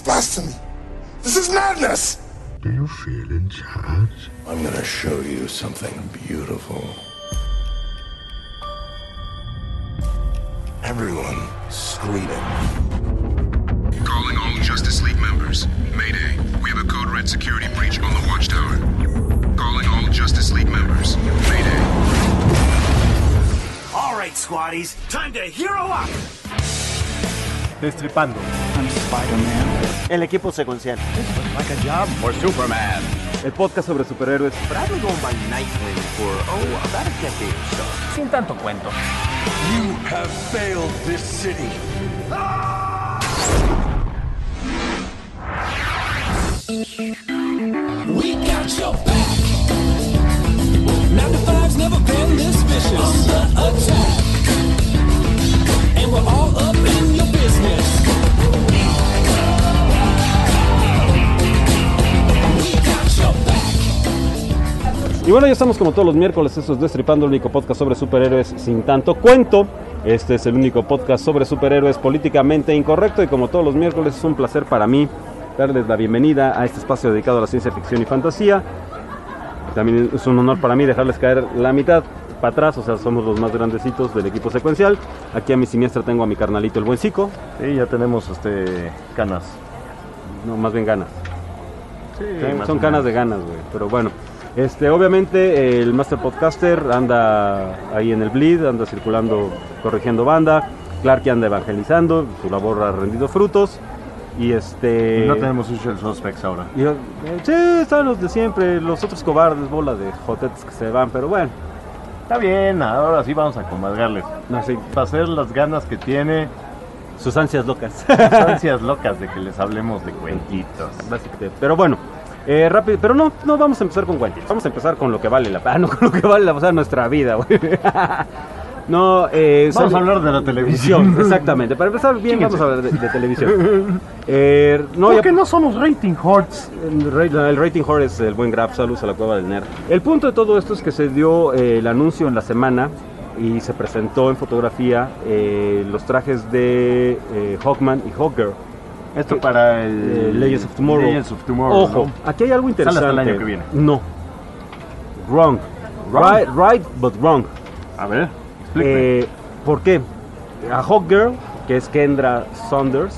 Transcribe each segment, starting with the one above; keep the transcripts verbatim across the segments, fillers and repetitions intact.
blasphemy. This is madness. Do you feel in charge? I'm gonna show you something beautiful. Everyone screaming. Calling all Justice League members. Mayday. We have a code red security breach on the watchtower. Calling all Justice League members. Mayday. All right, squaddies. Time to hero up. Destripando. I'm Spider-Man. El equipo secuencial. This looks like a job for Superman. El podcast sobre superhéroes. Probably going by Nightwing for, oh, about a decade or so. Sin tanto cuento. You have failed this city. We got your back. nine to five's never been this vicious. On the attack. And we're all up in your business. We got your back. Y bueno, ya estamos como todos los miércoles, esto es Destripando, el único podcast sobre superhéroes sin tanto cuento. Este es el único podcast sobre superhéroes políticamente incorrecto y como todos los miércoles es un placer para mí darles la bienvenida a este espacio dedicado a la ciencia ficción y fantasía. También es un honor para mí dejarles caer la mitad para atrás, o sea, somos los más grandecitos del equipo secuencial. Aquí a mi siniestra tengo a mi carnalito el buen Zico. Sí, ya tenemos este canas. No, más bien ganas. Sí, Son, más son o canas menos. de ganas, güey. Pero bueno, este, obviamente el Master Podcaster anda ahí en el Bleed, anda circulando, corrigiendo banda. Clark anda evangelizando, su labor ha rendido frutos. Y este... Y no tenemos Usual Suspects ahora. y, eh, sí, están los de siempre, los otros cobardes, bola de jotetes que se van, pero bueno. Está bien, ahora sí vamos a comadrearles. No sé, Para hacer las ganas que tiene, sus ansias locas. las ansias locas de que les hablemos de cuentitos. Básicamente. Pero bueno, eh, rápido, pero no, no vamos a empezar con cuentitos, vamos a empezar con lo que vale la pena, no con lo que vale la pena nuestra vida, güey. No, eh, Vamos sale- a hablar de la televisión. Exactamente, para empezar bien Fíjense. vamos a hablar de, de televisión. Eh, no, ¿Por ya- qué no somos rating hordes? El, ra- el rating whore es el buen Grab, saludos a la cueva del nerd. El punto de todo esto es que se dio eh, el anuncio en la semana y se presentó en fotografía eh, los trajes de eh, Hawkman y Hawkgirl. Esto para eh, el... Legends of Tomorrow. Legends of Tomorrow, Ojo, ¿no? aquí hay algo interesante. Sale hasta el año que viene. No. Wrong. Wrong. Right, right, but wrong. A ver, explícame. Eh, ¿Por qué? A Hawkgirl, que es Kendra Saunders,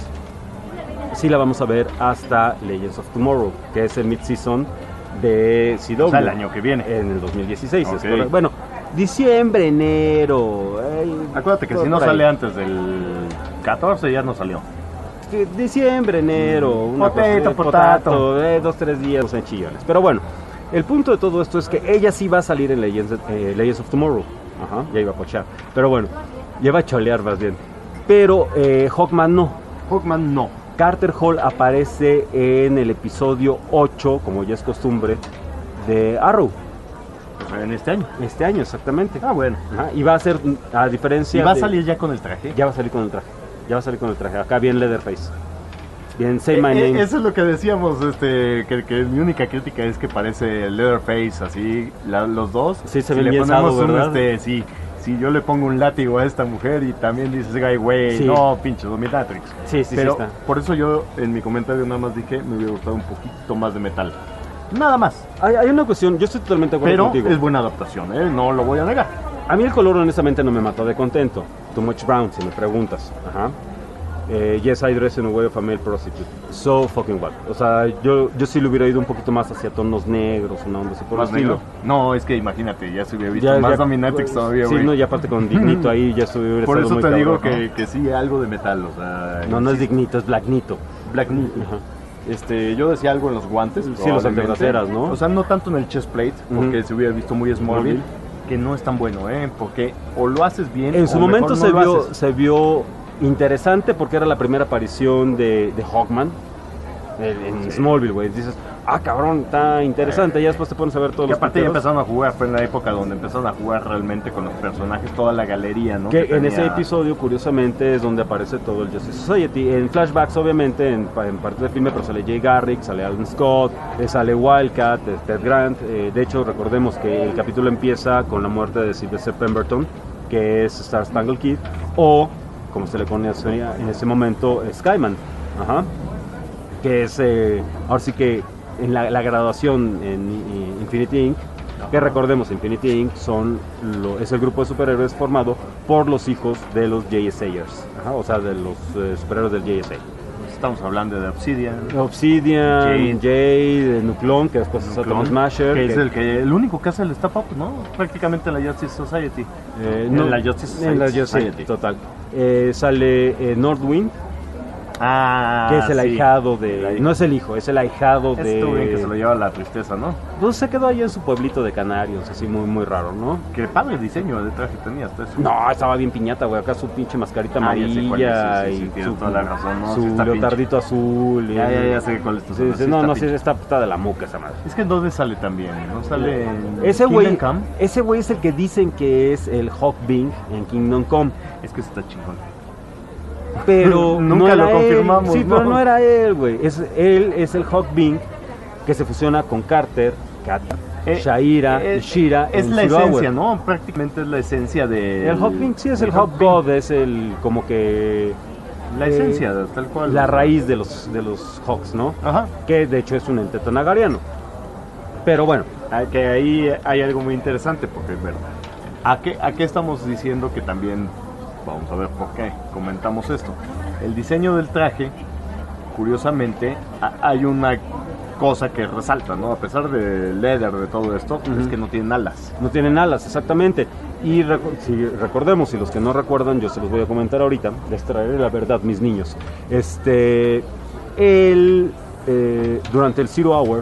sí la vamos a ver hasta Legends of Tomorrow, que es el mid-season de C W. O sea, el año que viene. En el dos mil dieciséis. es Ok. correcto. Bueno, diciembre, enero. eh, Acuérdate que todo si no por ahí. sale antes del catorce ya no salió. Que Diciembre, enero. Una Potato, cosa- eh, potato. eh, dos, tres días, no sean chillones. Pero bueno, el punto de todo esto es que ella sí va a salir en Legends, eh, Legends of Tomorrow. Ajá, ya iba a pochar. Pero bueno, ya va a cholear más bien. Pero eh, Hawkman no. Hawkman no. Carter Hall aparece en el episodio ocho, como ya es costumbre, de Arrow. O sea, en este año. Este año, exactamente. Ah, bueno. Ajá, y va a ser, a diferencia ¿Y va a de- salir ya con el traje? Ya va a salir con el traje. Ya va a salir con el traje. Acá bien Leatherface. Bien, say my Eh, eh, name. Eso es lo que decíamos, este, que, que mi única crítica es que parece Leatherface, así, la- los dos. Sí, se Si ven le bien ponemos sado, un, ¿verdad? este, sí, si yo le pongo un látigo a esta mujer y también dices, güey, güey, Sí. no, pinche dominatrix. Sí, sí, Pero sí está. por eso yo en mi comentario nada más dije, me hubiera gustado un poquito más de metal. Nada más. Hay, hay una cuestión, yo estoy totalmente de acuerdo Pero contigo. es buena adaptación, ¿eh? No lo voy a negar. A mí el color honestamente no me mató de contento. Too much brown, si me preguntas. Ajá. Eh, yes, I dress in a way of a male prostitute. So fucking what. O sea, yo, yo sí le hubiera ido un poquito más hacia tonos negros, una onda así por el ¿Más estilo. negro? No, es que imagínate, ya se hubiera visto Ya- más ya- dominatrix todavía, Sí, güey. no, y aparte con Dignito ahí ya estuviera Por estado eso muy te digo cabrón, que, que sí, algo de metal, o sea... ¿no? No, no es sí, Dignito, es Blacknito. Black Meat. Ajá. Este, yo decía algo en los guantes. Sí, los probablemente. antebraceras, ¿no? O sea, no tanto en el chest plate, porque Ujú. se hubiera visto muy Smallville, Smallville. que no es tan bueno, ¿eh? Porque o lo haces bien En su o momento mejor se, no lo vio, haces. se vio interesante porque era la primera aparición de, de Hawkman en, en Smallville, güey. Dices, ah, cabrón, está interesante. Ya después te pones a ver todos Que los aparte ya piteros. empezaron a jugar, fue en la época donde empezaron a jugar realmente con los personajes, toda la galería, ¿no? Que en tenía- ese episodio, curiosamente, es donde aparece todo el Justice Society. En flashbacks, obviamente, en, pa- en parte del filme, pero sale Jay Garrick, sale Alan Scott, eh, sale Wildcat, eh, Ted Grant. Eh, de hecho, recordemos que el capítulo empieza con la muerte de Sylvester Pemberton, que es Star Spangled Kid, o, como se le conocía en ese momento, Skyman. Ajá. que es, eh, ahora sí que en la, la graduación en, en Infinity Incorporated, que recordemos, Infinity Incorporated son lo, es el grupo de superhéroes formado por los hijos de los J S Ayers, ajá, o sea, de los eh, superhéroes del J S A. Estamos hablando de Obsidian. Obsidian, Jade, Jade, Nuclon, que después es Atom Smasher. Que que, es el, que, el único que hace el Step Up, ¿no? Prácticamente en la Justice Society. eh, en no, la Justice en la Society. Justice, total. Eh, sale eh, Northwind, Ah, que es el sí. ahijado de... El ahijado. No es el hijo, es el ahijado Es de... Tubin que se lo lleva la tristeza, ¿no? Pues se quedó ahí en su pueblito de Canarios, así muy muy raro, ¿no? Qué padre diseño de traje tenías, pues. No, estaba bien piñata, güey. Acá su pinche mascarita Ah, ya sé cuál es, amarilla sí, sí, sí, y tienes su, toda la razón, ¿no? su Sí está leotardito azul. Y, Ya, ya, ya sé cuál es tu Sí, zona, sí, sí no, está no, sí, pinche. está, está de la muca esa madre. Es que ¿en dónde sale también? ¿No sale en Ese Kingdom güey, Come? ese güey es el que dicen que es el Hawkbing en Kingdom Come, Es que está chingón. pero Nunca no era lo confirmamos, él. Sí, ¿no? pero no era él, güey. Es él es el Hawkbing que se fusiona con Carter, Kat, Eh, Shaira, eh, y Shira. Es en la Zero esencia, Hour. ¿no? Prácticamente es la esencia de... El Hawkbing sí es el Hawk God, es el como que La eh, esencia, tal cual. la raíz de los de los Hawks, ¿no? Ajá. Que de hecho es un ente tanagariano. Pero bueno, Ah, que ahí hay algo muy interesante, porque, bueno, ¿a qué, ¿a qué estamos diciendo que también, vamos a ver por qué comentamos esto? El diseño del traje, curiosamente, a- hay una cosa que resalta, ¿no? A pesar del leather, de todo esto, Ujú. es que no tienen alas. no tienen alas, exactamente. Y reco- si recordemos, y los que no recuerdan, yo se los voy a comentar ahorita, les traeré la verdad, mis niños. Este, el, eh, durante el Zero Hour,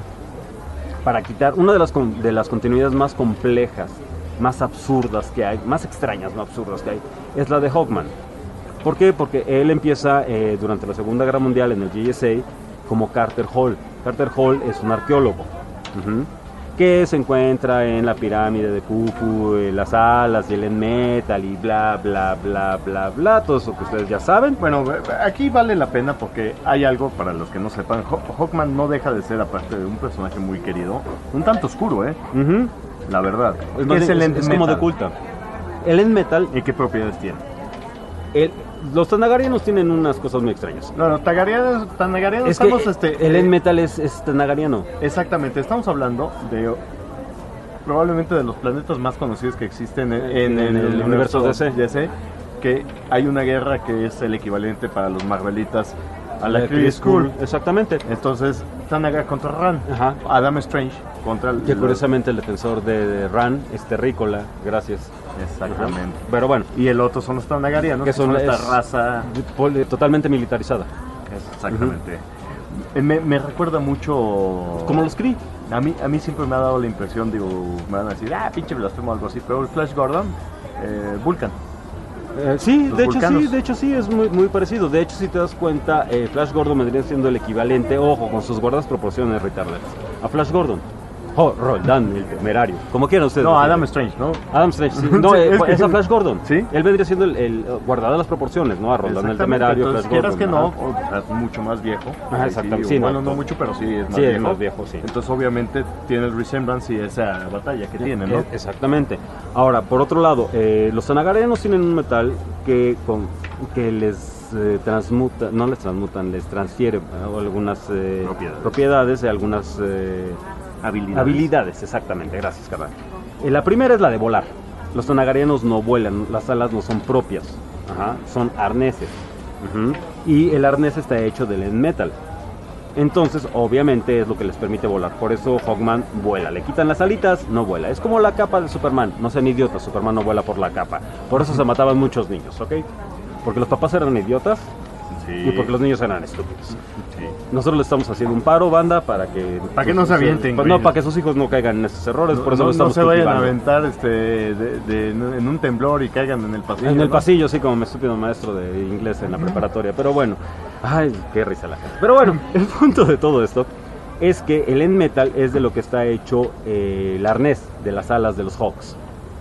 para quitar una de las, con- de las continuidades más complejas, más absurdas que hay, más extrañas, no absurdas que hay, es la de Hawkman. ¿Por qué? Porque él empieza eh, durante la Segunda Guerra Mundial en el J S A como Carter Hall. Carter Hall es un arqueólogo, ujú, que se encuentra en la pirámide de Khufu, eh, las alas y el metal y bla, bla, bla, bla, bla, todo eso que ustedes ya saben. Bueno, aquí vale la pena porque hay algo para los que no sepan. Haw- Hawkman no deja de ser, aparte de un personaje muy querido, un tanto oscuro, ¿eh? Ujú. La verdad. Es, ¿Qué es el End es como de Metal? culta. El End Metal, ¿Y qué propiedades tiene? el- los tanagarianos tienen unas cosas muy extrañas. No, no, Tagarianos, Tanagarianos, Es que estamos, este... el eh, End Metal es, es tanagariano. Exactamente, estamos hablando de probablemente de los planetas más conocidos que existen en, en En el, el universo universo D C. D C, que hay una guerra que es el equivalente para los Marvelitas a la Eh, Kree Skrull. Exactamente. Entonces, Tanaga contra Ran, Ajá. Adam Strange contra el... Que curiosamente el defensor de, de Ran es terrícola, gracias. Exactamente. Ajá. Pero bueno, Y el otro son los Tanagarianos, que que son, son esta es- raza... pol- totalmente militarizada. Exactamente. Eh, me, me recuerda mucho... Como los Kree. A mí, a mí siempre me ha dado la impresión, digo, me van a decir, ah, pinche blasfemo o algo así, pero el Flash Gordon, eh, Vulcan. Eh, sí, Los de hecho vulcanos. sí, de hecho sí, es muy, muy parecido. De hecho, si te das cuenta, eh, Flash Gordon vendría siendo el equivalente, ojo, con sus guardas proporciones retarders, a Flash Gordon. Oh, Roldán, el temerario. Como quieran ustedes. No, decirle. Adam Strange, ¿no? Adam Strange, sí. No, Sí, eh, es que- es a Flash Gordon. ¿Sí? Él vendría siendo el, el guardado las proporciones, ¿no? A Roldán el Exactamente, temerario, entonces, Flash quieras Gordon. que no, ajá. o sea, es mucho más viejo. Ajá, Sí, exactamente, sí, sí, no, bueno, no todo. mucho, pero sí es más Sí, es viejo. más viejo, sí. Entonces, obviamente, tiene el resemblance y esa batalla que tiene, ¿no? Eh, Exactamente. Ahora, por otro lado, eh, los tanagarianos tienen un metal que, con, que les eh, transmuta, no les transmutan, les transfiere eh, algunas eh, Propiedades. propiedades, eh, algunas eh, Habilidades. habilidades, exactamente. Gracias, carnal. Eh, la primera es la de volar. Los tanagarianos no vuelan, las alas no son propias, ajá, son arneses. Ujú. Y el arnés está hecho del end metal. Entonces, obviamente, es lo que les permite volar. Por eso Hawkman vuela. Le quitan las alitas, no vuela. Es como la capa de Superman. No sean idiotas, Superman no vuela por la capa. Por eso se mataban muchos niños, ¿ok? Porque los papás eran idiotas Sí. y porque los niños eran estúpidos. Sí. Nosotros le estamos haciendo un paro, banda, para que... Para que no se avienten, Pues güey. no, para que sus hijos no caigan en esos errores. por eso no, lo no estamos se vayan a cultivando. aventar este, de, de- en un temblor y caigan en el pasillo. En el ¿no? pasillo, sí, como mi estúpido maestro de inglés en la preparatoria. Pero bueno, ay, qué risa la gente. Pero bueno, el punto de todo esto es que el end metal es de lo que está hecho eh, el arnés de las alas de los Hawks.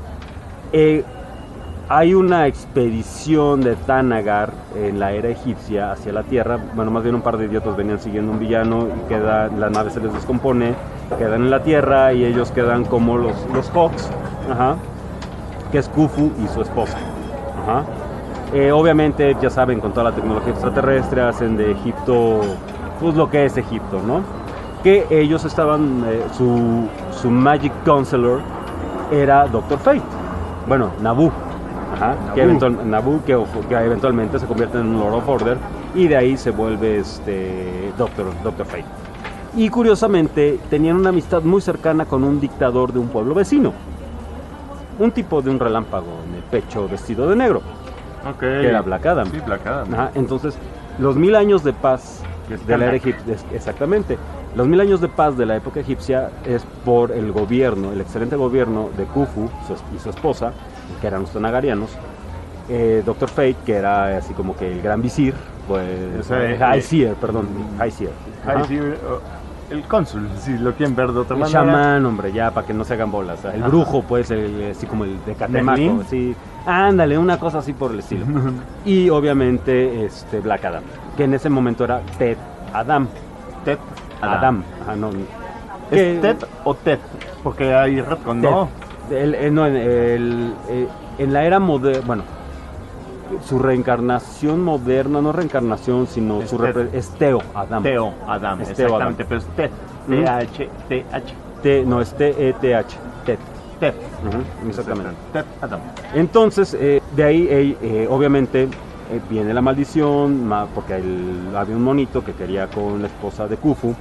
Eh, hay una expedición de Thanagar en la era egipcia hacia la Tierra. Bueno, más bien un par de idiotas venían siguiendo un villano y queda, la nave se les descompone, quedan en la Tierra y ellos quedan como los, los Hawks, ajá, que es Khufu y su esposa. Ajá. Eh, obviamente, ya saben, con toda la tecnología extraterrestre, hacen de Egipto pues lo que es Egipto, ¿no? Que ellos estaban, eh, su, su Magic Counselor era Doctor Fate, bueno, Naboo, ajá, Naboo. Que, eventual, Naboo que, que eventualmente se convierte en un Lord of Order y de ahí se vuelve este Doctor, Doctor Fate. Y curiosamente tenían una amistad muy cercana con un dictador de un pueblo vecino, un tipo de un relámpago en el pecho vestido de negro, Ok. que era Black Adam. Sí, Black Adam. Ajá, entonces, los mil años de paz Que es de la era Karnak. egipcia, exactamente, los mil años de paz de la época egipcia es por el gobierno, el excelente gobierno de Khufu su es- y su esposa, que eran los tanagarianos, eh, Doctor Fate, que era así como que el gran visir, pues, Ese, eh, High eh, Seer, perdón, High Seer. Ahí Ajá. sí, oh, el cónsul, si lo quieren ver de otra El manera. chamán, hombre, ya, para que no se hagan bolas. El Ajá. brujo, pues, el, así como el de Catemaco, ¿Merlín? sí. Ándale, una cosa así por el estilo. Y obviamente, este, Black Adam, que en ese momento era Ted Adam. Ted Adam. Adam. Ajá, no, ¿Es que- Ted o Ted? Porque hay retcon, Ted. ¿no? El- el- no, en, el- eh, en la era moderna, bueno, su reencarnación moderna, no reencarnación, sino Es su Ted. repre- es Teo Adam. Teo Adam, Es Teo exactamente, pero es Ted. Ujú. T H T H. T, no, es T E T H. Ted. Ted. Ujú, exactamente. Ted Adam. Entonces, eh, de ahí, eh, eh, obviamente, eh, viene la maldición, ma- porque el- había un monito que quería con la esposa de Khufu.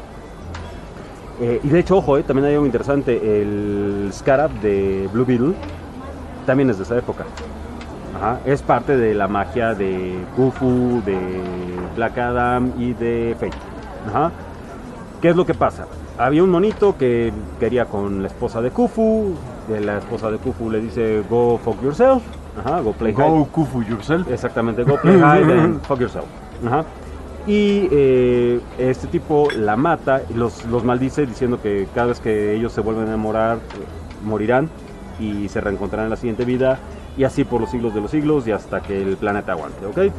Eh, y de hecho, ojo, eh, también hay algo interesante, el Scarab de Blue Beetle también es de esa época. Ajá, es parte de la magia de Khufu, de Black Adam y de Fate. Ajá. ¿Qué es lo que pasa? Había un monito que quería con la esposa de Khufu, de la esposa de Khufu le dice go fuck yourself, ajá, go play hide. Go Khufu yourself. Exactamente, go play hide and fuck yourself. Ajá. Y eh, este tipo la mata, y los, los maldice diciendo que cada vez que ellos se vuelven a enamorar, eh, morirán y se reencontrarán en la siguiente vida, y así por los siglos de los siglos y hasta que el planeta aguante, ¿ok?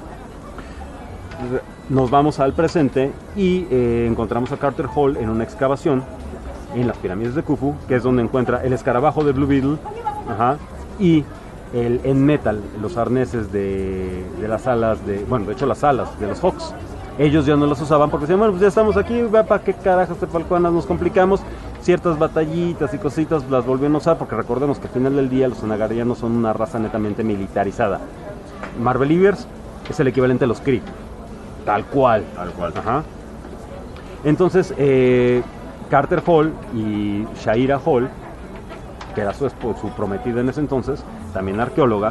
Nos vamos al presente y eh, encontramos a Carter Hall en una excavación en las pirámides de Khufu, que es donde encuentra el escarabajo de Blue Beetle, ajá, y el en metal, los arneses de, de las alas de, bueno, de hecho las alas de los Hawks. Ellos ya no las usaban porque decían, bueno, pues ya estamos aquí, ¿para qué carajos de falconas nos complicamos? Ciertas batallitas y cositas las volvieron a usar porque recordemos que al final del día los tanagarianos son una raza netamente militarizada. Marvelievers es el equivalente a los Kree, tal cual. Tal cual. Ajá. Entonces, eh, Carter Hall y Shaira Hall, que era su, esp- su prometida en ese entonces, también arqueóloga,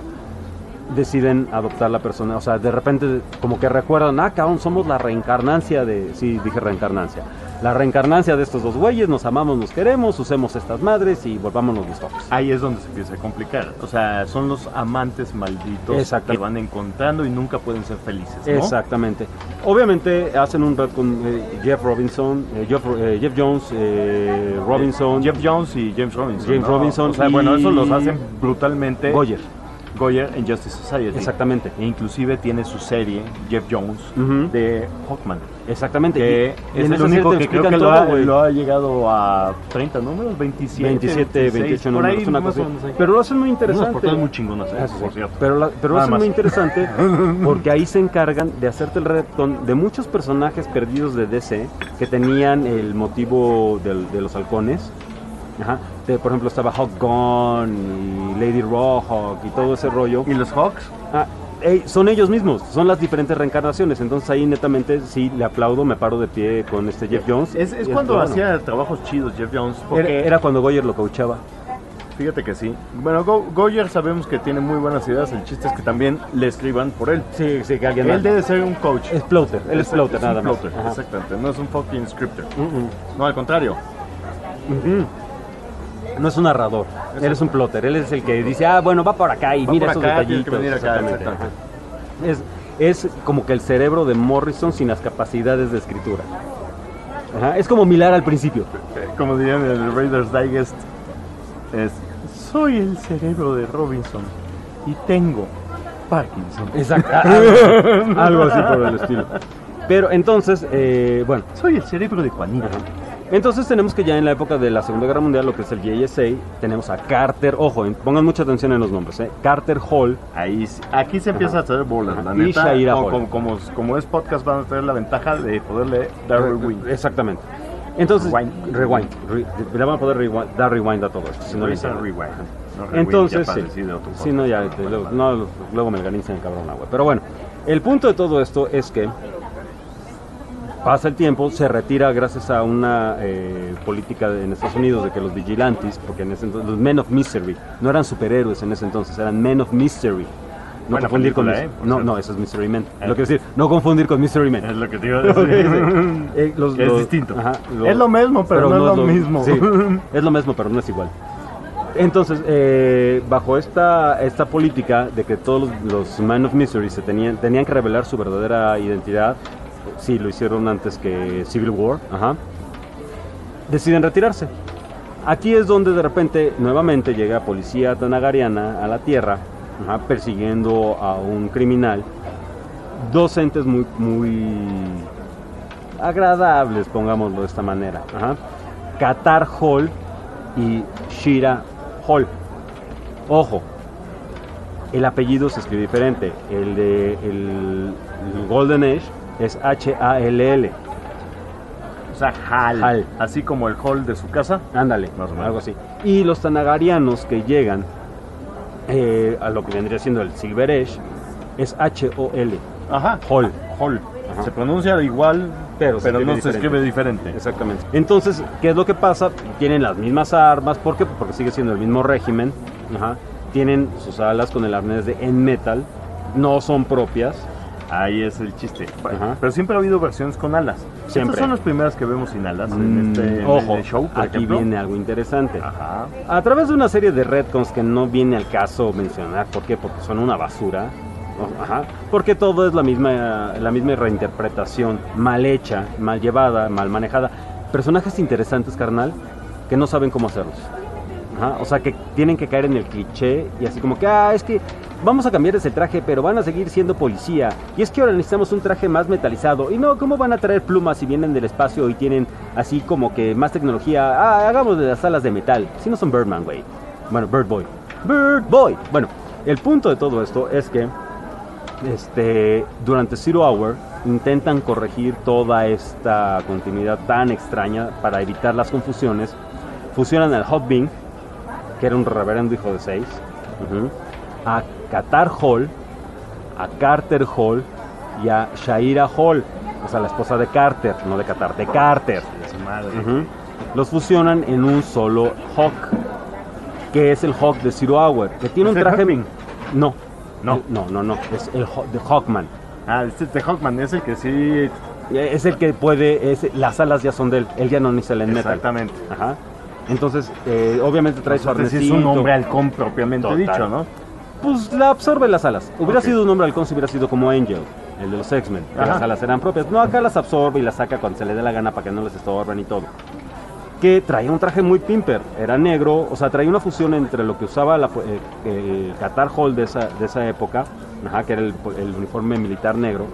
deciden adoptar la persona. O sea, de repente, como que recuerdan, ah, cabrón, somos la reencarnancia de. Sí, dije reencarnancia. La reencarnancia de estos dos güeyes, nos amamos, nos queremos, usemos estas madres y volvámonos los toques. Ahí es donde se empieza a complicar. O sea, son los amantes malditos Exacto. que van encontrando y nunca pueden ser felices, ¿no? Exactamente. Obviamente hacen un red con eh, Jeff Robinson, eh, Jeff, eh, Jeff Jones, eh, Robinson, Jeff Jones y James Robinson. James ¿no? Robinson O sea, y- bueno, eso los hacen brutalmente. Goyer. Goyer en Justice Society. Exactamente. E inclusive tiene su serie, Jeff Jones, Ujú. de Hawkman. Exactamente. Que Y- y es en el esa serie único te que creo explican que lo, todo, ha, güey. lo ha llegado a treinta números, veintisiete, veintisiete, veintiséis, veintiocho por números, ahí, una más cosa o así. menos ahí. Pero lo hacen muy Unas interesante. portadas muy chingonas, ¿eh? Eso sí. Por cierto. Pero, la- pero lo Nada hacen más. muy interesante porque ahí se encargan de hacerte el retcon de muchos personajes perdidos de D C que tenían el motivo del- de los halcones. Ajá. De, por ejemplo, estaba Hawk Gun y Lady Rawhawk y todo ese rollo. ¿Y los Hawks? Ah, ey, son ellos mismos, son las diferentes reencarnaciones. Entonces ahí netamente sí le aplaudo, me paro de pie con este Jeff Jones. Es, es Y cuando bueno, hacía trabajos chidos Jeff Jones. Era, Porque era cuando Goyer lo coachaba. fíjate que sí. Bueno, Go- Goyer sabemos que tiene muy buenas ideas. El chiste es que también le escriban por él. Sí, sí, que alguien Él más. debe ser un coach. Es plotter, él es plotter un nada más. plotter, Ajá. exactamente. No es un fucking scripter. Mm, No, al contrario. mm. Ujú. No es un narrador, él es un plotter, él es el que dice, ah, bueno, va por acá y Va mira por estos acá, tiene detallitos. que venir acá, Exactamente. exactamente. Es, es como que el cerebro de Morrison sin las capacidades de escritura. Ajá. Es como Millar al principio. Eh, Como dirían en el Raiders Digest, es soy el cerebro de Robinson y tengo Parkinson. Exacto. Algo, algo así por el estilo. Pero entonces, eh, bueno, Soy el cerebro de Juanita. Entonces tenemos que ya en la época de la Segunda Guerra Mundial, lo que es el J S A, tenemos a Carter, ojo, en- pongan mucha atención en los nombres, ¿eh? Carter Hall, Ahí, sí- aquí se empieza Ajá. a hacer bolas, la Ajá. neta. Y Shaira como, Hall. como, como, como es podcast, van a tener la ventaja de poderle dar rewind. exactamente. Entonces, Rewind. rewind, re- le van a poder rewind- dar rewind a todo esto, si no le Rewind, hicieron. rewind. No, rewind, Entonces, ya sí, para decir de otro sí, no, ya, te- luego, no, luego me organizan cabrón agua. Pero bueno, el punto de todo esto es que pasa el tiempo, se retira gracias a una eh, política de- en Estados Unidos de que los vigilantes, porque en ese entonces, los Men of Mystery, no eran superhéroes en ese entonces, eran Men of Mystery. No Buena confundir con... película, mis- ¿eh? Por no, cierto. no, eso es Mystery Men. Eh. Lo quiero decir, no confundir con Mystery Men. Es lo que te iba a decir. Eh, los- Que es los- distinto. ajá, Es lo mismo, pero no es lo mismo. sí, es lo mismo, pero no es igual. Entonces, eh, bajo esta, esta política de que todos los, los Man of Mystery se tenían, tenían que revelar su verdadera identidad, sí, lo hicieron antes que Civil War, ajá, deciden retirarse. Aquí es donde de repente nuevamente llega policía tanagariana a la Tierra, ajá, persiguiendo a un criminal. Dos entes muy, muy agradables, pongámoslo de esta manera. Ajá. Qatar Hall y Shira Hall. Ojo, el apellido se escribe diferente. El de el, el Golden Age es H A L L. O sea, Hal. Hal. Así como el hall de su casa. Ándale, Más o menos. algo así. Y los tanagarianos que llegan eh, a lo que vendría siendo el Silver Age es H O L. Ajá. Hall. Hall. Ajá. Se pronuncia igual, Pero pero, se escribe no se diferente. escribe diferente. Exactamente. Entonces, ¿qué es lo que pasa? Tienen las mismas armas, ¿por qué? Porque sigue siendo el mismo régimen. Ajá. Tienen sus alas con el arnés de N-Metal, no son propias. Ahí es el chiste. Ajá. Pero siempre ha habido versiones con alas. Siempre. Estas son las primeras que vemos sin alas en Mm, este en ojo, el show, por aquí ejemplo. viene algo interesante. Ajá. A través de una serie de retcons que no viene al caso mencionar, ¿por qué? Porque son una basura. ¿No? Ajá. Porque todo es la misma, la misma reinterpretación, mal hecha, mal llevada, mal manejada. Personajes interesantes, carnal, que no saben cómo hacerlos. Ajá. O sea, que tienen que caer en el cliché y así como que, ah, es que vamos a cambiar ese traje, pero van a seguir siendo policía. Y es que ahora necesitamos un traje más metalizado. Y no, ¿cómo van a traer plumas si vienen del espacio y tienen así como que más tecnología? Ah, hagamos de las alas de metal. Si no son Birdman, güey. Bueno, Bird Boy. Bird Boy. Bueno, el punto de todo esto es que este, durante Zero Hour intentan corregir toda esta continuidad tan extraña para evitar las confusiones. Fusionan al Hot Bing, que era un reverendo hijo de seis, ujú, a Qatar Hall, a Carter Hall y a Shaira Hall, o sea, la esposa de Carter, no de Qatar, de Carter. Desmadre. Ujú. Los fusionan en un solo Hawk, que es el Hawk de Zero Hour, que tiene un ¿Es el traje... Hawkman? No, No. no, no, no, es el Hawk- de Hawkman. Ah, este es de Hawkman, es el que sí. Es el que puede, es, las alas ya son de él, él ya no necesita el metal. Exactamente. Ajá. Entonces, eh, obviamente trae su Entonces, sí arnesito. es un hombre halcón propiamente Total. dicho, ¿no? Pues la absorbe las alas. Hubiera Ok. sido un hombre halcón si hubiera sido como Angel, el de los X-Men, que Ajá. las alas eran propias. No, acá las absorbe y las saca cuando se le dé la gana para que no les estorben y todo. Que traía un traje muy pimper, era negro, o sea, traía una fusión entre lo que usaba la, eh, el Qatar Hall de esa, de esa época, ajá, que era el, el uniforme militar negro,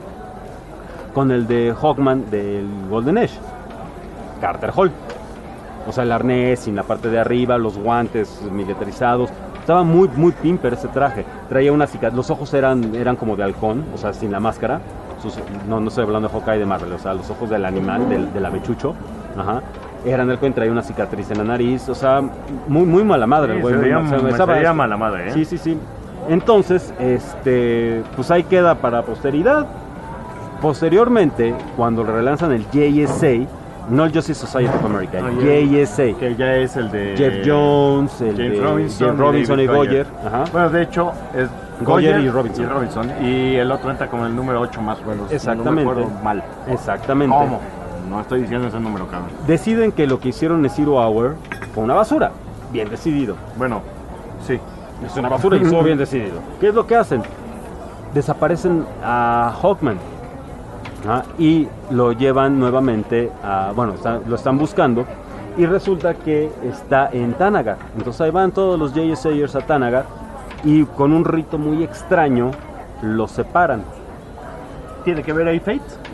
con el de Hawkman del Golden Age, Carter Hall. O sea, el arnés sin la parte de arriba, los guantes militarizados. Estaba muy, muy pimper ese traje. Traía una cicatriz, los ojos eran, eran como de halcón, o sea, sin la máscara. Sus- no, no estoy hablando de Hawkeye de Marvel, o sea, los ojos del animal, del, del avechucho. Ajá. Eran de halcón, traía una cicatriz en la nariz, o sea, muy, muy mala madre. Sí, el güey, se muy veía- mal- se me besaba veía esto. mala madre, ¿eh? Sí, sí, sí. Entonces, este, pues ahí queda para posteridad. Posteriormente, cuando relanzan el J S A, no el Justice Society of America, No, el ya- J S A, Que ya es el de Jeff Jones, el James de Robinson, Jeff Robinson y David Goyer. Ajá. Bueno, de hecho, es Goyer Goyer y Robinson. Y, Robinson, y el otro entra como el número ocho más o menos. Exactamente. No me acuerdo mal. Exactamente. ¿Cómo? No estoy diciendo ese número, cabrón. Deciden que lo que hicieron en Zero Hour fue una basura. Bien decidido. Bueno, sí. Es una basura y estuvo bien decidido. ¿Qué es lo que hacen? Desaparecen a Hawkman. Ajá, y lo llevan nuevamente a... Bueno, está- lo están buscando. Y resulta que está en Tanagar. Entonces ahí van todos los J S A'ers a Tanagar. Y con un rito muy extraño los separan. ¿Tiene que ver ahí Fate?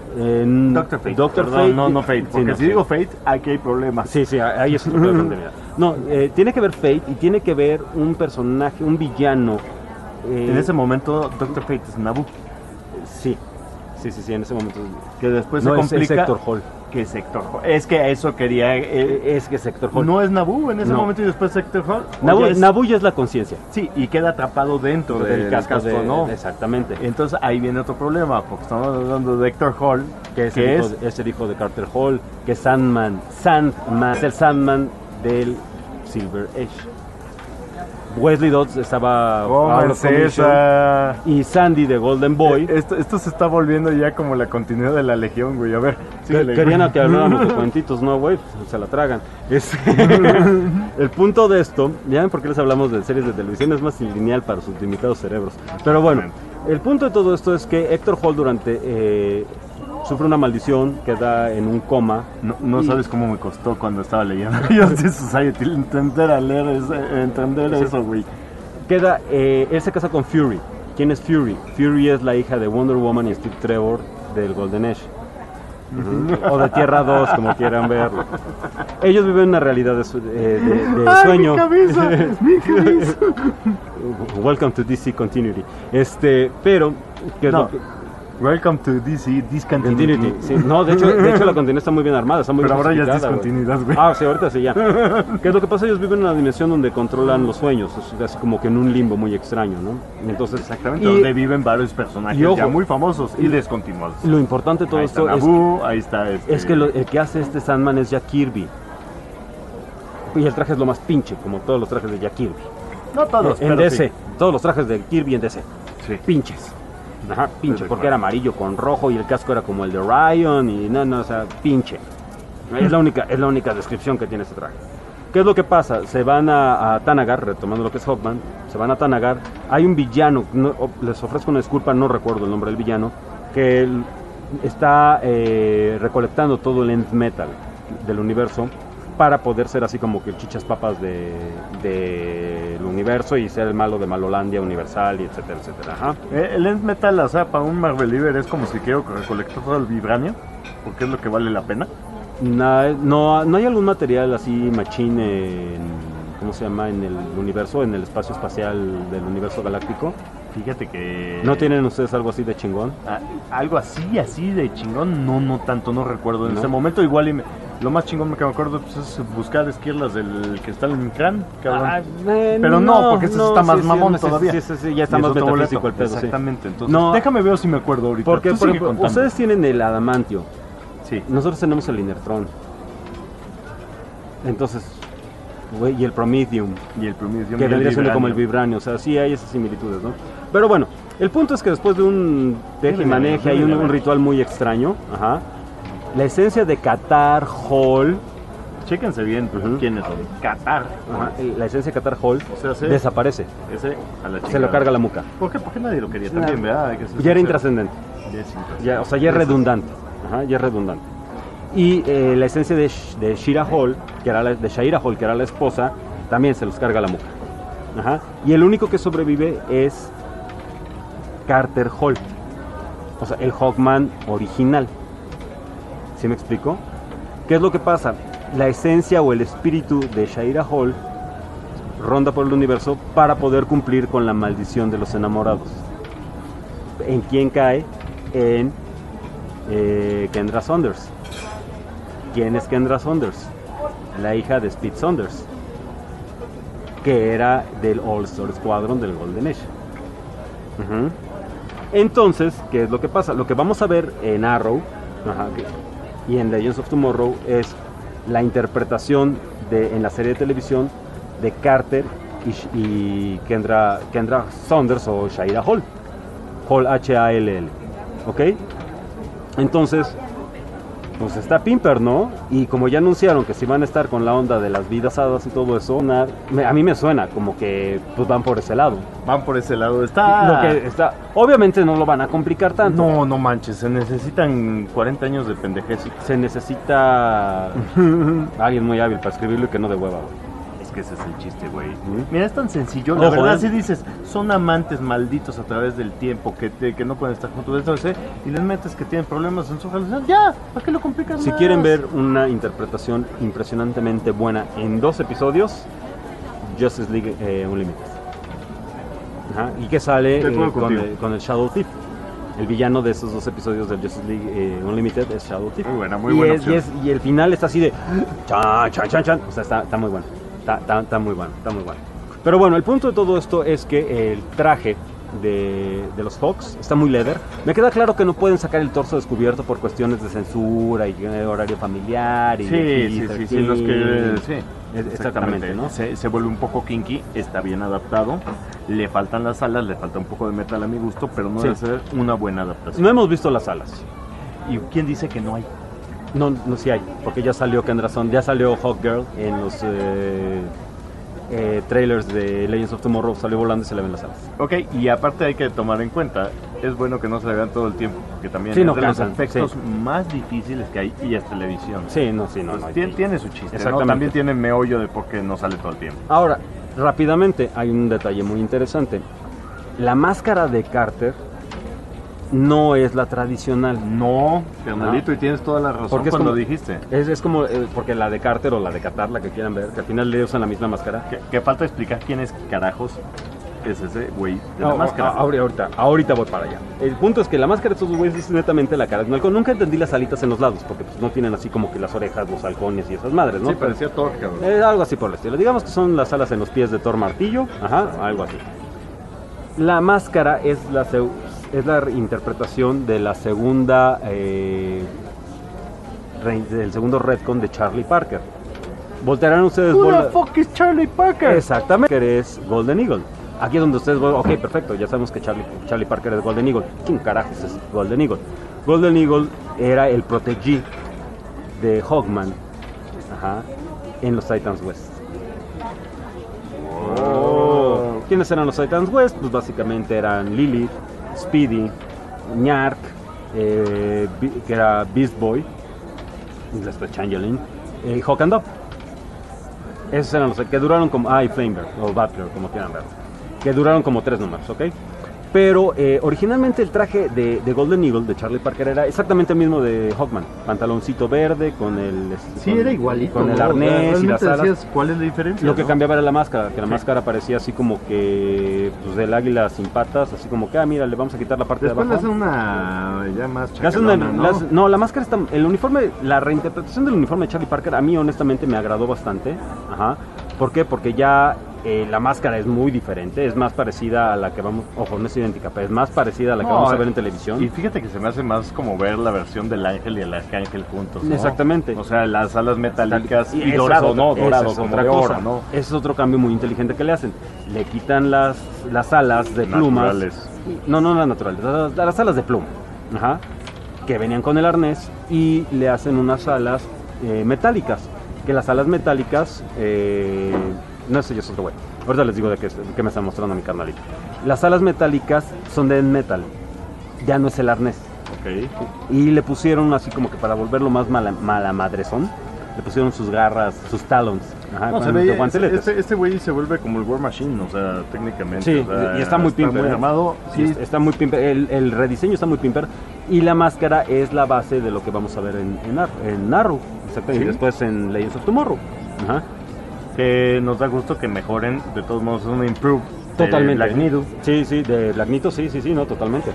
En Doctor Fate. Doctor Perdón, Fate. no, no Fate. Sí, Porque no, si sí. digo Fate, aquí hay problemas. Sí, sí, ahí es otro pedo de continuidad. No, eh, tiene que ver Fate y tiene que ver un personaje, un villano. eh, En ese momento, Doctor Fate es Naboo. Sí, sí, sí, sí, en ese momento. Que después no, se es- complica. es Hector Hall. Que es Hector Hall. Es que a eso quería. eh, Eh, Es que es Hector Hall. no es Naboo en ese No. momento y después Hector Hall. ¿O Naboo, ya es- Naboo ya es la conciencia. Sí, y queda atrapado dentro Del del casco casco, de- ¿no? Exactamente. Entonces ahí viene otro problema, porque estamos hablando de Hector Hall, Que es, que el hijo es de, es el hijo de Carter Hall, que es Sandman. Sandman, es el Sandman del Silver Age. Wesley Dodds estaba out of commission, esa. y Sandy de Golden Boy. Esto, esto se está volviendo ya como la continuidad de la Legión, güey. A ver, Que- síguele, Querían güey. a que habláramos de cuentitos, ¿no, güey? Pues, se la tragan. Es- el punto de esto, ya ven por qué les hablamos de series de televisión, es más lineal para sus limitados cerebros. Pero bueno, el punto de todo esto es que Hector Hall durante eh, sufre una maldición, queda en un coma. No, no Y- sabes cómo me costó cuando estaba leyendo Justice Society entender a leer ese- entender Sí. eso, güey. Queda, eh, él se casa con Fury. ¿Quién es Fury? Fury es la hija de Wonder Woman y Steve Trevor del Golden Age. Ujú. O de Tierra dos, como quieran verlo. Ellos viven una realidad de, su- eh, de- de ¡Ay, sueño. mi cabeza! ¡Mi cabeza! Welcome to D C Continuity. Este, pero, ¿qué es No. lo que- Welcome to D C Discontinuity. Continuity. Sí, no, de hecho, de hecho la continuidad está muy bien armada, está muy Pero ahora ya es justificada, güey. discontinuidad, güey. Ah, sí, ahorita sí ya. ¿Qué es lo que pasa? Ellos viven en una dimensión donde controlan los sueños, es así como que en un limbo muy extraño, ¿no? Entonces, Exactamente, y donde viven varios personajes y ojo, ya muy famosos y descontinuados. lo importante de todo Ahí está esto es Naboo, ahí está este... Es que lo- el que hace este Sandman es Jack Kirby. Y el traje es lo más pinche, como todos los trajes de Jack Kirby. No todos, en pero D C, sí. todos los trajes de Kirby en D C. Sí. Pinches. Ajá, pinche, Desde porque era cuándo. amarillo con rojo y el casco era como el de Ryan y no, no, o sea, pinche. Es la única, es la única descripción que tiene este traje. ¿Qué es lo que pasa? Se van a, a Thanagar, retomando lo que es Hawkman, se van a Thanagar. Hay un villano, no- o- les ofrezco una disculpa, no recuerdo el nombre del villano, que él está eh, recolectando todo el end metal del universo para poder ser así como que chichas papas de, del universo y ser el malo de Malolandia Universal y etcétera, etcétera. Ajá. Eh, El End Metal, o sea, para un Marveliever es como si quiero recolectar todo el vibranio, porque es lo que vale la pena. Na- no, no hay algún material así machín en, ¿cómo se llama? En el universo, en el espacio espacial del universo galáctico. Fíjate que... ¿No tienen ustedes algo así de chingón? Ah, algo así, así de chingón, no, no tanto, no recuerdo en ¿No? ese momento. Igual y me- lo más chingón que me acuerdo pues, es buscar esquirlas del que está en mi crán, cabrón. Ah, eh, Pero no, porque ese está más mamón sí, sí, todavía. Sí, sí, sí, ya está Y es más otro metafísico boleto. el pedo, sí. Exactamente, entonces No. déjame ver si me acuerdo ahorita. Porque, Tú por sigue ejemplo, contando. ustedes tienen el adamantio, Sí. nosotros tenemos el inertrón. Entonces, güey, y el promethium, Y el promedio que vendría siendo como el vibranio, o sea, sí hay esas similitudes, ¿no? Pero bueno, el punto es que después de un teje y maneje, hay un, un ritual muy extraño, ajá, la esencia de Qatar Hall, Chéquense bien Ujú. quiénes son. Qatar. ajá, la esencia de Qatar Hall, O sea, sí. desaparece, Ese a la se lo chingada. carga la muca. ¿Por qué? Porque nadie lo quería también, ¿verdad? Hay que ser Ya era sincero. intrascendente. Ya es intrascendente. Ya, o sea, ya es redundante. Ajá, ya es redundante. Y eh, la esencia de, Sh- de Shira Hall, que era la, de Shaira Hall, que era la esposa, también se los carga la muca. Ajá. Y el único que sobrevive es Carter Hall. O sea, el Hawkman original. ¿Sí me explico? ¿Qué es lo que pasa? La esencia o el espíritu de Shaira Hall ronda por el universo para poder cumplir con la maldición de los enamorados. ¿En quién cae? En eh, Kendra Saunders. ¿Quién es Kendra Saunders? La hija de Speed Saunders, que era del All Star Squadron del Golden Age. Ujú. Entonces, ¿qué es lo que pasa? Lo que vamos a ver en Arrow, ajá, que- y en Legends of Tomorrow es la interpretación de, en la serie de televisión de Carter y, Sh- y Kendra, Kendra Saunders o Shaira Hall. Hall, H A L L. ¿Ok? Entonces, pues está Pimper, ¿no? Y como ya anunciaron que si van a estar con la onda de las vidas hadas y todo eso, na- me- a mí me suena como que pues van por ese lado. Van por ese lado. Está... Lo que está, obviamente no lo van a complicar tanto. No, no manches, se necesitan cuarenta años de pendejez. Se necesita alguien muy hábil para escribirlo y que no de hueva, güey. que ese es el chiste, güey. ¿Mm? Mira, es tan sencillo. La Ojo, verdad, ¿eh? si dices, son amantes malditos a través del tiempo, que, te- que no pueden estar juntos, esto, ese, y les metes que tienen problemas en su relación, ya, ¿para qué lo complicas Si más? quieren ver una interpretación impresionantemente buena en dos episodios, Justice League eh, Unlimited. Ajá, y que sale De acuerdo eh, con, contigo. el, con el Shadow Thief. El villano de esos dos episodios del Justice League eh, Unlimited es Shadow Thief. Muy buena, muy y buena es- opción. y, es- y el final está así de chan, chan, chan, chan. O sea, está, está muy bueno. Está, está- está muy bueno, está muy bueno. Pero bueno, el punto de todo esto es que el traje de, de los Hawks está muy leather. Me queda claro que no pueden sacar el torso descubierto por cuestiones de censura y eh, horario familiar. Y Sí, de sí, Peter sí, sí, los que... King. Sí, Es- exactamente, ¿no? Se, se vuelve un poco kinky, está bien adaptado, le faltan las alas, le falta un poco de metal a mi gusto, pero no Sí. debe ser una buena adaptación. No hemos visto las alas. ¿Y quién dice que no hay? No, no sí hay, porque ya salió Kendra Son, ya salió Hawkgirl en los eh, eh, trailers de Legends of Tomorrow, salió volando y se le ven las alas. Ok, y aparte hay que tomar en cuenta, es bueno que no se le vean todo el tiempo, porque también Sí, es no de los cansan, efectos sí. más difíciles que hay y es televisión. Sí, no, sí, no. Pues no hay- tiene, tiene su chiste, ¿no? Exactamente. También tiene meollo de por qué no sale todo el tiempo. Ahora, rápidamente, hay un detalle muy interesante. La máscara de Carter no es la tradicional. No, carnalito, y tienes toda la razón Porque es cuando como- dijiste. Es, es como, eh, porque la de Carter o la de Qatar, la que quieran ver, que al final le usan la misma máscara. Que, que falta explicar quién es carajos es ese güey de la No, máscara. a- ahori- ahorita, ahorita voy para allá. El punto es que la máscara de estos güeyes es netamente la cara de un halcón. Nunca entendí las alitas en los lados, porque pues, no tienen así como que las orejas, los halcones y esas madres, ¿no? Sí, parecía Thor, cabrón. Eh, algo así por el estilo. Digamos que son las alas en los pies de Thor Martillo. Ajá, algo así. La máscara es la, seu- es la interpretación de la segunda. Eh, re- del segundo retcon de Charlie Parker. Voltearán ustedes. Who bola- the fuck is Charlie Parker? Exactamente, que es Golden Eagle. Aquí es donde ustedes, ok, perfecto, ya sabemos que Charlie, Charlie Parker es Golden Eagle. ¿Quién carajos es Golden Eagle? Golden Eagle era el protégé de Hawkman, ajá, en los Titans West. Oh. ¿Quiénes eran los Titans West? Pues básicamente eran Lilith, Speedy, Nyark, eh, Bi- que era Beast Boy, y después Changeling, y Hawk and Dove. Esos eran los que duraron como. Ah, y Flamebear, o Butler, como quieran ver. Que duraron como tres números, ¿ok? Pero eh, originalmente el traje de, de Golden Eagle, de Charlie Parker, era exactamente el mismo de Hawkman. Pantaloncito verde, con el. Sí, con- era igualito. Con el ¿no? O sea, arnés y las realmente alas. decías, ¿cuál es la diferencia? Lo que no? cambiaba era la máscara, que la Sí. máscara parecía así como que. Pues del águila sin patas, así como que, ah, mira, le vamos a quitar la parte Después de le abajo. hacen una ya más Le hacen una- chacalona, ¿no? le hacen- no, la máscara está. El uniforme, la reinterpretación del uniforme de Charlie Parker a mí honestamente me agradó bastante. Ajá. ¿Por qué? Porque ya eh, la máscara es muy diferente, es más parecida a la que vamos. Ojo, no es idéntica, pero es más parecida a la que No, vamos a eh, ver en televisión. Y fíjate que se me hace más como ver la versión del ángel y el arcángel juntos, ¿no? Exactamente. O sea, las alas metálicas y, esa es dorado, otra- ¿no? esa Dorado, es como otra de cosa. oro, ¿no? Ese es otro cambio muy inteligente que le hacen. Le quitan las, las alas de plumas. Naturales. No, no las naturales, las, las alas de pluma. Ajá. Que venían con el arnés y le hacen unas alas eh, metálicas. Que las alas metálicas, eh, no sé, yo es otro güey. Ahorita les digo de qué, qué me está mostrando mi carnalito. Las alas metálicas son de metal. Ya no es el arnés. Ok. Y le pusieron así como que para volverlo más mala, malamadrezón, le pusieron sus garras, sus talons, ajá, No, se con- ve, de guanteletes. este, este güey se vuelve como el War Machine, o sea, técnicamente. Sí, o sea, y está muy pimper. muy ¿eh? armado. Sí, Sí, está- está muy pimper. El, el rediseño está muy pimper. Y la máscara es la base de lo que vamos a ver en, en, Ar- en Arrow. Exactamente. Sí. Y después en Legends of Tomorrow. Ajá. que nos da gusto que mejoren, de todos modos, es un improve. de Totalmente. Black Widow. Sí, sí, de Black Nito, sí, sí, sí, no, totalmente.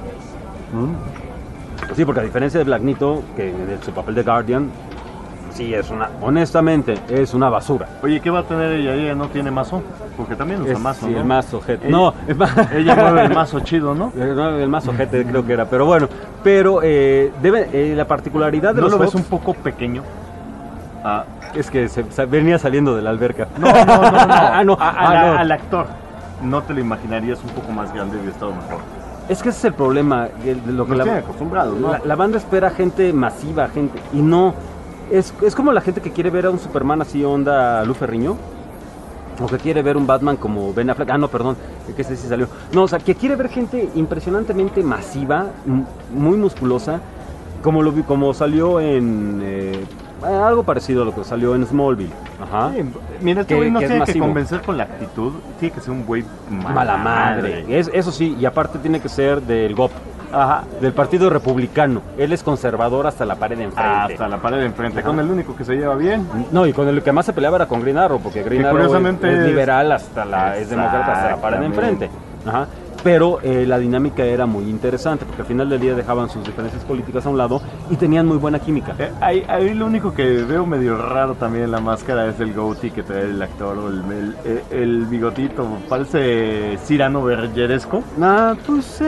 Sí, porque a diferencia de Black Nito, que de su papel de Guardian, sí es una, honestamente, es una basura. Oye, ¿qué va a tener ella? Ella no tiene mazo, porque también usa Es, mazo, sí, ¿no? el mazo ojete. Ella- No, es más- Ella mueve el mazo chido, ¿no? Eh, no, el más ojete creo que era, pero bueno, pero eh, debe, eh, la particularidad de ¿No los lo ves Hawks un poco pequeño? Ah, es que se, se- venía saliendo de la alberca. no, no, no, no. Ah, no, A- a ah, la- no. Al actor. No te lo imaginarías un poco más grande y hubiera estado mejor. Es que ese es el problema, el- de lo que Nos la, tienen acostumbrados, ¿no? la, la banda espera gente masiva, gente, y no, es, es como la gente que quiere ver a un Superman así onda Lou Ferrigno, o que quiere ver un Batman como Ben Affleck, ah no, perdón, que ese sí salió, no, o sea, que quiere ver gente impresionantemente masiva, m- muy musculosa, como lo vi- como salió en, eh, Eh, algo parecido a lo que salió en Smallville. Ajá. Sí, mira, este Que- güey no que es tiene que masivo. convencer con la actitud, tiene que ser un güey mala, Mala madre. Es, eso sí, y aparte tiene que ser del G O P. Ajá. Del Partido Republicano. Él es conservador hasta la pared de enfrente. Hasta la pared de enfrente, Ajá. con el único que se lleva bien. No, y con el que más se peleaba era con Green Arrow, porque Green Que Arrow es, curiosamente es es- liberal hasta la, es demócrata hasta la pared de enfrente. Ajá. Pero eh, la dinámica era muy interesante, porque al final del día dejaban sus diferencias políticas a un lado y tenían muy buena química. Eh, ahí, ahí lo único que veo medio raro también en la máscara es el goatee que trae el actor, o el, el, el- el bigotito, parece Cyrano Bergeresco. Ah, pues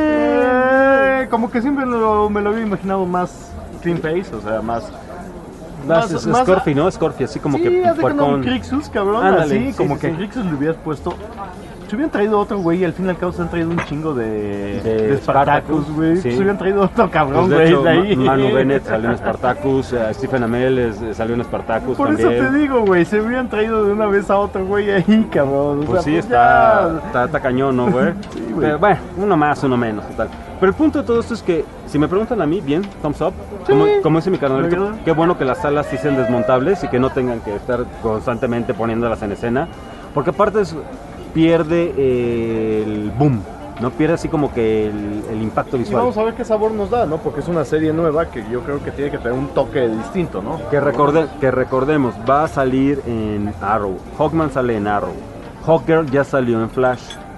Eh, como que siempre lo- me lo había imaginado más clean face, o sea, más... Más, más- es más- Scorpy, ¿no? Scorpy, así como sí, que haz de cuenta un puercón. Crixus, cabrón, Ándale, así, sí, como sí, que sí. a Crixus le hubieras puesto... Se hubieran traído otro güey y al fin y al cabo se han traído un chingo de, De de Spartacus, güey. sí. Se hubieran traído otro cabrón, Pues de güey, hecho, de ahí. Ma- Manu Bennett salió en Spartacus, eh, Stephen Amell es- salió en Spartacus Por también. eso te digo, güey, se hubieran traído de una vez a otro güey ahí, cabrón. O Pues sea, sí, pues está, ya. está, está cañón, ¿no, güey? Sí, güey. Pero bueno, uno más, uno menos, total. Pero el punto de todo esto es que, si me preguntan a mí, bien, thumbs up. Como, como dice mi carnalito, ¿verdad? qué bueno que las salas sí sean desmontables y que no tengan que estar constantemente poniéndolas en escena. Porque aparte es- pierde eh, el boom, ¿no? Pierde así como que el, el impacto Y visual. vamos a ver qué sabor nos da, ¿no? Porque es una serie nueva que yo creo que tiene que tener un toque distinto, ¿no? Que, recorde- que recordemos, va a salir en Arrow. Hawkman sale en Arrow. Hawkgirl ya salió en Flash.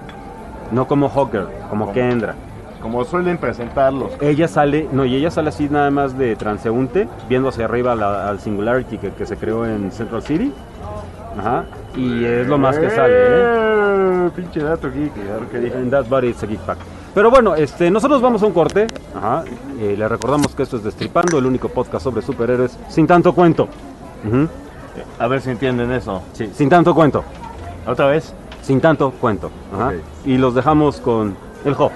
No como Hawkgirl, como Kendra. Como suelen presentarlos. Ella sale, no, y ella sale así nada más de transeúnte, viendo hacia arriba a la- al Singularity que, que se creó en Central City. Ajá. Y es lo más que sale, ¿eh? Eh, Pinche dato geek, claro que dije. En That Body It's a Geek Pack. Pero bueno, este, nosotros vamos a un corte. Ajá. Eh, le recordamos que esto es Destripando, el único podcast sobre superhéroes sin tanto cuento. Ujú. A ver si entienden eso. Sí, sin tanto cuento. ¿Otra vez? Sin tanto cuento. Ajá. Ok. Y los dejamos con el Hawk.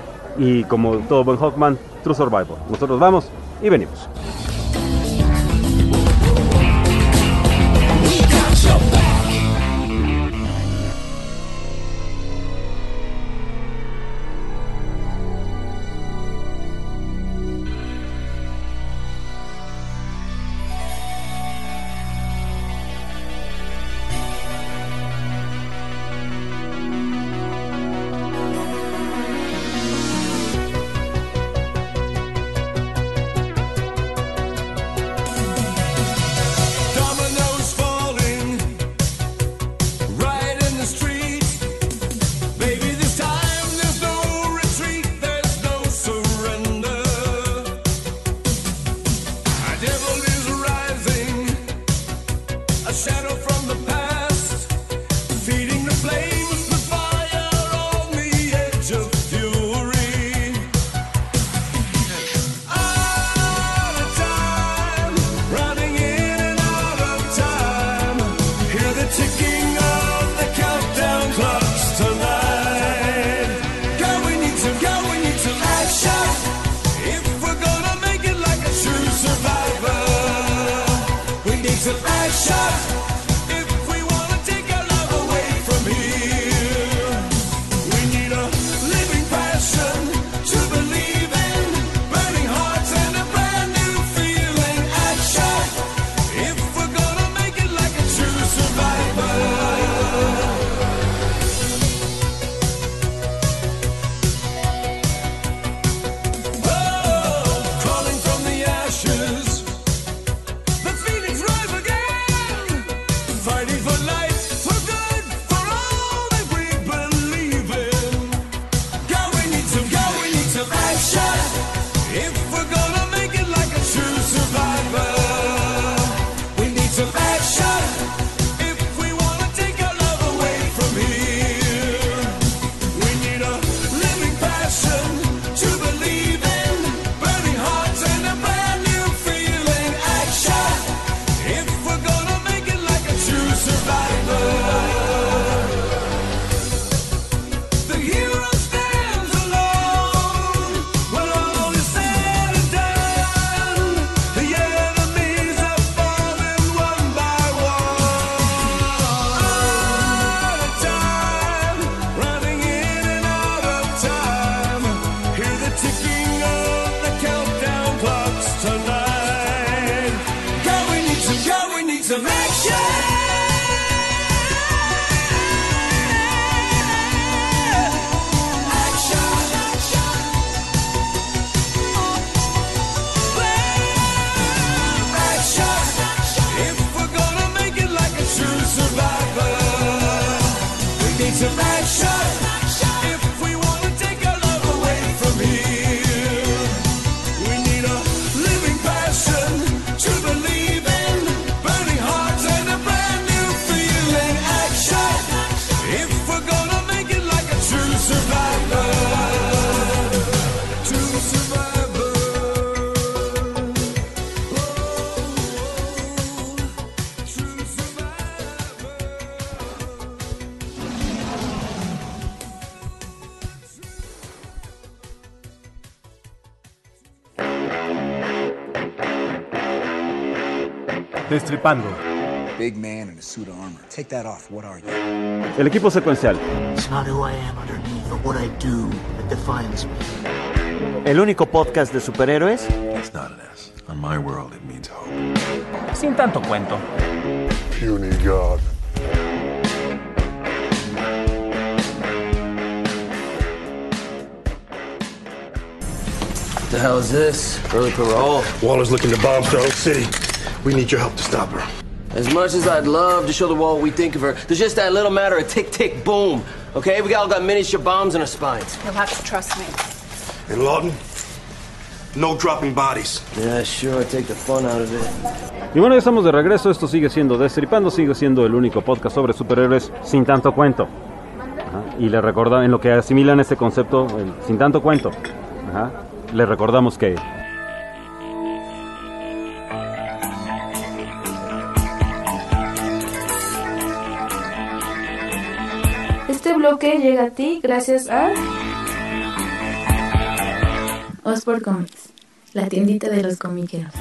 Y como todo buen Hawkman, True Survival. Nosotros vamos y venimos. Dominoes falling, some action. If we wanna take our love away from here, we need a living passion to believe in, burning hearts and a brand new feeling. Action, if we're gonna make it like a true survivor. True survivor. Oh, oh, true survivor. Destripando. Big man in a suit of armor. Take that off. What are you? El equipo secuencial. It's not who I am underneath, but what I do that defines me. El único podcast de superhéroes It's not an S. On my world, it means hope. Sin tanto cuento. Puny God. What the hell is this? Early parole? Waller's looking to bomb Starling City. We need your help to stop her. As much as I'd love to show the world what we think of her, there's just that little matter of tick, tick, boom. Okay? We all got miniature bombs in our spines. You'll have to trust me. And Lawton, no dropping bodies. Yeah, sure. Take the fun out of it. Y bueno, ya estamos de regreso. Esto sigue siendo Destripando, sigue siendo el único podcast sobre superhéroes sin tanto cuento. Ajá. Y le recordamos, en lo que asimilan este concepto, el sin tanto cuento, ajá, le recordamos que Este bloque llega a ti gracias a Osborne Comics, la tiendita de los comiqueros.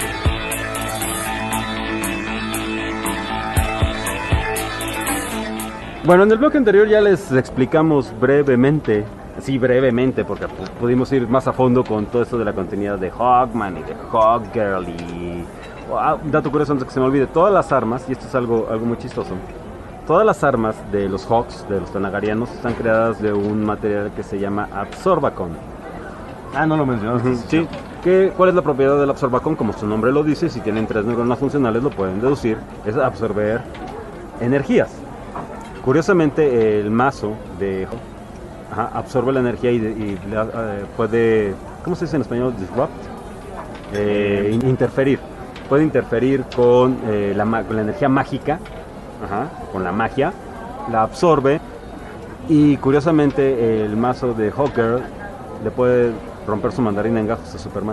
Bueno, en el bloque anterior ya les explicamos brevemente, sí brevemente, porque pues, pudimos ir más a fondo con todo esto de la continuidad de Hawkman y de Hawkgirl y... Ah, un dato curioso antes que se me olvide, todas las armas, y esto es algo, algo muy chistoso, todas las armas de los Hawks, de los Tanagarianos, están creadas de un material que se llama Absorbacon. Ah, no lo mencionaste. Sí, ¿Qué, ¿cuál es la propiedad del Absorbacon? Como su nombre lo dice, si tienen tres neuronas funcionales lo pueden deducir, es absorber energías. Curiosamente, el mazo de ajá, absorbe la energía y, de, y uh, puede, ¿cómo se dice en español? Disrupt, eh, interferir. Puede interferir con, eh, la, con la energía mágica, ajá, con la magia, la absorbe y curiosamente el mazo de Hawkgirl le puede romper su mandarina en gajos a Superman.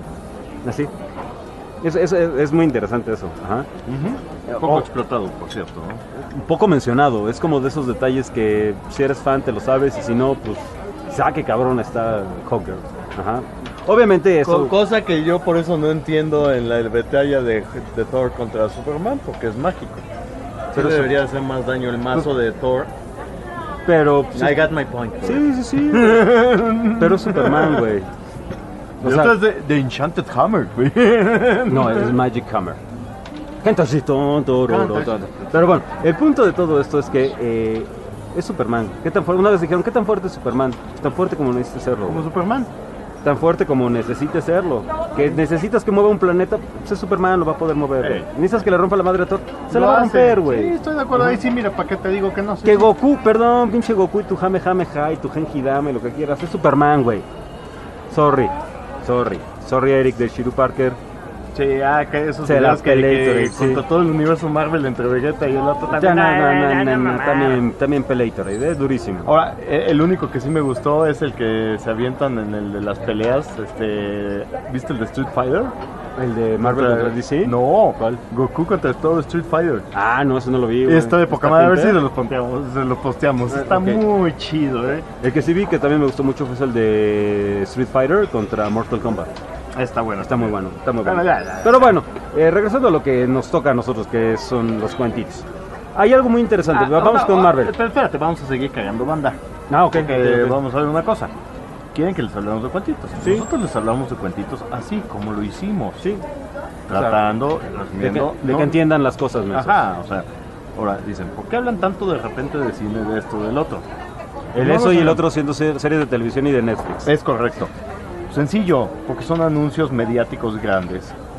Así. Es, es, es muy interesante eso. Ajá. Uh-huh. Poco oh, explotado, por cierto, ¿no? Poco mencionado. Es como de esos detalles que si eres fan te lo sabes y si no, pues, ¿sabes qué cabrón está Hawkgirl? Ajá. Obviamente eso... Cosa que yo por eso no entiendo en la batalla de, de Thor contra Superman, porque es mágico. Pero sí debería hacer más daño el mazo de Thor. Pero... Sí. I got my point. Sí, sí, sí. Pero Superman, güey. O sea, es de, de Enchanted Hammer, güey. No, es Magic Hammer. Gentacito, pero bueno, el punto de todo esto es que eh, es Superman. ¿Qué tan fuerte? Una vez dijeron, ¿qué tan fuerte es Superman? Tan fuerte como necesita serlo. Como Superman. Tan fuerte como necesite serlo. Que necesitas que mueva un planeta, pues es Superman, lo va a poder mover. Hey. Necesitas que le rompa la madre a Thor, se lo, lo va a romper, güey. Sí, estoy de acuerdo. Uh-huh. Ahí sí, mira, ¿para qué te digo que no? Sí, que sí. Goku, perdón, pinche Goku y tu Jame Jame Hai, tu Genji Dame, lo que quieras, es Superman, güey. Sorry, sorry, sorry Eric de Shiru Parker. Sí, ah, que esos se la que, que sí. Contra todo el universo Marvel entre Vegeta y el otro también. No, no, no, no, no, no, también, también Pelator, es durísimo. Ahora, el único que sí me gustó es el que se avientan en el de las peleas, este, ¿viste el de Street Fighter? ¿El de Marvel contra D C? No, ¿cuál? Goku contra todo Street Fighter. Ah, no, eso no lo vi. Está de poca madre, a ver si se los posteamos, se los posteamos. Está okay. Muy chido, eh. El que sí vi que también me gustó mucho fue el de Street Fighter contra Mortal Kombat. Está bueno, está muy bueno, está muy bueno. Pero bueno, eh, regresando a lo que nos toca a nosotros, que son los cuentitos. Hay algo muy interesante, ah, vamos no, con Marvel. Pero espérate, vamos a seguir cagando banda. Ah, ok. Porque okay, okay. Vamos a ver una cosa. ¿Quieren que les hablemos de cuentitos? ¿Sí? Nosotros les hablamos de cuentitos así, como lo hicimos. Sí. Tratando, o sea, resumiendo. De, que, de que entiendan las cosas, ¿no? Ajá, o sea, ahora dicen, ¿por qué hablan tanto de repente de cine, de esto, del otro? El no eso y el otro siendo series de televisión y de Netflix. Es correcto. Sencillo, porque son anuncios mediáticos grandes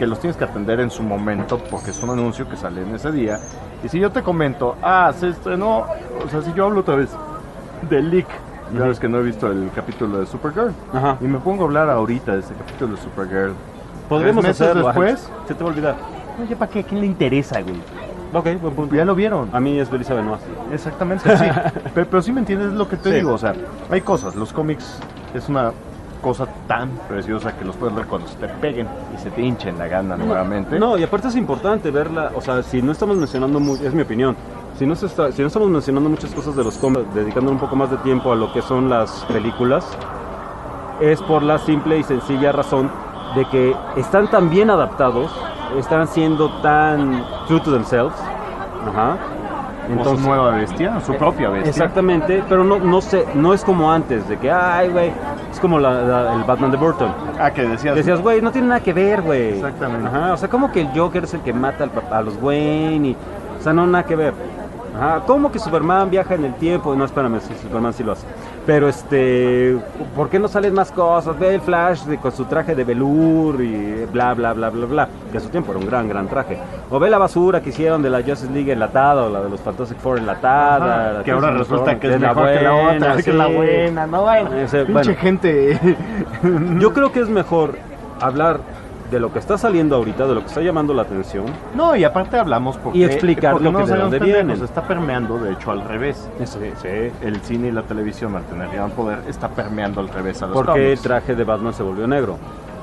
que los tienes que atender en su momento porque es un anuncio que sale en ese día. Y si yo te comento, ah, se estrenó, o sea, si yo hablo otra vez del leak, ya Ujú. ves que no he visto el capítulo de Supergirl, Ajá. y me pongo a hablar ahorita de ese capítulo de Supergirl, Podríamos tres meses hacerlo. después, Se te va a olvidar. oye, ¿para qué? ¿A quién le interesa, güey? Ok, buen punto. Ya lo vieron. A mí es Belisa Benoist. Exactamente, sí. pero, pero sí me entiendes lo que te Sí. digo, o sea, hay cosas, los cómics es una cosa tan preciosa que los puedes ver cuando se te peguen y se te hinchen la gana nuevamente. No, y aparte es importante verla, o sea, si no estamos mencionando, mu- es mi opinión, si no, se está, si no estamos mencionando muchas cosas de los cómics, dedicando un poco más de tiempo a lo que son las películas, es por la simple y sencilla razón de que están tan bien adaptados, están siendo tan true to themselves, ajá. Como su nueva bestia, su propia bestia. Exactamente, pero no, no sé, no es como antes, de que, ay, güey, es como la- la- el Batman de Burton. Ah, que decías. Decías, güey, no tiene nada que ver, güey. Exactamente. Ajá, o sea, como que el Joker es el que mata al papá- a los Wayne y... O sea, no, nada que ver. Ajá, ¿cómo que Superman viaja en el tiempo? No, espérame, sí, Superman sí lo hace. Pero, este, ¿por qué no salen más cosas? Ve el Flash de- con su traje de velour y bla, bla, bla, bla, bla. Que a su tiempo era un gran, gran traje. O ve la basura que hicieron de la Justice League enlatada o la de los Fantastic Four enlatada. Ajá, la que ahora Fantastic resulta Four, que es la mejor que la buena, otra, que es la sí. buena, no, bueno, Ese, pinche bueno. gente. Yo creo que es mejor hablar de lo que está saliendo ahorita, de lo que está llamando la atención. No, y aparte hablamos porque, Y explicar porque lo no que- nos de hagamos dónde pendejos, vienen. está permeando, de hecho, al revés. Sí, sí. El cine y la televisión, al tener gran poder, está permeando al revés a los ¿Por qué el cómics. traje de Batman se volvió negro?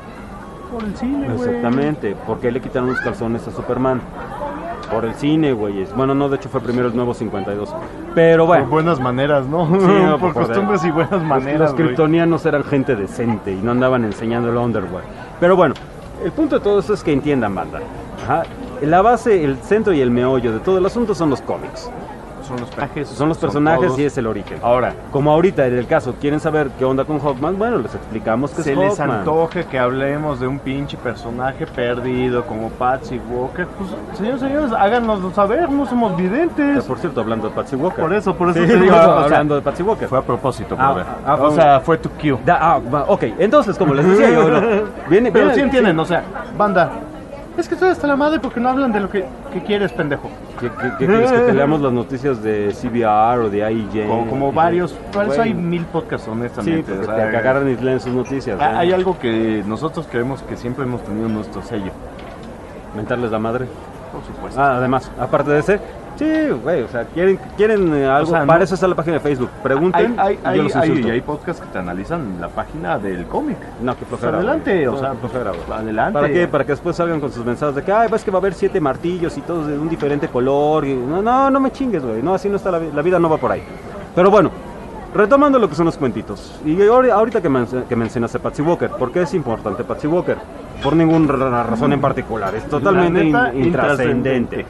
Por el cine, güey. Exactamente. ¿Por qué le quitaron los calzones a Superman? Por el cine, güeyes. Bueno, no, de hecho fue primero el nuevo cincuenta y dos. Pero bueno. Por buenas maneras, ¿no? Sí, no, por por costumbres y buenas Los- maneras, Los güey. kryptonianos eran gente decente y no andaban enseñando el underwear. Pero bueno, el punto de todo esto es que entiendan, banda. Ajá. La base, el centro y el meollo de todo el asunto son los cómics. Son los personajes. Son los personajes todos. y es el origen. Ahora, Como ahorita en el caso, ¿quieren saber qué onda con Hawkman? Bueno, les explicamos que se es les Hawkman. antoje que hablemos de un pinche personaje perdido como Patsy Walker. Pues, señores, señores, háganoslo saber, no somos videntes. Por cierto, hablando de Patsy Walker. Por eso, por eso Sí, te digo, o sea, o sea, hablando de Patsy Walker. Fue a propósito, Ah, brother. ah, fue o un- sea, fue tu cue. Da- ah, va, ok, entonces, como les decía yo, ¿no? viene, Pero viene- sí entienden, o sea, banda, es que estoy hasta la madre porque no hablan de lo que, que quieres, pendejo. ¿Qué, qué- qué quieres? ¿Que te leamos las noticias de C B R o de I E J? Como, como varios, por eso hay Bueno. mil podcasts, Sí, honestamente. porque o sea, te agarran y leen sus noticias. ha- ¿no? Hay algo que nosotros creemos que siempre hemos tenido en nuestro sello. Mentarles la madre. Por supuesto. Ah, además, aparte de ese, sí, güey, o sea, quieren, quieren eh, algo, O sea, para no- eso está la página de Facebook. Pregunten, hay, hay, y yo los hay, insulto. hay, hay podcasts que te analizan la página del cómic. No, que Pues flojera. adelante, güey. o No, sea, qué flojera, güey. adelante. ¿Para qué? Para que después salgan con sus mensajes de que, ay, ves que va a haber siete martillos y todos de un diferente color. Y... No, no, no me chingues, güey. No, así no está la, vi- la vida, no va por ahí. Pero bueno, retomando lo que son los cuentitos. Y ahori- ahorita que, men- que mencionaste Patsy Walker, ¿por qué es importante Patsy Walker? Por ninguna razón en particular. Es totalmente in- neta, intrascendente.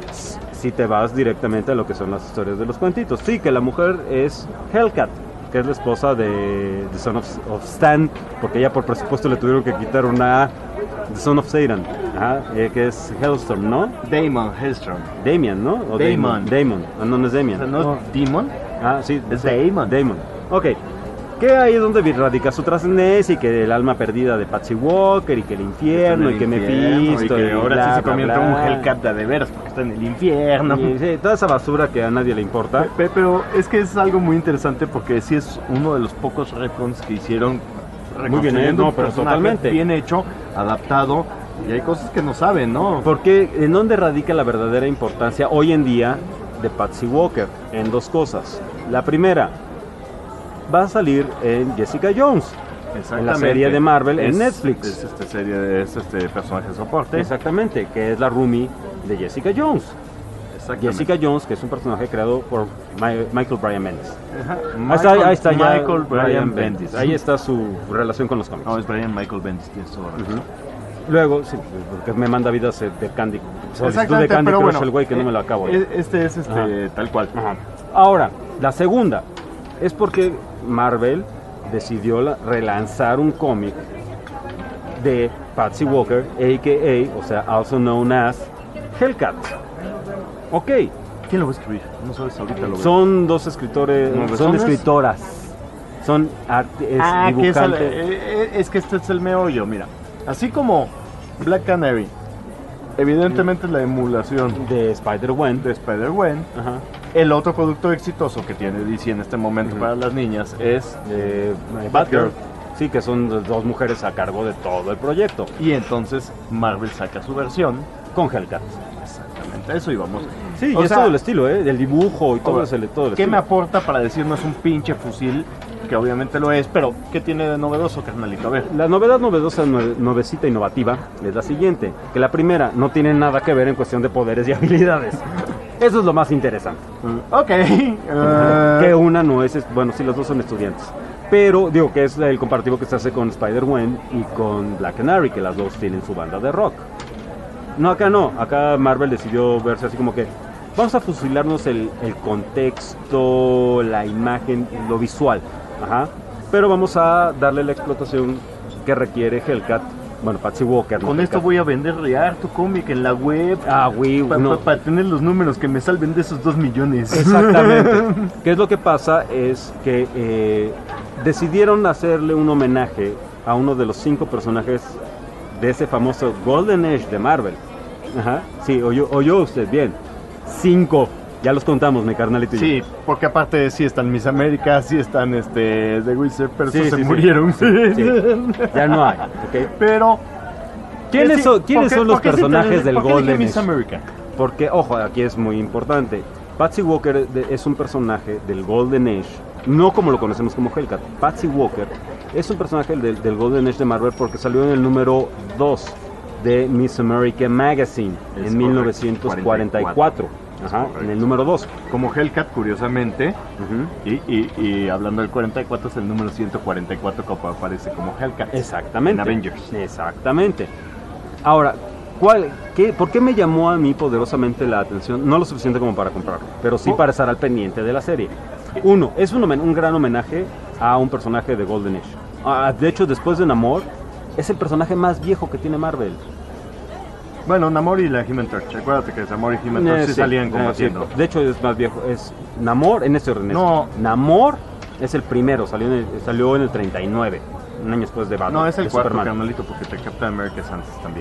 Si te vas directamente a lo que son las historias de los cuentitos. Sí, que la mujer es Hellcat, que es la esposa de The Son of, of Stan, porque ella por presupuesto le tuvieron que quitar una A, The Son of Satan, ajá, eh, que es Hellstorm, ¿no? Damon Hellstrom. Damian, ¿no? O Damon. Damon, ah, no, no es Damian. O sea, ¿no es Demon? Ah, sí, Es sí, Damon. Damon. Ok. Que ahí es donde radica su trascendencia y que el alma perdida de Patsy Walker y que el infierno y que Mephisto y que ahora bla, sí se bla, convierte en bla. un Hellcat de, de veras porque está en el infierno. Y, sí, toda esa basura que a nadie le importa. Pe- Pero es que es algo muy interesante porque sí es uno de los pocos retcons que hicieron Muy bien, ¿eh? reconstruyendo No, un pero personaje totalmente. bien hecho, adaptado, y hay cosas que no saben, ¿no? Porque ¿en dónde radica la verdadera importancia hoy en día de Patsy Walker? En dos cosas. La primera, va a salir en Jessica Jones, en la Exactamente. serie de Marvel Es- en Netflix. Es este serie, es este personaje de soporte. Exactamente, que es la roomie de Jessica Jones. Exactamente. Jessica Jones, que es un personaje creado por Mi- Michael Bryan Bendis. Ajá. Ahí está, ahí está ya Michael Bryan Bendis. Bendis. Ahí está su relación con los cómics. No, es Brian Michael Bendis, tienes toda la razón. Luego, sí, porque me manda vidas eh, de Candy. Solicitud de Exactamente, Candy pero Crush, bueno, el güey que no eh, me lo acabo. eh, Este es este, Ajá. tal cual. Ajá. Ahora, la segunda es porque Marvel decidió la- relanzar un cómic de Patsy Walker, a k a, o sea, also known as Hellcat. Ok, ¿Quién lo va a escribir? No sabes, ahorita lo veo. son dos escritores, ¿No, son personas? escritoras, son art- es Ah, que es, el- dibujante. eh, eh, es que este es el meollo, mira. Así como Black Canary. Evidentemente es la emulación de Spider-Gwen. De Spider-Gwen. Ajá. El otro producto exitoso que tiene D C en este momento uh-huh. para las niñas es eh, Batgirl. Sí, que son dos mujeres a cargo de todo el proyecto. Y entonces Marvel saca su versión con Hellcat. Exactamente, eso íbamos. Sí, o y sea, es todo el estilo, ¿eh? El dibujo y todo, ese, todo el ¿Qué estilo. me aporta para decir no es un pinche fusil? Que obviamente lo es, pero ¿qué tiene de novedoso, carnalito? A ver. La novedad novedosa, nueve, nuevecita, innovativa, es la siguiente. Que la primera no tiene nada que ver en cuestión de poderes y habilidades. Eso es lo más interesante. Uh, ok. Uh... Que una no es, bueno, sí, los dos son estudiantes. Pero digo que es el comparativo que se hace con Spider-Gwen y con Black Canary, que las dos tienen su banda de rock. No, acá no. Acá Marvel decidió verse así como que vamos a fusilarnos el, el contexto, la imagen, lo visual. Ajá. Pero vamos a darle la explotación que requiere Hellcat. Bueno, Patsy Walker. Con no esto Hellcat. Voy a vender real tu cómic en la web. Ah, güey. Para no. pa, pa tener los números que me salven de esos dos millones. Exactamente. ¿Qué es lo que pasa? Es que eh, decidieron hacerle un homenaje a uno de los cinco personajes de ese famoso Golden Age de Marvel. Ajá. Sí, oyó, oyó usted bien. Cinco. Ya los contamos, mi carnalito. Sí, porque aparte sí están Miss América, sí están este The Wizard, pero sí, esos sí, se sí. murieron. Sí, sí. Ya no hay, ¿okay? Pero ¿quiénes sí, son, ¿quiénes qué, son los personajes del ¿por qué Golden Miss Age? America? Porque, ojo, aquí es muy importante. Patsy Walker es un personaje del Golden Age, no como lo conocemos como Hellcat. Patsy Walker es un personaje del, del Golden Age de Marvel porque salió en el número dos de Miss America Magazine es en mil novecientos cuarenta y cuatro. Ajá, en el número dos. Como Hellcat, curiosamente, uh-huh. y, y, y hablando del cuarenta y cuatro, es el número ciento cuarenta y cuatro que aparece como Hellcat. Exactamente. En Avengers. Exactamente. Ahora, ¿cuál, qué, ¿por qué me llamó a mí poderosamente la atención? No lo suficiente como para comprarlo, pero sí oh. para estar al pendiente de la serie. Uno, es un, un gran homenaje a un personaje de Golden Age. Ah, de hecho, después de Namor, es el personaje más viejo que tiene Marvel. Bueno, Namor y la Human Torch. Acuérdate que Namor y Human Torch eh, sí, sí salían combatiendo. Eh, sí. De hecho, es más viejo. Es Namor en este orden. No. Namor es el primero. Salió en el, salió en el treinta y nueve. Un año después de Batman. No, es el de cuarto, Superman. carnalito, porque te Captain America es antes también.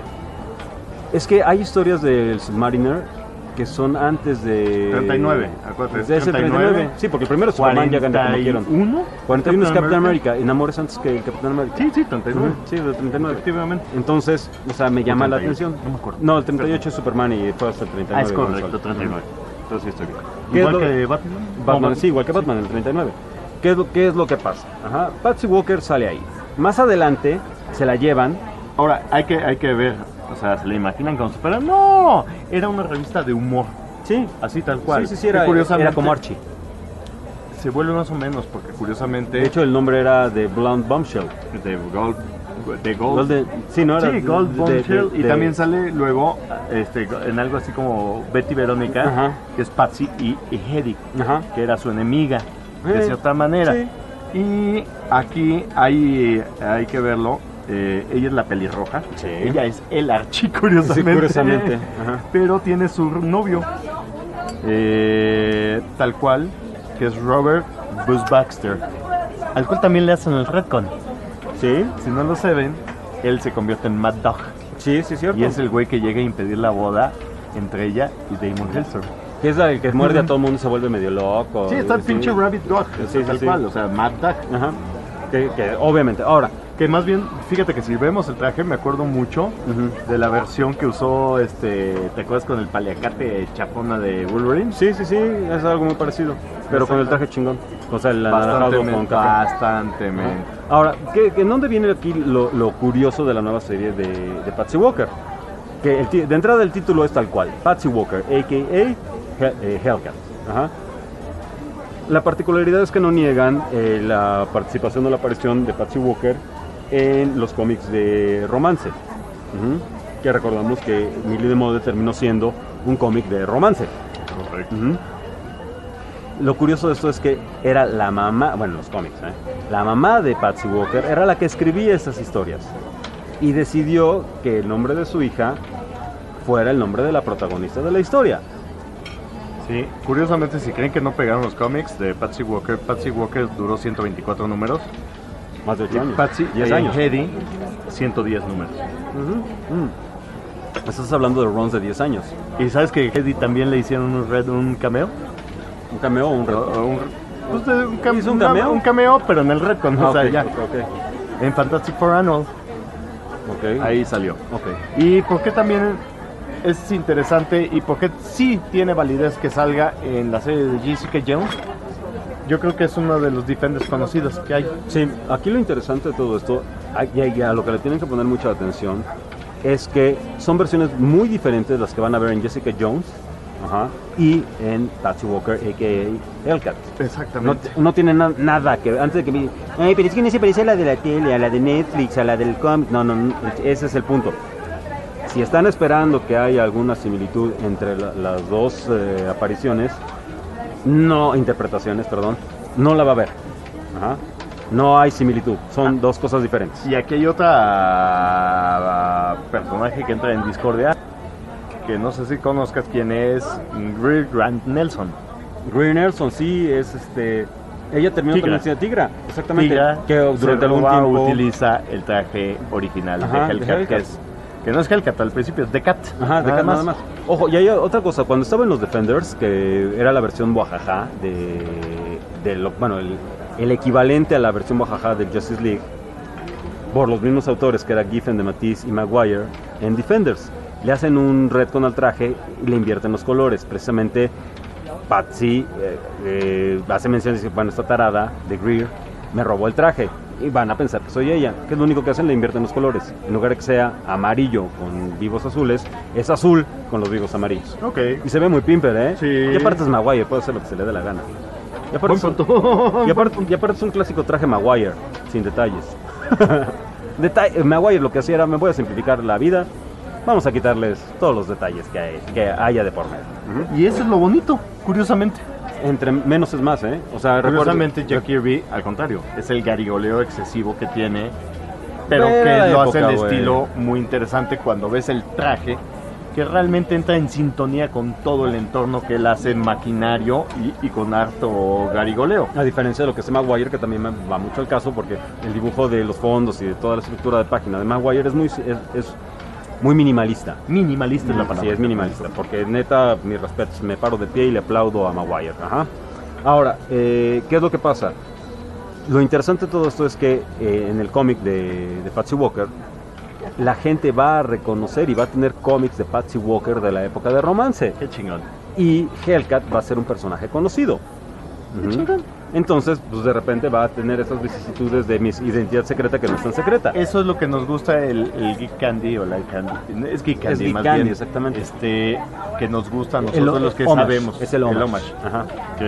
Es que hay historias del Submariner que son antes de... treinta y nueve, acuérdate. Es treinta y nueve. Sí, porque el primero es Superman, ya gana como quieran. ¿uno? cuarenta y uno es Captain America. America y Namor es antes que el Captain America. Sí, sí, treinta y nueve. Uh-huh. Sí, de treinta y nueve. Efectivamente. Entonces, o sea, me llama la atención. No me acuerdo. No, el treinta y ocho es Superman y fue hasta el treinta y nueve. Ah, es correcto, treinta y nueve. Entonces sí estoy bien. ¿Qué ¿Igual es lo... que Batman? Batman, sí, igual que Batman, el treinta y nueve. ¿Qué es lo, qué es lo que pasa? Ajá, Patsy Walker sale ahí. Más adelante se la llevan. Ahora, hay que, hay que ver, o sea, se le imaginan como Superman. ¡No! Era una revista de humor. Sí, así tal cual. Sí, sí, sí, era, era como Archie. Se vuelve más o menos, porque curiosamente... De hecho, el nombre era de Blonde Bombshell. De Gold... De Gold... Gold de, sí, no era... Sí, Gold de, Bombshell. De, y de, también sale luego este, en algo así como Betty Verónica, ajá. que es Patsy y, y Hedy, ajá. que era su enemiga, eh, de cierta manera. Sí. Y aquí hay, hay que verlo. Eh, ella es la pelirroja, sí. ella es el Archie, curiosamente, sí, curiosamente. Ajá. pero tiene su novio, eh, tal cual, que es Robert Bruce Baxter, al cual también le hacen el retcon. Sí. Si no lo saben, él se convierte en Mad Dog. Sí, sí, cierto. Y es el güey que llega a impedir la boda entre ella y Damon Hellstrom. Que es el que muerde a todo el mundo y se vuelve medio loco. Sí, está el sí. pinche Rabbit Dog, sí, tal sí, cual, sí. o sea, Mad Dog. Ajá. Que, que obviamente, ahora... Que más bien, fíjate que si vemos el traje, me acuerdo mucho uh-huh. de la versión que usó, este, ¿te acuerdas con el paliacate chafona de Wolverine? Sí, sí, sí, es algo muy parecido, pero con el traje chingón. O sea, el anaranjado con café. Bastantemente. Uh-huh. Ahora, ¿qué, ¿en dónde viene aquí lo, lo curioso de la nueva serie de, de Patsy Walker? Que el, de entrada el título es tal cual, Patsy Walker, a k a. Hell, eh, Hellcat. Ajá. La particularidad es que no niegan eh, la participación o la aparición de Patsy Walker en los cómics de romance, uh-huh. que recordamos que Millie de Mode terminó siendo un cómic de romance. Correcto. Uh-huh. Lo curioso de esto es que era la mamá, bueno, los cómics, ¿eh? la mamá de Patsy Walker era la que escribía esas historias y decidió que el nombre de su hija fuera el nombre de la protagonista de la historia. Sí, curiosamente, si creen que no pegaron los cómics de Patsy Walker, Patsy Walker duró ciento veinticuatro números. Más de ocho años. Patsy, diez años. Hedy, ciento diez números. Uh-huh. Mm. Estás hablando de runs de diez años. ¿Y sabes que Eddie también le hicieron un, red, un cameo? ¿Un cameo o un retcon? O- o un, pues de un, cam- ¿Hizo un una- cameo? un cameo, pero en el retcon, Ah, o sea, ok, ya. ok, ok. En Fantastic Four Annual, Ok. ahí salió. Ok. ¿Y por qué también es interesante y por qué sí tiene validez que salga en la serie de Jessica Jones? Yo creo que es uno de los Defenders conocidos que hay. Sí, aquí lo interesante de todo esto, a, y a lo que le tienen que poner mucha atención, es que son versiones muy diferentes las que van a ver en Jessica Jones, ajá, y en Patsy Walker, a k a. Hellcat. No, Exactamente. no tiene na- nada que ver. Antes de que me digan, "Ay, pero es que no se parece a la de la tele, a la de Netflix, a la del cómic". No, no, no, ese es el punto. Si están esperando que haya alguna similitud entre la- las dos eh, apariciones, no, interpretaciones, perdón, no la va a ver. Ajá. No hay similitud, son dos cosas diferentes. Y aquí hay otra uh, personaje que entra en discordia, que no sé si conozcas quién es, Greer Grant Nelson. Greer Nelson, sí, es este. Ella terminó Tigra. también siendo Tigra, exactamente. Tigra, que durante se algún roba, tiempo utiliza el traje original Ajá, de de Hellcat, Hellcat. que es que no es Hellcat al principio, es Decat. Ajá, de nada cada nada más. Ojo, y hay otra cosa, cuando estaba en los Defenders, que era la versión Wajaja de, de lo, bueno, el, el equivalente a la versión Wajaja de Justice League, por los mismos autores que era Giffen, de Matisse y Maguire, en Defenders. Le hacen un retcon al traje y le invierten los colores. Precisamente Patsy eh, eh, hace mención y dice, bueno, esta tarada de Greer me robó el traje. Y van a pensar que soy ella, que es lo único que hacen, le invierten los colores. En lugar de que sea amarillo con vivos azules, es azul con los vivos amarillos. Ok. Y se ve muy pimper, ¿eh? Sí. Y aparte es Maguire, puede hacer lo que se le dé la gana. Y aparte, Buen es un, punto. y aparte, y aparte es un clásico traje Maguire, sin detalles. Deta- Maguire lo que hacía era, me voy a simplificar la vida, vamos a quitarles todos los detalles que, hay, que haya de por medio. Y eso es lo bonito, curiosamente. Entre menos es más, ¿eh? O sea, recuerdo- Curiosamente, Jack Kirby, al contrario, es el garigoleo excesivo que tiene, pero Pero que la lo hace época, el güey. estilo muy interesante cuando ves el traje, que realmente entra en sintonía con todo el entorno que él hace maquinario y, y con harto garigoleo. A diferencia de lo que hace Maguire, que también me va mucho al caso, porque el dibujo de los fondos y de toda la estructura de página de Maguire es muy, es, es muy minimalista. Minimalista es la Sí, palabra. es minimalista, porque neta, mis respetos, me paro de pie y le aplaudo a Maguire. Ajá. Ahora, eh, ¿qué es lo que pasa? Lo interesante de todo esto es que eh, en el cómic de, de Patsy Walker, la gente va a reconocer y va a tener cómics de Patsy Walker de la época de romance. Qué chingón. Y Hellcat va a ser un personaje conocido. Qué Ujú. chingón. Entonces, pues de repente va a tener esas vicisitudes de mi identidad secreta que no es tan secreta. Eso es lo que nos gusta el, el Geek Candy o la Candy. Es Geek Candy, Geek más Candy, bien. exactamente. Este, que nos gusta a El nosotros o- los que homage, sabemos. es el homage. Ajá.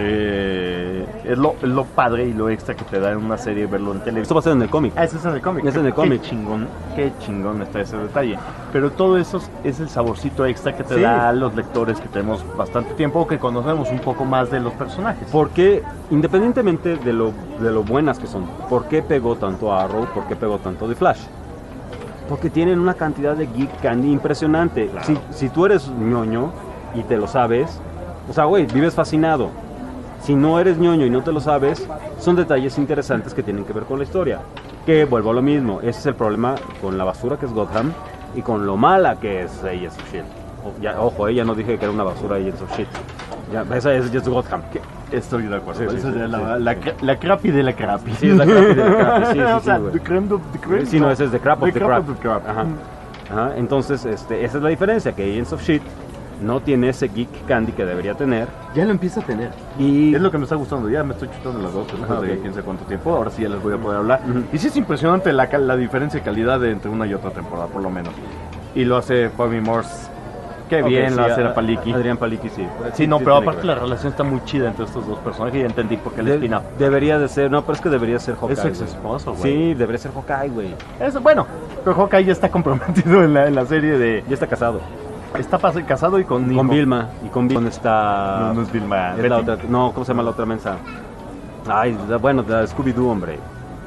Que es lo, es lo padre y lo extra que te da en una serie verlo en televisión. Esto va a ser en el cómic. Ah, ese es en el cómic. Es en el cómic. Qué chingón, qué chingón está ese detalle. Pero todo eso es- es el saborcito extra que te Sí. da a los lectores que tenemos bastante tiempo o que conocemos un poco más de los personajes. Porque, independientemente de lo, de lo buenas que son, ¿por qué pegó tanto Arrow? ¿Por qué pegó tanto The Flash? Porque tienen una cantidad de geek candy impresionante. Si, si tú eres ñoño y te lo sabes, o sea, güey, vives fascinado. Si no eres ñoño y no te lo sabes, son detalles interesantes que tienen que ver con la historia. Que vuelvo a lo mismo, ese es el problema con la basura que es Gotham y con lo mala que es Agents of Shield. O- ya, ojo, ella no dije que era una basura Agents of Shield. Ya, esa es just Gotham. Estoy de acuerdo. Sí, sí, Esa sí, es la, sí. la, cra- la crappy de la crappy. Sí, es la crappy de la crappy, sí, sí, O sí, sea, güey. the creme de the creme. Sí, no, ese es The Crap of The the crap Crap. of the crap. Ajá. Ajá, entonces, este, esa es la diferencia, que Agents of Shield no tiene ese geek candy que debería tener. Ya lo empieza a tener. Y Es lo que me está gustando. Ya me estoy chutando las dos después Ajá, de ok. quién sé cuánto tiempo. Ahora sí ya les voy a poder hablar. Ujú. Y sí es impresionante la, cal- la diferencia de calidad de entre una y otra temporada, por lo menos. Y lo hace Bobby Morse. Qué Ok, bien sí, lo hace a- a Paliki. Adrián Paliki, sí. Sí, no, pero tiene aparte que la ver. relación está muy chida entre estos dos personajes. Ya entendí por qué el De- spin-off. debería de ser, no, pero es que debería ser Hawkeye. Es su ex güey. esposo, güey. Sí, debería ser Hawkeye, güey. Eso, bueno, pero Hawkeye ya está comprometido en la, en la serie de... Ya está casado. Está pas- casado y con Con hijo. Vilma. Y con Vilma está... No, no es Vilma. es la Betty. otra, no, ¿cómo se llama la otra mensa? Ay, la- bueno, la Scooby-Doo, hombre.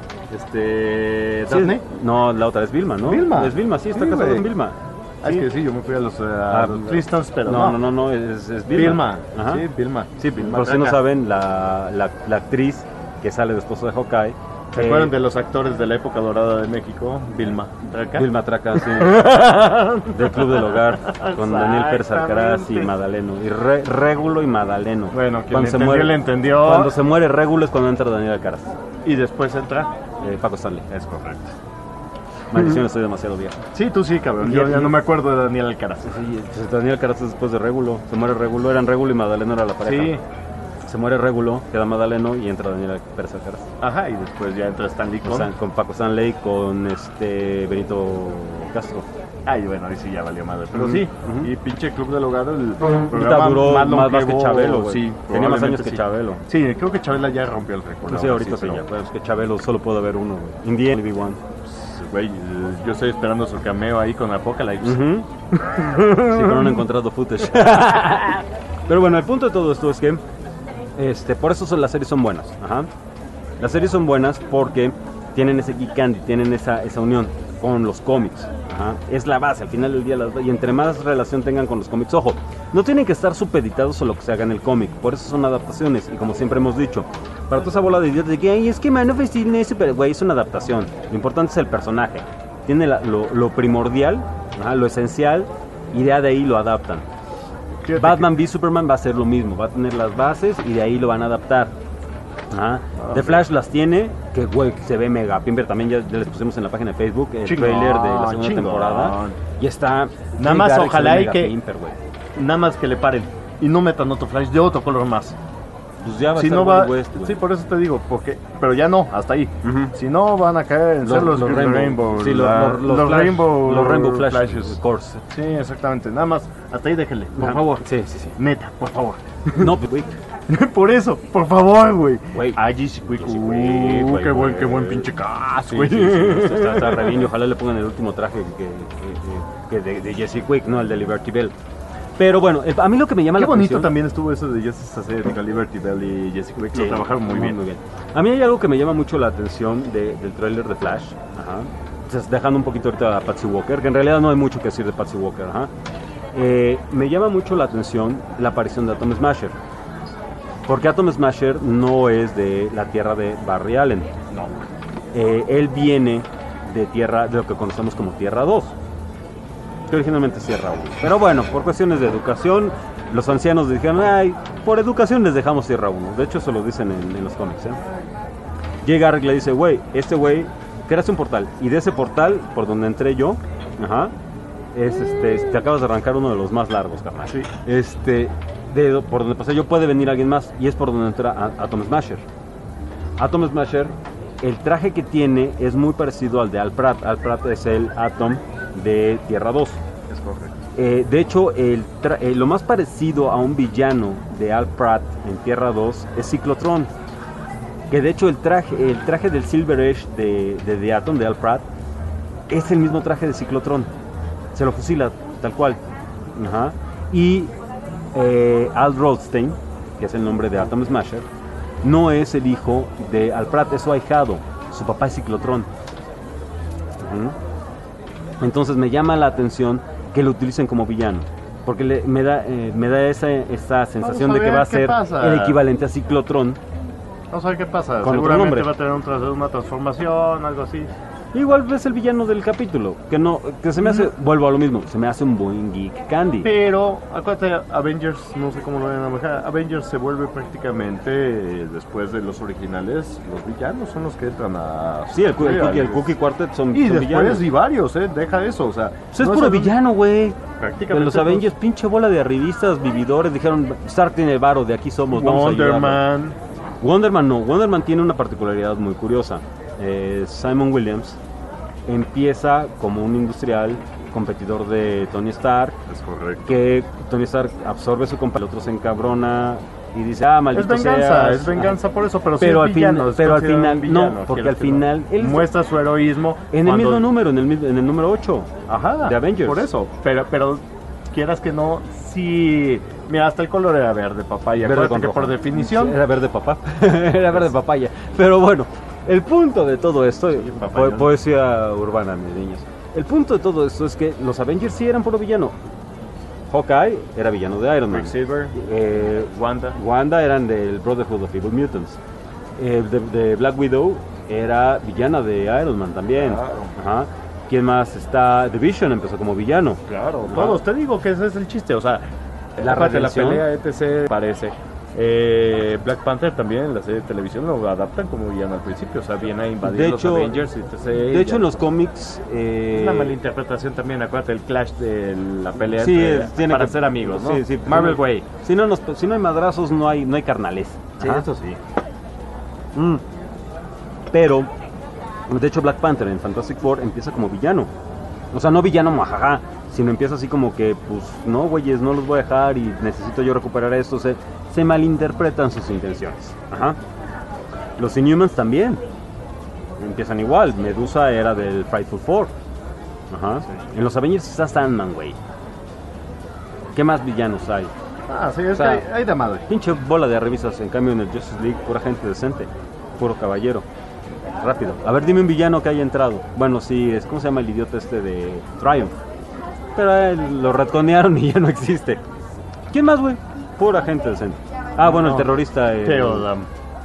Este... Sí, ¿Daphne? no, la otra es Vilma, ¿no? Vilma. Es Vilma, sí, está Sí, casado güey. con Vilma. Ah, es Sí. que sí, yo me fui a los, eh, a Ah, los Flintstones, pero no, no. no, no, no, es, es Vilma. Vilma. Ajá. Sí, Vilma. Sí, Vilma por si no Draca. saben, la, la, la actriz que sale de esposo de Hawkeye ¿Se Eh, acuerdan de los actores de la época dorada de México? Vilma Traca. Vilma Traca, sí. Del Club del Hogar, con Daniel Pérez Alcaraz y Exactamente. Madaleno. Y Re- Régulo y Madaleno. Bueno, quien Cuando le se entendió, muere, le entendió. Cuando se muere Régulo es cuando entra Daniel Alcaraz. Y después entra. Eh, Paco Stanley. Es correcto. Maldición, estoy demasiado viejo. Sí, tú sí, cabrón. Yo ya no me acuerdo de Daniel Alcaraz. Sí, pues Daniel Alcaraz es después de Régulo. Se muere Régulo, eran Régulo y Madaleno era la pareja. Sí. Se muere Régulo, queda Madaleno y entra Daniel Pérez Alcaraz. Ajá, y después ya entra Stanley O con. sea, con Paco Stanley, con este Benito Castro. Ay, bueno, ahí sí ya valió madre. Pero Ujú, sí, ujú. y pinche Club del Hogar, el Puta, programa duró más, más que longevo, Chabelo, güey. Sí, Tenía más probablemente años que sí. Chabelo. Sí, creo que Chabela ya rompió el récord. No sé, ahora ahorita sí, pero, ya, pero es que Chabelo solo puede haber uno, güey. In the end, only one. pues, güey, eh, yo estoy esperando su cameo ahí con Apocalypse. Ujú. Sí, pero no han encontrado footage. Pero bueno, el punto de todo esto es que este, por eso son, las series son buenas. Ajá. Las series son buenas porque tienen ese geek candy, tienen esa, esa unión con los cómics. Ajá. Es la base, al final del día, las, y entre más relación tengan con los cómics, ojo, no tienen que estar supeditados a lo que se haga en el cómic, por eso son adaptaciones, y como siempre hemos dicho, para toda esa bola de idiotas de que, ay, es que Man of Steel no es super, güey, es una adaptación, lo importante es el personaje, tiene la- lo, lo primordial, ajá, lo esencial, y de ahí lo adaptan. Fíjate Batman v Superman va a ser lo mismo, va a tener las bases y de ahí lo van a adaptar. Ajá. The Flash las tiene, que güey, se ve mega pimper, también ya, ya les pusimos en la página de Facebook el Chingón, trailer de la segunda chingón. temporada y está Nada más, Garrick se ojalá ve y mega que- pimper, güey. Nada más que le paren y no metan otro Flash de otro color más. Pues ya va Si a no estar va, Wally West, güey. sí, por eso te digo, porque, pero ya no, hasta ahí. Ujú. Si no van a caer en ser los, los Rainbow, sí, los, la- los, los los Flash- Rainbow, los Rainbow Flash, Flashes. Course. Sí, exactamente. Nada más, hasta ahí déjenle, por Ajá. favor. Sí, sí, sí. Neta, por favor. No, pues, güey. Por eso, por favor, güey. Güey. Ah, Jesse Quick. Jesse Uh, Quick, güey, qué buen, güey. qué buen pinche cast, Sí, güey. sí, sí, está, está, está re bien, y ojalá le pongan el último traje que, que- que de, de Jesse Quick, no el de Liberty Bell. Pero bueno, el- a mí lo que me llama Qué la bonito atención... también estuvo eso de Justice Society con Liberty Bell y Jesse Quick. Lo Sí, trabajaron muy bien. muy bien. A mí hay algo que me llama mucho la atención de- del tráiler de Flash. Ajá. Entonces, dejando un poquito ahorita a Patsy Walker, que en realidad no hay mucho que decir de Patsy Walker. Ajá. Eh, me llama mucho la atención la aparición de Atom Smasher. Porque Atom Smasher no es de la tierra de Barry Allen. No. Eh, él viene de tierra, de lo que conocemos como Tierra dos. Que originalmente es Tierra uno. Pero bueno, por cuestiones de educación, los ancianos dijeron, ay, por educación les dejamos Tierra uno. De hecho, eso lo dicen en, en los cómics, ¿eh? Jay Garrick le dice, güey, este güey, creaste un portal. Y de ese portal, por donde entré yo, ajá, es este, te acabas de arrancar uno de los más largos, carnal. Sí. Este, de, por donde pasé yo puede venir alguien más. Y es por donde entra a- Atom Smasher. Atom Smasher, el traje que tiene es muy parecido al de Al Pratt. Al Pratt es el Atom de Tierra dos. Es correcto. Eh, de hecho, el tra- eh, lo más parecido a un villano de Al Pratt en Tierra dos es Ciclotron. Que de hecho el traje, el traje del Silver Age de, de The Atom de Al Pratt es el mismo traje de Ciclotron. Se lo fusila tal cual. Ajá. Y eh, Al Rothstein, que es el nombre de Atom Smasher, no es el hijo de Al Pratt, es su ahijado. Su papá es Ciclotron. Ujú. Entonces me llama la atención que lo utilicen como villano. Porque le- me da, eh, me da esa, esa sensación a de que ver va a qué ser pasa. el equivalente a Ciclotron. Vamos a ver qué pasa. Con otro Seguramente nombre. va a tener un tras- una transformación, algo así. Igual es el villano del capítulo. Que no, que se me hace, vuelvo a lo mismo, se me hace un buen geek candy. Pero, acuérdate, Avengers, no sé cómo lo vayan a manejar. Avengers se vuelve prácticamente, eh, después de los originales, los villanos son los que entran a... Sí, el, Cu- el, Sí, Cookie, el al- Cookie Quartet son, Y son después, villanos. y varios, ¿eh? Deja eso, o sea... Pues es no puro el- villano, güey. Prácticamente. De los los- Avengers, pinche bola de arribistas, vividores, dijeron, Stark tiene el varo, de aquí somos, vamos a Wonder ayudarlo". Man. Wonder Man no, Wonder Man tiene una particularidad muy curiosa. Eh, Simon Williams empieza como un industrial competidor de Tony Stark, Es correcto. que Tony Stark absorbe su compañero, el otro se encabrona y dice, ah, Es maldito venganza, seas. es venganza por eso, pero, sí Pero es al villano, fin- es pero al considerado un final- no, villano, porque quieras al que no. final él- muestra su heroísmo En el cuando- mismo número, en el, mi- en el número ocho Ajá, de Avengers. por eso, pero, pero quieras que no, sí, mira, hasta el color era verde papaya, Verde acuérdate con que rojo. por definición, Sí, era verde papá. Era verde papaya. Pero bueno, el punto de todo esto, papayón. po- poesía urbana, mis niños. El punto de todo esto es que los Avengers sí eran puro villano. Hawkeye era villano de Iron Man. Quicksilver, Eh, Wanda, Wanda eran del Brotherhood of Evil Mutants. Eh, de, de Black Widow era villana de Iron Man también. Claro. Ajá. ¿Quién más está? The Vision empezó como villano. Claro, Ajá. todos, te digo que ese es el chiste, o sea, La aparte de la redención. pelea, etcétera, parece. Eh, Black Panther también, la serie de televisión lo adaptan como villano al principio, o sea, viene a invadir De los hecho, Avengers, etcétera. de hecho en los cómics... eh, Es una mala interpretación también, acuérdate, el clash de la pelea Sí, entre- es- tiene para que- ser amigos, ¿no? Sí, sí, Marvel si no- Way. Si no, nos- si no hay madrazos, no hay, no hay carnales. Sí, Ajá. eso sí. Mm. Pero, de hecho, Black Panther en Fantastic Four empieza como villano. O sea, no villano majaja, sino empieza así como que, pues, no, güeyes, no los voy a dejar y necesito yo recuperar esto. Se, se malinterpretan sus intenciones. Ajá. Los Inhumans también empiezan igual. Medusa era del Frightful Four. Ajá. En los Avengers está Sandman, güey. ¿Qué más villanos hay? Ah, sí, es O sea, que hay, hay de madre. Pinche bola de revisas, en cambio en el Justice League, pura gente decente, puro caballero. Rápido. A ver, dime un villano que haya entrado. Bueno, sí, es ¿cómo se llama el idiota este de Triumph? Pero eh, lo retconearon y ya no existe. ¿Quién más, güey? Pura gente decente. Ah, bueno, No. el terrorista. eh, Theodam.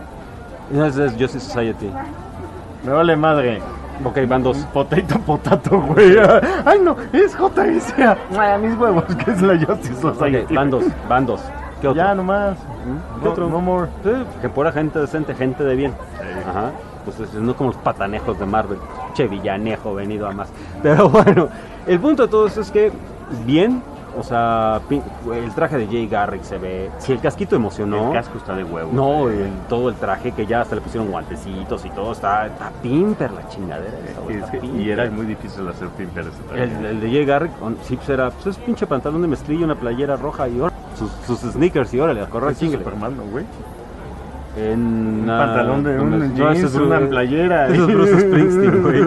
Es, es Justice Society. Me vale madre. Ok, van dos. Potato, potato, güey. Ay, no, es J S A. Ay, a mis huevos, que es la Justice Society. Ok, van dos, van dos. ¿Qué otro? Ya nomás. ¿Mm? ¿Qué No, otro? no more. Sí, que pura gente decente, gente de bien. Ajá. Pues es- no como los patanejos de Marvel. Che, villanejo venido a más. Pero bueno, el punto de todo eso es que bien, o sea, pi- el traje de Jay Garrick se ve. Si el casquito emocionó. El casco está de huevo. No, el- todo el traje que ya hasta le pusieron guantecitos y todo, está, está pimper la chingadera. esa, güey, Y, es está que- pimper. y era muy difícil hacer pimper ese traje. El, el de Jay Garrick, on- sí, pues era, pues es pinche pantalón de mezclilla, una playera roja y órale, sus, sus sneakers y órale, a correr, Ese es chingle. Superman, ¿no, güey? En, Un ah, pantalón de un no, jeans, ese es una Bruce- playera. ese es Bruce Springsteen, güey.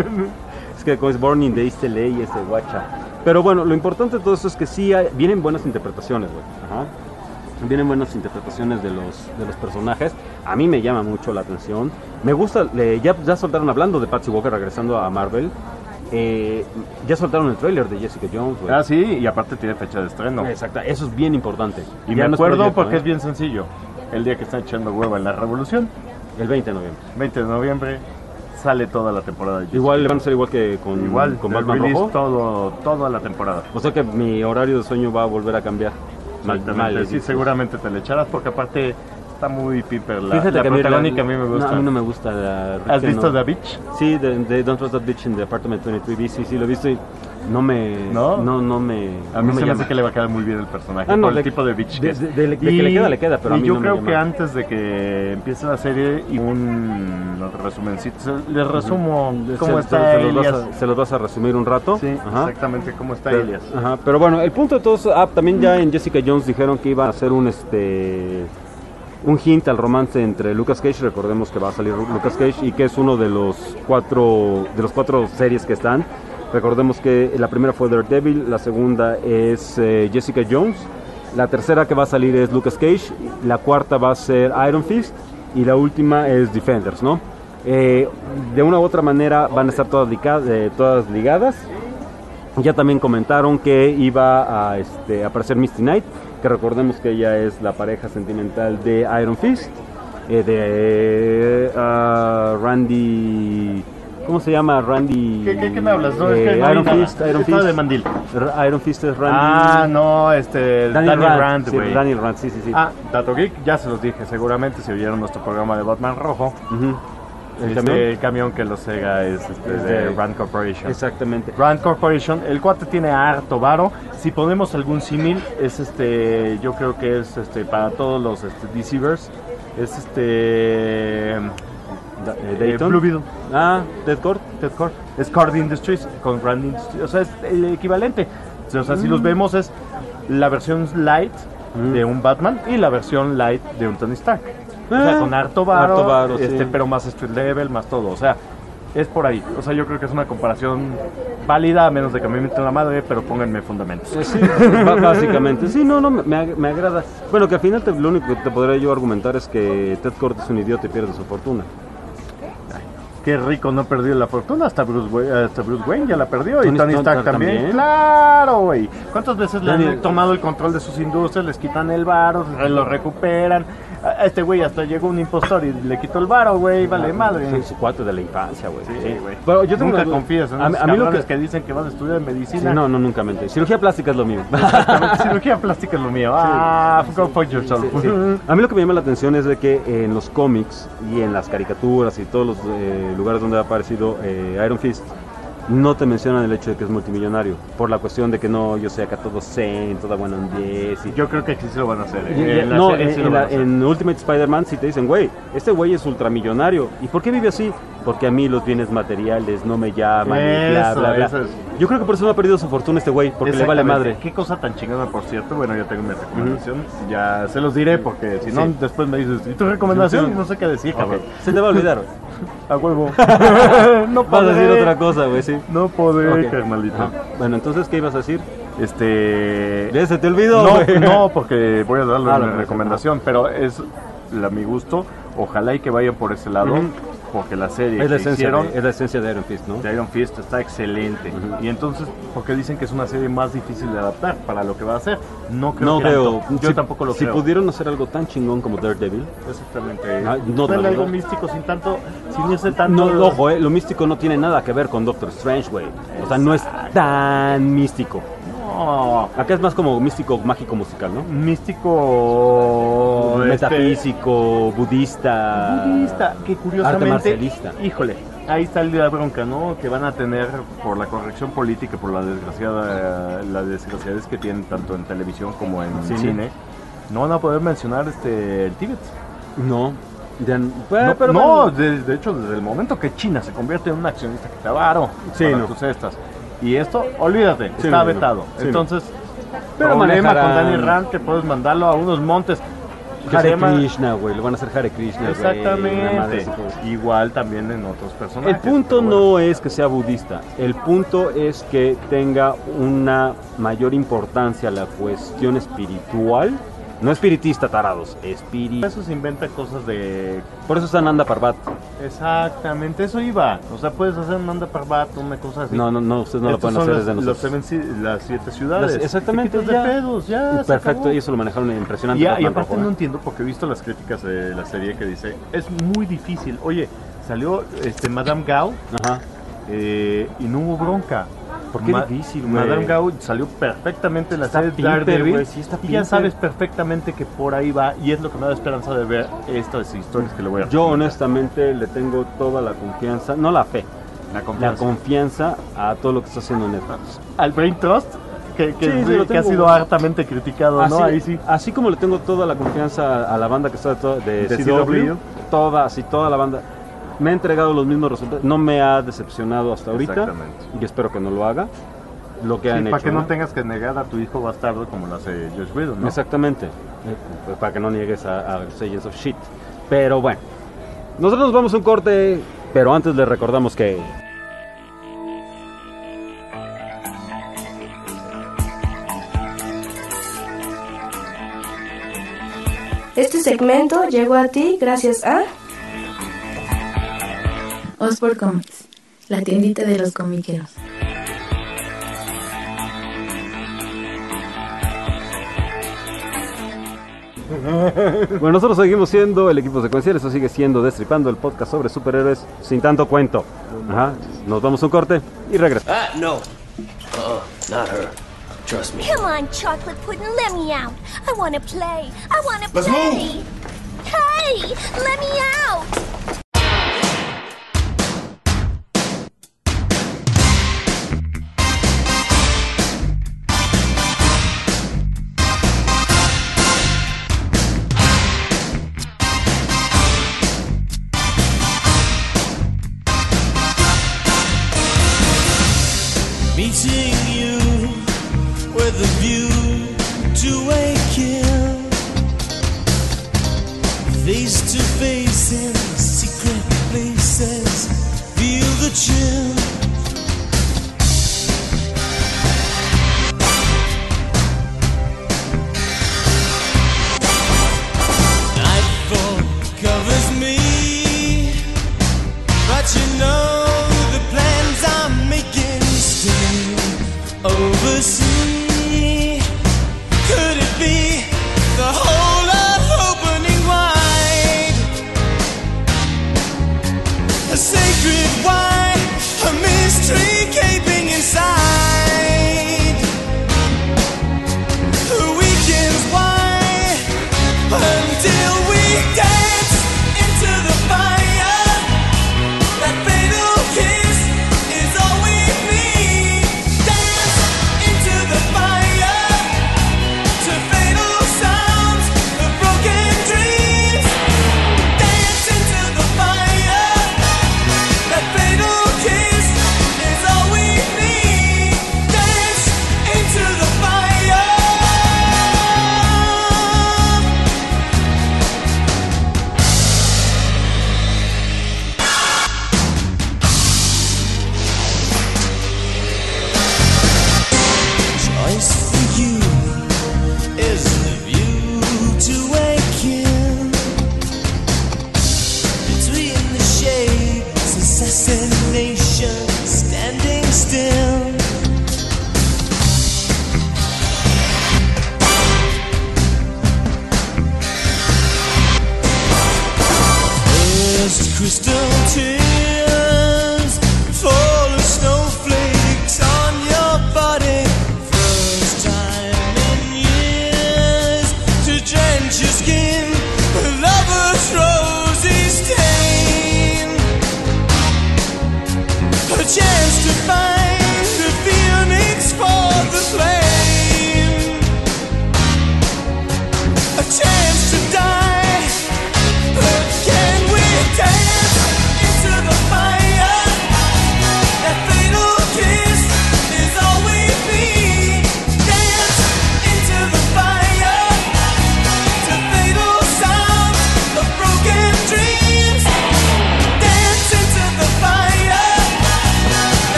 Es que como es Born in the East L A y ese guacha. Pero bueno, lo importante de todo eso es que sí hay- vienen buenas interpretaciones, güey. Ajá. Vienen buenas interpretaciones de los, de los personajes. A mí me llama mucho la atención. Me gusta, le- ya, ya soltaron hablando de Patsy Walker regresando a Marvel. Eh, ya soltaron el tráiler de Jessica Jones, güey. Ah, sí, y aparte tiene fecha de estreno. Exacto, eso es bien importante. Y Ya me no es acuerdo proyecto, porque ¿eh? es bien sencillo. El día que están echando hueva en la Revolución, El veinte de noviembre. veinte de noviembre, sale toda la temporada de Jessica Igual le van a ser igual que con, Igual, con el Batman release Rojo. todo, toda la temporada. O sea que mi horario de sueño va a volver a cambiar. Mal, Exactamente, mal, sí, eh, seguramente te le echarás porque aparte está muy piper la, Fíjate la que a mí, protagónica, la- a mí me gusta. No, a mí no me gusta la... ¿Has que visto no. The Beach? Sí, de, de Don't Trust That Bitch in the Apartment veintitrés B, sí, sí, lo he visto y no me... ¿No? No, no me... A mí no se me llama. hace que le va a quedar muy bien el personaje, Ah, no, por el de- tipo de bitch de- que es. de- de- de que le queda, le queda, pero a y mí yo no me creo llama. que antes de que empiece la serie y un resumencito, se- les resumo cómo Se- está se, se los vas Elias. a, se los vas a resumir un rato. Sí, Ajá. exactamente cómo está Pero, Elias. ajá, pero bueno, el punto de todo eso, ah, también ya en Jessica Jones dijeron que iba a hacer un este un hint al romance entre Lucas Cage, recordemos que va a salir Lucas Cage y que es uno de los cuatro de los cuatro series que están. Recordemos que la primera fue Daredevil, la segunda es eh, Jessica Jones, la tercera que va a salir es Lucas Cage, la cuarta va a ser Iron Fist y la última es Defenders, ¿no? Eh, de una u otra manera van a estar todas, liga- eh, todas ligadas. Ya también comentaron que iba a este, aparecer Misty Knight, que recordemos que ella es la pareja sentimental de Iron Fist, eh, de uh, Randy... ¿Cómo se llama? Randy... ¿Qué, qué, qué me hablas? No, eh, es que no Iron vi nada. Fist, Iron Estaba Fist. de mandil. R- Iron Fist es Randy... Ah, no, este, Daniel, Daniel Rand, Rand, sí, güey. Daniel Rand, sí, sí, sí. Ah, Dato Geek, ya se los dije, seguramente si oyeron nuestro programa de Batman Rojo. Ujú. ¿El Este, camión? el camión que lo cega es este, Es de de- Rand Corporation. Exactamente. Rand Corporation, el cuate tiene harto varo. Si ponemos algún símil, es este, yo creo que es este para todos los este, Deceivers, es este Da- eh, eh, Dayton. Blue Beetle, Ah, Dead Cord. Death Core, es Card Industries con Rand Industries, o sea, es el equivalente. O sea, si los vemos es la versión light Mm. de un Batman y la versión light de un Tony Stark. O sea, Ah, con harto varo, harto varo, este, sí. pero más street level, más todo. O sea, es por ahí. O sea, yo creo que es una comparación válida, a menos de que me metan la madre, pero pónganme fundamentos. Eh, Sí, b- básicamente. Sí, no, no, me, ag- me agrada. Bueno, que al final te- lo único que te podría yo argumentar es que Ted Kord es un idiota y pierde su fortuna. Qué rico, no perdió la fortuna, hasta Bruce Wayne, hasta Bruce Wayne ya la perdió y Tony Tony Stark Stark también. también. Claro, güey. ¿Cuántas veces le han Daniel- tomado el control de sus industrias, les quitan el varo, re- lo recuperan? A este güey hasta llegó un impostor y le quitó el varo, güey, vale madre. Sí, su cuate de la infancia, güey. Sí, güey. Pero yo tengo Nunca una- confías en a, esos a mí lo cabrones que, que dicen que van a estudiar medicina. Sí, no, no, nunca mente. Cirugía plástica es lo mío. Exactamente, cirugía plástica es lo mío. Ah, go fuck yourself. Sí, sí. A mí lo que me llama la atención es de que en los cómics y en las caricaturas y todos los eh, lugares donde ha aparecido eh, Iron Fist, no te mencionan el hecho de que es multimillonario, por la cuestión de que no, yo sé, acá todo zen, toda buena ondez y... Yo creo que aquí sí lo van a hacer. Y- eh. En la no, serie en, sí lo en van a la- hacer. en Ultimate Spider-Man sí te dicen, güey, este güey es ultramillonario. ¿Y por qué vive así? Porque a mí los bienes materiales no me llaman, y bla, Eso, bla, bla. eso es. Yo creo que por eso no ha perdido su fortuna este güey, porque le vale Exactamente. madre. Qué cosa tan chingada, por cierto. Bueno, yo tengo mi recomendación. Ya se los diré porque si no, Sí. después me dices, ¿y tu recomendación? Sí. Y no sé qué decir, cabrón. Se te va a olvidar. A huevo. no Vas a decir podré. otra cosa, güey, sí. No podré, Ok. carnalito. Ajá. Bueno, entonces, ¿qué ibas a decir? Este. Ya se te olvidó, No, güey. no, porque voy a darle Ah, una la recomendación, pero es la, mi gusto. Ojalá y que vayan por ese lado, Ujú. porque la serie Es la, que esencia hicieron de, es la esencia de Iron Fist, ¿no? de Iron Fist está excelente. Ujú. Y entonces, porque dicen que es una serie más difícil de adaptar para lo que va a hacer. No creo No que veo. tanto. Yo si, tampoco lo si creo. pudieron hacer algo tan chingón como Daredevil. Exactamente. Ah, no, Dale la algo verdad. místico sin tanto, sin ese tanto. No, ojo, eh, lo místico no tiene nada que ver con Doctor Strange, güey. O sea, no es tan místico. No. Acá es más como místico, mágico, musical, ¿no? Místico. este, Metafísico, budista. budista, que Arte curiosamente, marcialista. híjole, ahí está la bronca, ¿no? Que van a tener por la corrección política, por la desgraciada, la desgraciadez que tienen tanto en televisión como en Cine. cine, no van a poder mencionar este el Tíbet. No. Ya, No, pero no, bueno. de, de hecho, desde el momento que China se convierte en un accionista que te avaro Sí, para no. tus estas. Y esto, olvídate, Sí, está no, no. vetado. Sí, Entonces, Pero problema manejarán- con Danny Rand que puedes mandarlo a unos montes. que se Hare llama- Krishna, güey. Lo van a hacer Hare Krishna, güey. una madre Exactamente. así como- Igual también en otros personajes. El punto pero bueno. no es que sea budista, el punto es que tenga una mayor importancia la cuestión espiritual. No espiritista, tarados, espiritual. Eso se inventa cosas de... Por eso está Nanda Parbat. Exactamente, eso iba. O sea, puedes hacer un Nanda Parbat, una cosa así. No, no, no, ustedes no lo Estos pueden hacer son desde los, nosotros. los seven ci- las siete ciudades. Las- exactamente, Te quitas ya. de pedos, ya. se Perfecto, acabó. y eso lo manejaron impresionante. Y, y Batman aparte Rojo, no ¿eh? entiendo porque he visto las críticas de la serie que dice es muy difícil. Oye, salió este Madame Gao Ajá. eh, y no hubo bronca. ¿Por qué Ma- difícil, güey? Madame Gao salió perfectamente en la Está serie de Piper, Daredevil güey, sí está y ya Piper. sabes perfectamente que por ahí va y es lo que me da esperanza de ver estas historias que le voy a Yo recomendar. honestamente le tengo toda la confianza, no la fe, La la confianza. confianza a todo lo que está haciendo Netflix. Al Brain Trust que, que, Sí, sí, que lo ha tengo. sido hartamente criticado, Así, ¿no? Ahí sí. así como le tengo toda la confianza a la banda que está de, to- de De C C W, W. toda, así toda la banda, me ha entregado los mismos resultados, no me ha decepcionado hasta ahorita Exactamente. y espero que no lo haga. Lo que Sí, han para hecho, que no ¿no? tengas que negar a tu hijo bastardo como lo hace Josh Whedon, ¿no? Exactamente. Eh, pues, para que no niegues a, a los Agents of Shit. Pero bueno, nosotros nos vamos a un corte, pero antes les recordamos que... Este segmento llegó a ti gracias a Oxford Comics, la tiendita de los comiqueros. Bueno, nosotros seguimos siendo el equipo secuencial, eso sigue siendo Destripando, el podcast sobre superhéroes sin tanto cuento. Ajá, nos vamos a un corte y regresamos. Ah, no. Uh-uh, not her. Trust me. Come on, chocolate pudding, let me out. I want to play. I want to Let's play. move. Hey, let me out. Meeting you with a view to a kill. Face to face in secret places. Feel the chill. Nightfall covers me, but you know the plans I'm making still oversee. Could it be the whole of opening wide?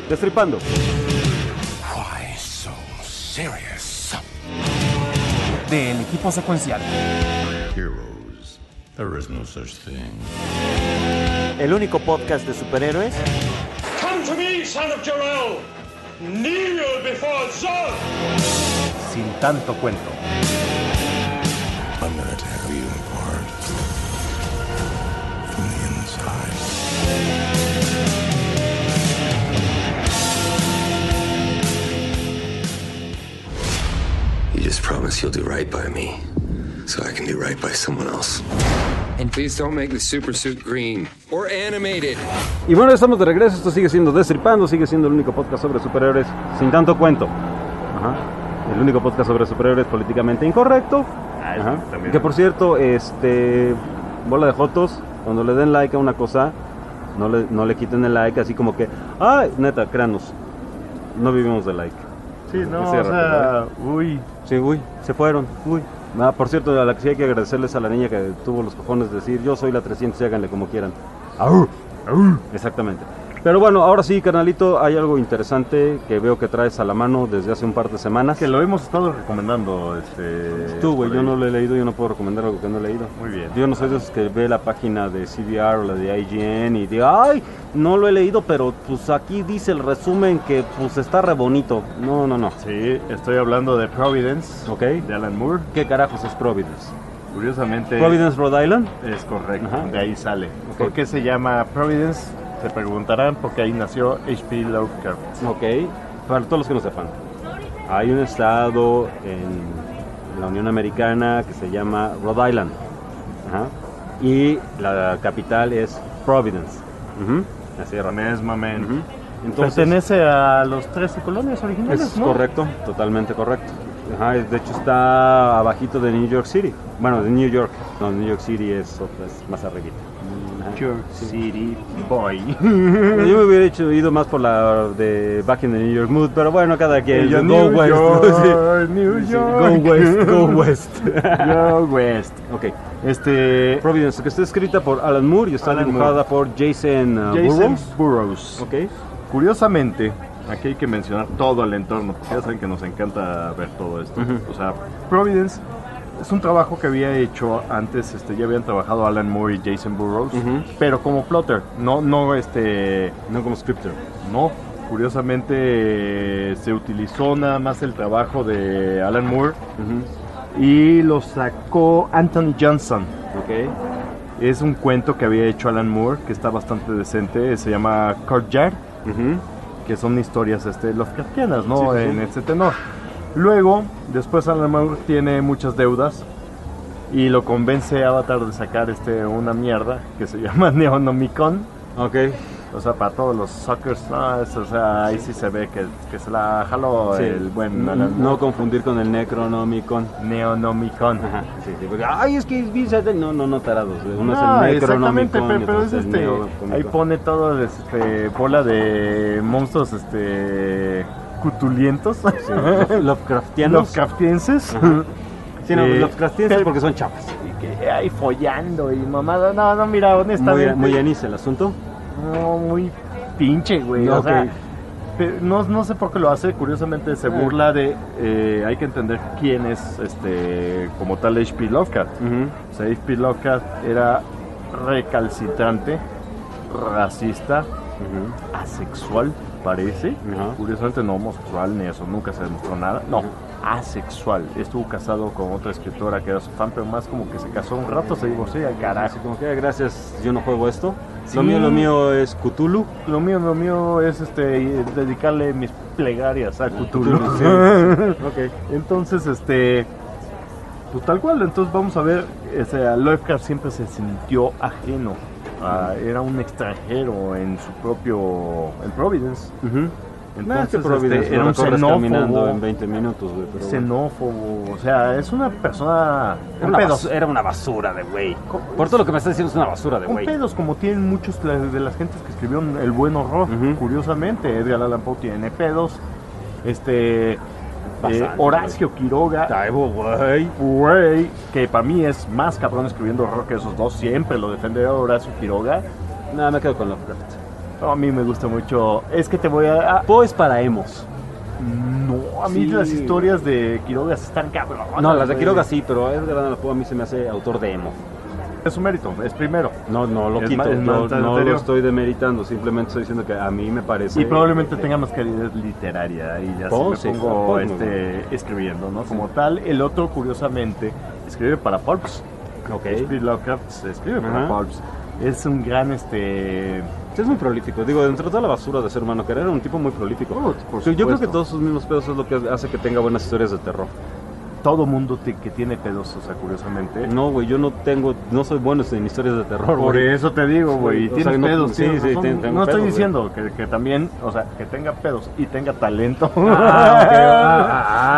Destripando. Why so serious? Del equipo secuencial. Heroes. There is no such thing. El único podcast de superhéroes. Come to me, son of Jor-El. Kneel before Zod. Sin tanto cuento. I'm gonna tear you apart from the inside. You just promise you'll do right by me, so I can do right by someone else. And please don't make the super suit green or animated. Y bueno, estamos de regreso. Esto sigue siendo Destripando, sigue siendo el único podcast sobre superhéroes sin tanto cuento. Ajá. El único podcast sobre superhéroes políticamente incorrecto. Ajá. Que por cierto, este bola de jotos, cuando le den like a una cosa, no le, no le quiten el like, así como que, ay, neta, créanos, no vivimos de like. Sí, no, Así o rápido, sea, ¿eh? uy. Sí, uy, se fueron, uy. Ah, por cierto, a la que sí hay que agradecerles a la niña que tuvo los cojones de decir, yo soy la trescientos y háganle como quieran. ¡Au! ¡Au! Exactamente. Pero bueno, ahora sí, carnalito, hay algo interesante que veo que traes a la mano desde hace un par de semanas. Que lo hemos estado recomendando. Este, Tú, güey, yo no lo he leído, yo no puedo recomendar algo que no he leído. Muy bien. Yo no soy de esos que ve la página de C B R o la de I G N y dice, ay, no lo he leído, pero pues aquí dice el resumen que pues está re bonito. No, no, no. Sí, estoy hablando de Providence, Ok. de Alan Moore. ¿Qué carajos es Providence? Curiosamente, ¿Providence, Rhode Island? es correcto, Ajá. de ahí sale. Ok. ¿Por qué se llama Providence? Se preguntarán, porque ahí nació H P Lovecraft. Ok, para todos los que no sepan, hay un estado en la Unión Americana que se llama Rhode Island. Ajá. Y la capital es Providence. Ujú. Así es, Mesmamente. Ujú. Entonces, Pertenece a los trece colonias originales, es ¿no? correcto, totalmente correcto. Ajá, es- de hecho está abajito de New York City. Bueno, de New York. No, New York City es, otra- es más arribita. Ajá. New York City Boy. Bueno, yo me hubiera hecho, ido más por la de Back in the New York Mood, pero bueno, cada quien. Yo, Go New West. York, New Sí, York. Go West, Go West. Go West. Ok. Este, Providence, que está escrita por Alan Moore y está Alan dibujada por Jason, uh, Jason Burrows. Burrows. Ok. Curiosamente, aquí hay que mencionar todo el entorno, porque ya saben que nos encanta ver todo esto. Ujú. O sea, Providence es un trabajo que había hecho antes, este, ya habían trabajado Alan Moore y Jason Burrows, Ujú. pero como plotter, no, no, este, No como scripter. no. Curiosamente eh, se utilizó nada más el trabajo de Alan Moore Ujú. y lo sacó Anthony Johnson. Ok. Es un cuento que había hecho Alan Moore, que está bastante decente, se llama Courtyard, Ujú. que son historias este, Lovecraftianas, ¿no? Sí, sí, sí. En ese tenor. Luego, después Alan Moore tiene muchas deudas y lo convence a Avatar de sacar este, una mierda que se llama Neonomicon. Ok. O sea, para todos los suckers, no, es- o sea, ahí sí se ve que, que se la jaló Sí. el buen No- Alan Moore. No confundir con el Necronomicon. Neonomicon. Ajá, sí, sí, porque, ay, es que es bien satel- No, no, no, tarados. Uno No, es el exactamente, Necronomicon. pero, y pero otro es el este, Neonomicon. ahí pone todo este, bola de monstruos este, cutulientos. Sí, Love- Lovecraftianos. Lovecraftienses. Ajá. Sí, no, Eh, Lovecraftianos pero- porque son chapas. Y que ahí follando y mamada. No, no, mira, Muy, honestamente. muy anís el asunto. No, muy pinche, güey. No, o sea, ok. pero no, no sé por qué lo hace. Curiosamente se Eh. burla de. eh, hay que entender quién es este como tal H P Lovecraft. Ujú. O sea, H P Lovecraft era recalcitrante, racista, Ujú. asexual, parece. Ajá. Curiosamente no homosexual ni eso, nunca se demostró nada. No, asexual. Estuvo casado con otra escritora que era su fan, pero más como que se casó un rato, se divorció y al carajo. Así como que gracias, yo no juego esto. Sí. Lo mío, lo mío es Cthulhu. Lo mío, lo mío es este dedicarle mis plegarias a Cthulhu. Cthulhu, sí. Ok. Entonces, este, pues tal cual. Entonces vamos a ver, o sea, Lovecraft siempre se sintió ajeno. Ah, era un extranjero en su propio, en Providence. Ujú. Entonces, Nah, es que Providence este, lo era un recorres caminando xenófobo. en veinte minutos, güey. pero bueno. Xenófobo, o sea, es una persona Era con una, pedos. basu- era una basura de güey. Por todo lo que me estás diciendo es una basura de Con güey. pedos, como tienen muchos de las- de las gentes que escribieron El Buen Horror, Ujú. curiosamente. Edgar Allan Poe tiene pedos. Este. eh, Bastante, Horacio Quiroga, Taibo, güey. güey, que para mí es más cabrón escribiendo horror que esos dos. Siempre lo defenderé a Horacio Quiroga. Nada, me quedo con Lovecraft. No, a mí me gusta mucho. Es que te voy a. a... Poe es para emos. No, a mí Sí. las historias de Quiroga están cabronas. No, las de güey. Quiroga sí, pero Edgar Allan Poe a mí se me hace autor de emo. Es su mérito, es primero. No, no lo Es quito, ma- es no, más no lo anterior. estoy demeritando, simplemente estoy diciendo que a mí me parece... Y probablemente tenga más calidad literaria y ya Poe, se me sí, pongo Poe es muy este, escribiendo, ¿no? Como tal, el otro, curiosamente, escribe para Pulps. Ok. H P Lovecraft se escribe para Ajá. Pulps. Es un gran, este... Sí, es muy prolífico, digo, dentro de toda la basura de ser humano que era, era un tipo muy prolífico. Oh, por Yo- Yo creo que supuesto. todos sus mismos pedos es lo que hace que tenga buenas historias de terror. Todo mundo te- que tiene pedos, o sea, curiosamente. No, güey, yo no tengo, no soy bueno en historias de terror, Por güey. eso te digo, güey, y O tienes sea, no- pedos. sí, tienes sí, razón. ten- tengo no estoy pedos, güey. diciendo que, que también, o sea, que tenga pedos y tenga talento. Ah, ok, ah,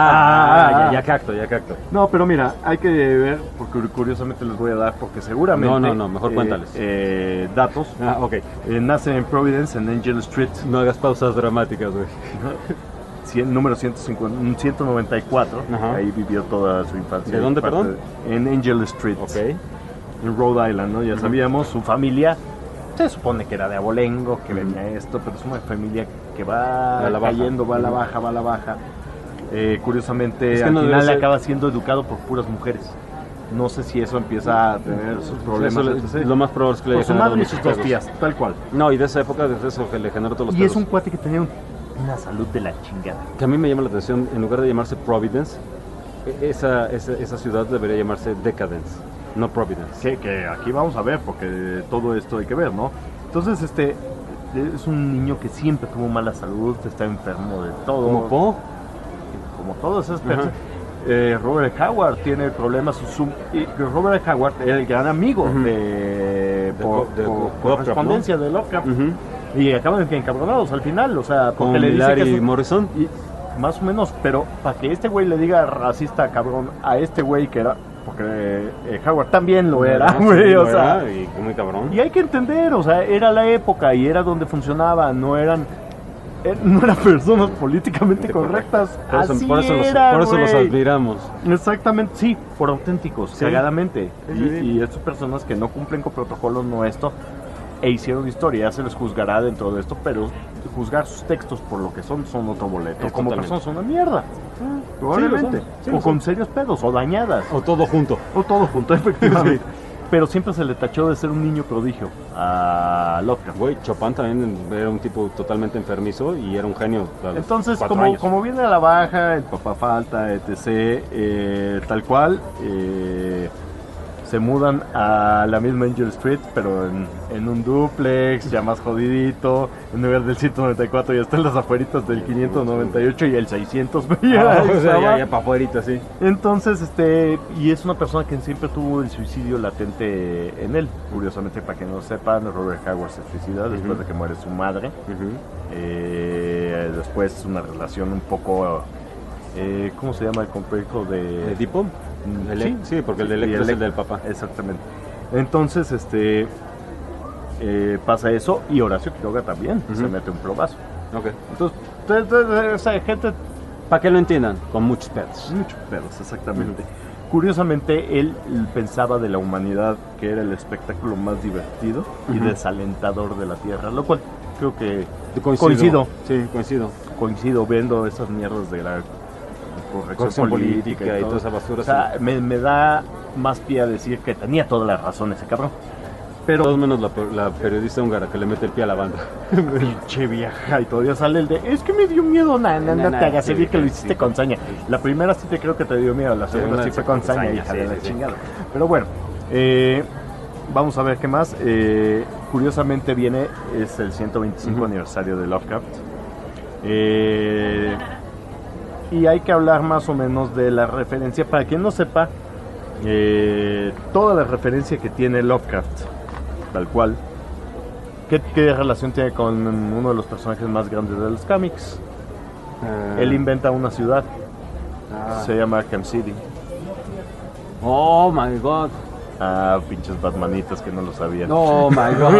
ah, ah, ya, ya capto, ya capto. No, pero mira, hay que ver, porque curiosamente les voy a dar, porque seguramente... No, no, no, mejor eh, cuéntales. eh, datos. Ah, ok. Eh, nace en Providence, en Angel Street. No hagas pausas dramáticas, güey. Cien- número ciento cincuenta, ciento noventa y cuatro. Ajá. Ahí vivió toda su infancia. ¿De dónde, Parte perdón? de- en Angel Street. Ok. En Rhode Island, ¿no? Ya sabíamos, su familia se supone que era de abolengo, que venía esto, pero es una familia que va A la baja. cayendo, va a la baja, va a la baja. Eh, curiosamente, Es que al no debe final ser- acaba siendo educado por puras mujeres. No sé si eso empieza a tener sus problemas. Eso le- etcétera. lo más probable es que le Por haya su generado madre y muchos sus dos pedos. tías, tal cual. No, y de esa época, desde eso que le generó todos los Y pedos. es un cuate que tenía un- una salud de la chingada. Que a mí me llama la atención, en lugar de llamarse Providence, e- esa, esa, esa ciudad debería llamarse Decadence, no Providence. Que, que aquí vamos a ver, porque todo esto hay que ver, ¿no? Entonces, este, es un niño que siempre tuvo mala salud, está enfermo de todo. ¿Como Poe? Como todas esas Ajá. personas. Eh, Robert Howard tiene problemas. Su, y Robert Howard era el gran amigo Ujú. de, De por, Co- de por Co- Lovecraft, correspondencia de Lovecraft. Ujú. Y acaban encabronados al final, o sea, porque Con le dice que Larry es un- Morrison. y más o menos, pero para que este güey le diga racista cabrón a este güey que era, porque eh, Howard también lo era, Sí, güey, lo o sea, era, y muy cabrón. y hay que entender, o sea, era la época y era donde funcionaba, no eran eh, no eran personas políticamente correctas. Por eso, Así por eso los, era, por eso los güey. admiramos. Exactamente, sí, por auténticos, Sí. cagadamente. Sí, Y, sí, sí. y estas personas que no cumplen con protocolos no esto e hicieron historia, ya se les juzgará dentro de esto, pero juzgar sus textos por lo que son son otro boleto. Es Como totalmente. personas son una mierda. Probablemente. Sí, lo son, sí, o lo con son. serios pedos, o dañadas. O todo junto. O todo junto, efectivamente. Pero siempre se le tachó de ser un niño prodigio a Lovecraft. Güey, Chopin también era un tipo totalmente enfermizo y era un genio. a los Entonces, cuatro como, años. como viene a la baja, el papá falta, etcétera, eh, tal cual, eh, se mudan a la misma Angel Street, pero en, en un duplex, ya más jodidito, en lugar del ciento noventa y cuatro ya están las afueritas del quinientos noventa y ocho y el seiscientos. ya Ah, o sea, estaba. ya, ya para afuera, sí. Entonces, este, y es una persona que siempre tuvo el suicidio latente en él. Curiosamente, para que no sepan, Robert Howard se suicida después de que muere su madre. Eh, después una relación un poco, eh, ¿cómo se llama el complejo de Edipo? Mm, El- sí, sí, porque el de sí, Electra es el Elec- del papá. Exactamente. Entonces, este, eh, pasa eso y Horacio Quiroga también se Ujú. mete un probazo. Ok. Entonces, te- te- te- esa gente Para que lo entiendan, con muchos pedos. muchos pedos, exactamente. Curiosamente, él pensaba de la humanidad que era el espectáculo más divertido y Ujú. desalentador de la Tierra, lo cual creo que Coincido. coincido, Sí, coincido. coincido viendo esas mierdas de la corrección Corrección política, política y todo. toda esa basura, O sea, sí. me, me da más pie a decir que tenía toda la razón ese cabrón. Pero todos menos la, la periodista húngara que le mete el pie a la banda. Pinche vieja, y todavía sale el de, es que me dio miedo, na, na, Na, no na, te hagas, sí, se vi que lo sí, hiciste sí. con saña. La primera sí te creo que te dio miedo, la segunda segunda sí sí fue con fue con saña, saña, hija sí, de la sí, sí. chingada. Pero bueno, eh, vamos a ver qué más. Eh, curiosamente viene, es el ciento veinticinco Ujú. aniversario de Lovecraft. Eh, y hay que hablar más o menos de la referencia. Para quien no sepa, eh, toda la referencia que tiene Lovecraft, tal cual, ¿qué, qué relación tiene con uno de los personajes más grandes de los cómics? Ah. Él inventa una ciudad, Ah. se llama Arkham City. Oh my god. Ah, pinches Batmanitas que no lo sabían. Oh my god.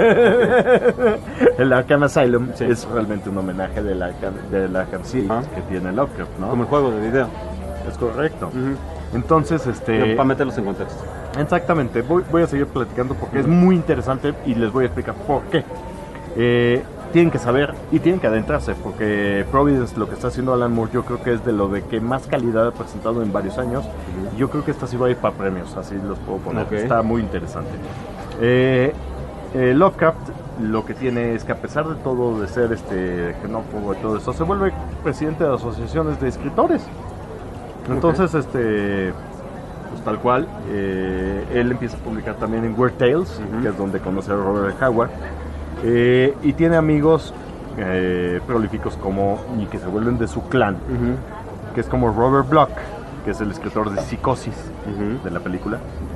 El Arkham Asylum Sí. es realmente un homenaje del Arkham, del Arkham City Ajá. que tiene Lovecraft, ¿no? Como el juego de video. Es correcto. Ujú. Entonces, este... Para meterlos en contexto. Exactamente, voy, voy a seguir platicando porque es muy interesante y les voy a explicar por qué. Eh, tienen que saber y tienen que adentrarse, porque Providence, lo que está haciendo Alan Moore, yo creo que es de lo de que más calidad ha presentado en varios años. Uh-huh. Yo creo que esta sí va a ir para premios, así los puedo poner. Okay. Está muy interesante. Eh, eh, Lovecraft lo que tiene es que, a pesar de todo, de ser este xenófobo y todo eso, se vuelve presidente de asociaciones de escritores. Entonces, okay. este pues tal cual, eh, él empieza a publicar también en Weird Tales, uh-huh. que es donde conoce a Robert Howard. Eh, y tiene amigos eh, prolíficos como, y que se vuelven de su clan, uh-huh. que es como Robert Bloch, que es el escritor de Psicosis, uh-huh. de la película.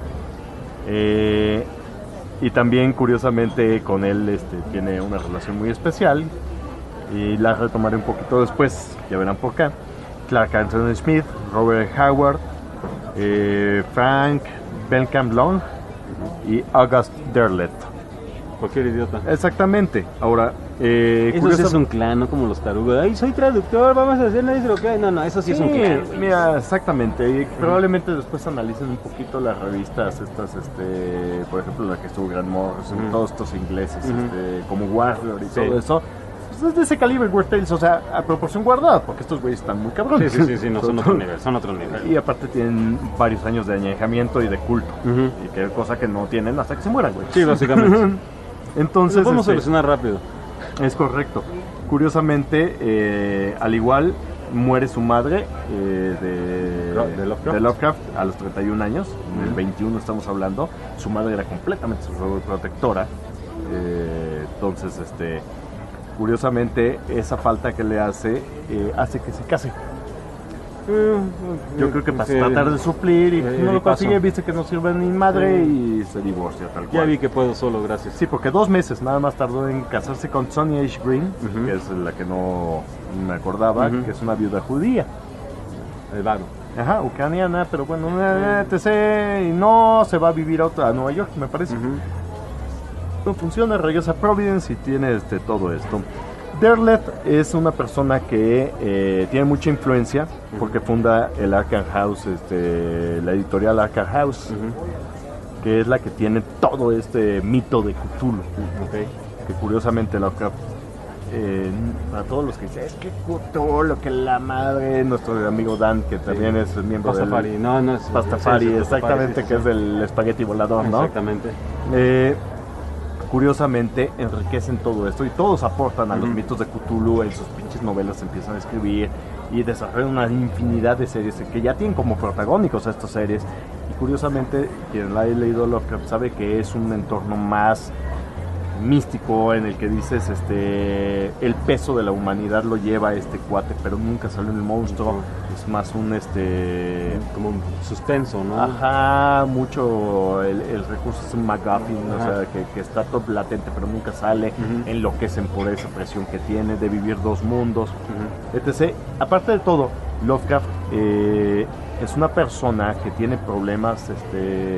Eh, y también, curiosamente, con él este, tiene una relación muy especial, y la retomaré un poquito después, ya verán por qué. Clark Anthony Smith, Robert Howard, eh, Frank Belknap Long, uh-huh. y August Derleth. Cualquier idiota. Exactamente. Ahora, eh, eso sí es un clan, no como los tarugos. Ay, soy traductor, vamos a hacer nadie lo que. No, no, eso sí, sí es un clan. Mira, exactamente. Y probablemente después analicen un poquito las revistas estas, este, por ejemplo, la que estuvo Grant Morrison, uh-huh. todos estos ingleses, uh-huh. este, como Warrior y sí. todo eso. Pues es de ese calibre Weird Tales, o sea, a proporción guardada, porque estos güeyes están muy cabrones. Sí, sí, sí, sí no, son otro nivel, son otro nivel. Y aparte tienen varios años de añejamiento y de culto, uh-huh. y que cosa que no tienen hasta que se mueran, güey. Sí, básicamente. Entonces, lo podemos este, solucionar rápido. Es correcto. Curiosamente, eh, al igual, muere su madre eh, de, de, Lovecraft. de Lovecraft a los treinta y un años, en el veintiuno estamos hablando. Su madre era completamente su protectora. Eh, entonces, este, curiosamente, esa falta que le hace, eh, hace que se case. Yo creo que para sí. tratar de suplir y eh, no lo consigue, viste que no sirve ni madre sí. y se divorcia tal cual. Ya vi que puedo solo, gracias. Sí, porque dos meses nada más tardó en casarse con Sonia H. Green, uh-huh. que es la que no me acordaba, uh-huh. que es una viuda judía. El vago. Ajá, ucraniana, pero bueno, uh-huh. etcétera. Y no se va a vivir a, otra, a Nueva York, me parece. Uh-huh. No funciona, regresa a Providence y tiene este, todo esto. Derleth es una persona que eh, tiene mucha influencia porque funda el Arkham House, este, la editorial Arkham House, uh-huh. que es la que tiene todo este mito de Cthulhu. Okay. Que curiosamente Lovecraft, eh, para todos los que dicen, es que Cthulhu, que la madre, nuestro amigo Dan, que también sí. es miembro Pastafari. del no, no es, Pastafari, sí, sí, exactamente, sí, sí, que sí. es del espagueti volador, ¿no? Exactamente. Eh, Curiosamente enriquecen todo esto y todos aportan a uh-huh. los mitos de Cthulhu. En sus pinches novelas empiezan a escribir y desarrollan una infinidad de series que ya tienen como protagónicos a estas series. Y curiosamente, quien la ha leído Lovecraft sabe que es un entorno más místico, en el que dices este el peso de la humanidad lo lleva este cuate, pero nunca sale el monstruo. Uh-huh. Es más un este como un suspenso, ¿no? Ajá, mucho el, el recurso es un MacGuffin, o sea, que, que está todo latente pero nunca sale. Uh-huh. Enloquecen por esa presión que tiene de vivir dos mundos, uh-huh. etcétera. Aparte de todo, Lovecraft eh, es una persona que tiene problemas, este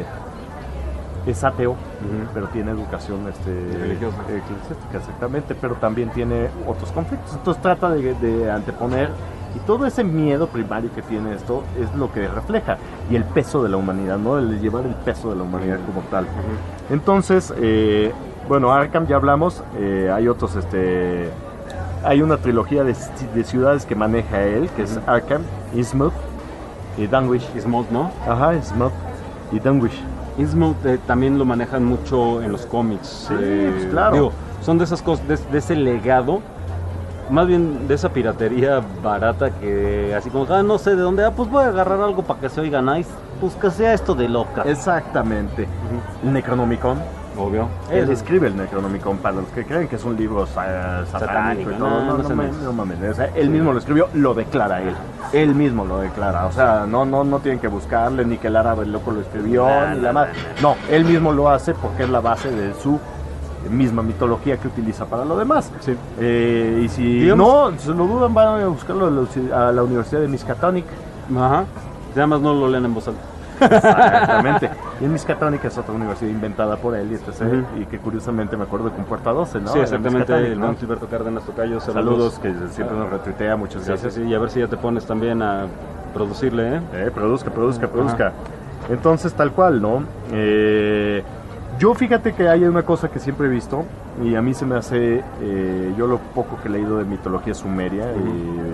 es ateo, uh-huh. pero tiene educación este, religiosa, eclesiástica, exactamente, pero también tiene otros conflictos. Entonces trata de, de anteponer, y todo ese miedo primario que tiene esto es lo que refleja, y el peso de la humanidad, ¿no? El llevar el peso de la humanidad uh-huh. como tal. Uh-huh. Entonces, eh, bueno, Arkham ya hablamos, eh, hay otros, este, hay una trilogía de, de ciudades que maneja él, que uh-huh. es Arkham, Innsmouth y Dunwich. Innsmouth, ¿no? Ajá, Innsmouth y Dunwich. Innsmouth eh, también lo manejan mucho en los cómics. Sí, eh, pues claro. Digo, son de esas cosas, de, de ese legado, más bien de esa piratería barata que así como, ah, no sé de dónde, ah, pues voy a agarrar algo para que se oiga nice, pues que sea esto de loca. Exactamente. Uh-huh. El Necronomicon. Obvio. Él Eso. escribe el Necronomicon, para los que creen que es un libro uh, satánico, satánico y todo. No, no, no, no, no mames. O sea, él mismo lo escribió, lo declara él. Él mismo lo declara. O sea, no, no, no tienen que buscarle ni que el árabe loco lo escribió, nah, ni nah, la más. Nah. No, él mismo lo hace porque es la base de su misma mitología que utiliza para lo demás. Sí. Eh, y si Digamos, no, se lo dudan, van a buscarlo a la Universidad de Miskatonic. Ajá. Además no lo leen en voz alta. Exactamente. Y en Miskatonic es otra universidad inventada por él y, etcétera, uh-huh. y que curiosamente me acuerdo que en Puerta doce, ¿no? Sí, exactamente, el don Gilberto Cárdenas Tocayo. Saludos, saludos, que siempre nos retuitea, muchas sí, gracias. Sí, sí, y a ver si ya te pones también a producirle, ¿eh? Eh, produzca, produzca, produzca. Ajá. Entonces, tal cual, ¿no? Eh, Yo fíjate que hay una cosa que siempre he visto y a mí se me hace, eh, yo lo poco que he leído de mitología sumeria, uh-huh.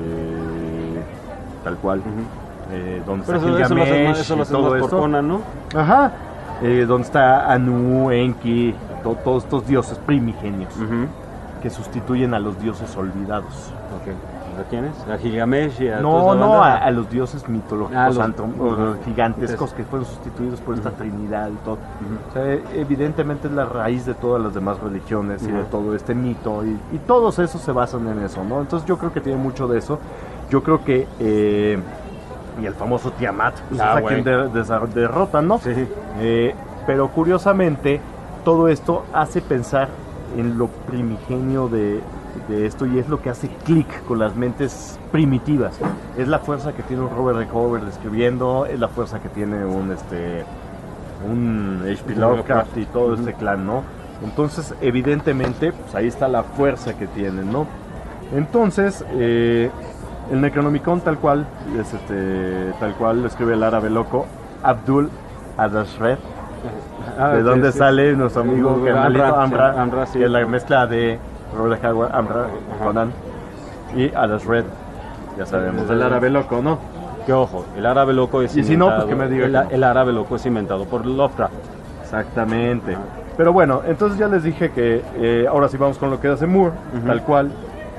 eh, tal cual, uh-huh. eh, donde Pero está eso, Gilgamesh eso lo hace más, eso lo y hace todo más por esto. Conan, ¿no? Ajá, eh, donde está Anu, Enki, to, todos estos dioses primigenios uh-huh. que sustituyen a los dioses olvidados. Okay. ¿A quiénes? ¿A Gilgamesh y a No, no, a, a los dioses mitológicos, ah, los, antrom- uh-huh. gigantescos que fueron sustituidos por esta uh-huh. trinidad y todo. Uh-huh. O sea, evidentemente es la raíz de todas las demás religiones uh-huh. y de todo este mito, y, y todos esos se basan en eso, ¿no? Entonces yo creo que tiene mucho de eso. Yo creo que... Eh, y el famoso Tiamat, pues ah, es a quien de, de, derrotan, ¿no? Sí. Eh, pero curiosamente, todo esto hace pensar en lo primigenio de... de esto, y es lo que hace clic con las mentes primitivas. Es la fuerza que tiene un Robert E. Howard escribiendo, es la fuerza que tiene un este un H P Lovecraft y todo uh-huh. este clan, ¿no? Entonces, evidentemente, pues ahí está la fuerza que tienen, ¿no? Entonces, eh, el Necronomicon tal cual, es este, tal cual lo escribe el árabe loco, Abdul Adashred, ah, de donde sí, sale sí. nuestro amigo Carnalito Amra, Amra, Amra sí. que es la mezcla de Robert Howard, Amra, Conan y Adashred, ya sabemos, el árabe loco, ¿no? Que ojo, el árabe loco es y si no, pues que me diga el, el árabe loco es inventado por Lovecraft. Exactamente. Pero bueno, entonces ya les dije que eh, ahora sí vamos con lo que hace Moore, uh-huh. tal cual.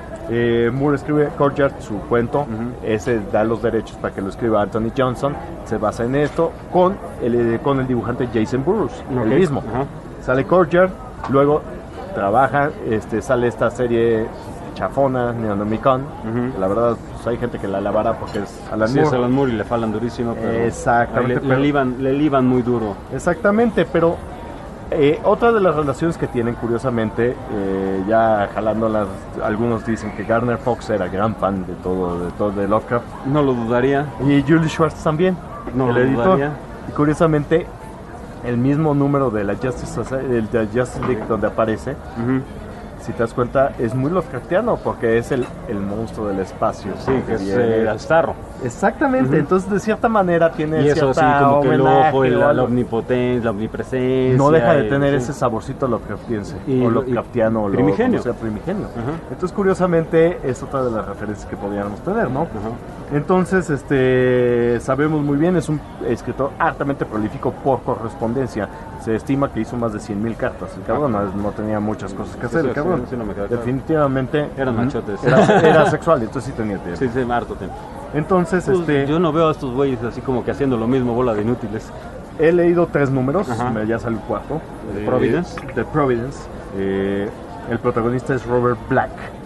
Eh, Moore escribe Courtyard, su cuento, uh-huh. ese da los derechos para que lo escriba Anthony Johnson, se basa en esto, con el, con el dibujante Jason Burroughs, okay. el mismo. Uh-huh. Sale Courtyard, luego trabaja, este, sale esta serie chafona, Necronomicon, uh-huh. la verdad pues, hay gente que la alabará porque es Alan sí, Moore. es Alan Moore y le falan durísimo, pero exactamente, le, pero, le, liban, le liban muy duro. Exactamente, pero eh, otra de las relaciones que tienen, curiosamente, eh, ya jalándolas, algunos dicen que Gardner Fox era gran fan de todo, de todo de Lovecraft. No lo dudaría. Y Julie Schwartz también, no el lo editor. Dudaría. Y curiosamente, el mismo número de la Justice, el de Justice League donde aparece, uh-huh. si te das cuenta, es muy Lovecraftiano porque es el, el monstruo del espacio. Sí, que es eh, el Starro. Exactamente, uh-huh. entonces de cierta manera tiene y eso cierta así como que el ojo, el, la, la omnipotencia, la omnipresencia. No deja de tener ese saborcito Lovecraftiense, y, o Lovecraftiano, y primigenio. O sea, primigenio. Uh-huh. Entonces, curiosamente, es otra de las referencias que podríamos tener, ¿no? Uh-huh. Entonces, este, sabemos muy bien, es un escritor hartamente prolífico por correspondencia. Se estima que hizo más de cien mil cartas. El cabrón no, no tenía muchas cosas que hacer. Sí, sí, el cabrón sí, sí, no me definitivamente eran machotes. Era, era sexual, entonces sí tenía tiempo. Sí, sí, harto tiempo. Entonces, pues, este... yo no veo a estos güeyes así como que haciendo lo mismo, bola de inútiles. He leído tres números, me, ya salió el cuarto. ¿De Providence? De Providence. Eh, el protagonista es Robert Black,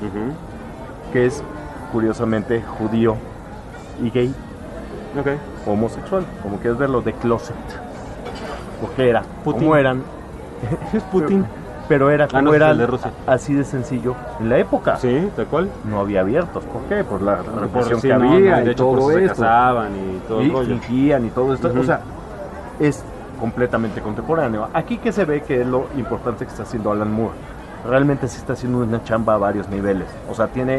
uh-huh. que es, curiosamente, judío y gay. Okay. Homosexual, como quieres verlo, de closet. Porque era, Putin. ¿cómo eran? Es Putin. Pero era como ah, no, era de Rusia. Así de sencillo en la época. Sí, tal cual. No había abiertos. ¿Por qué? Por la represión por, sí, que no, había no, de y hecho, todo se esto. casaban y todo y el rollo. fingían y todo esto. Uh-huh. O sea, es completamente contemporáneo. Aquí que se ve que es lo importante que está haciendo Alan Moore. Realmente sí está haciendo una chamba a varios niveles. O sea, tiene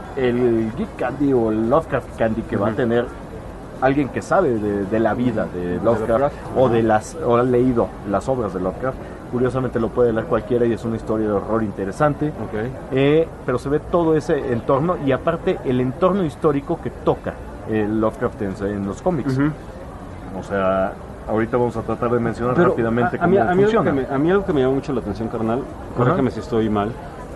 el Geek Candy o el Lovecraft Candy que uh-huh. va a tener alguien que sabe de, de la vida de Lovecraft, de Lovecraft o de las o ha leído las obras de Lovecraft. Curiosamente lo puede leer cualquiera y es una historia de horror interesante. Okay. Eh, pero se ve todo ese entorno y aparte el entorno histórico que toca el Lovecraft en, en los cómics. Uh-huh. O sea, ahorita vamos a tratar de mencionar pero rápidamente a, a cómo mí, a mí funciona. Algo que me, a mí algo que me llama mucho la atención, carnal, corrígeme uh-huh. si estoy mal.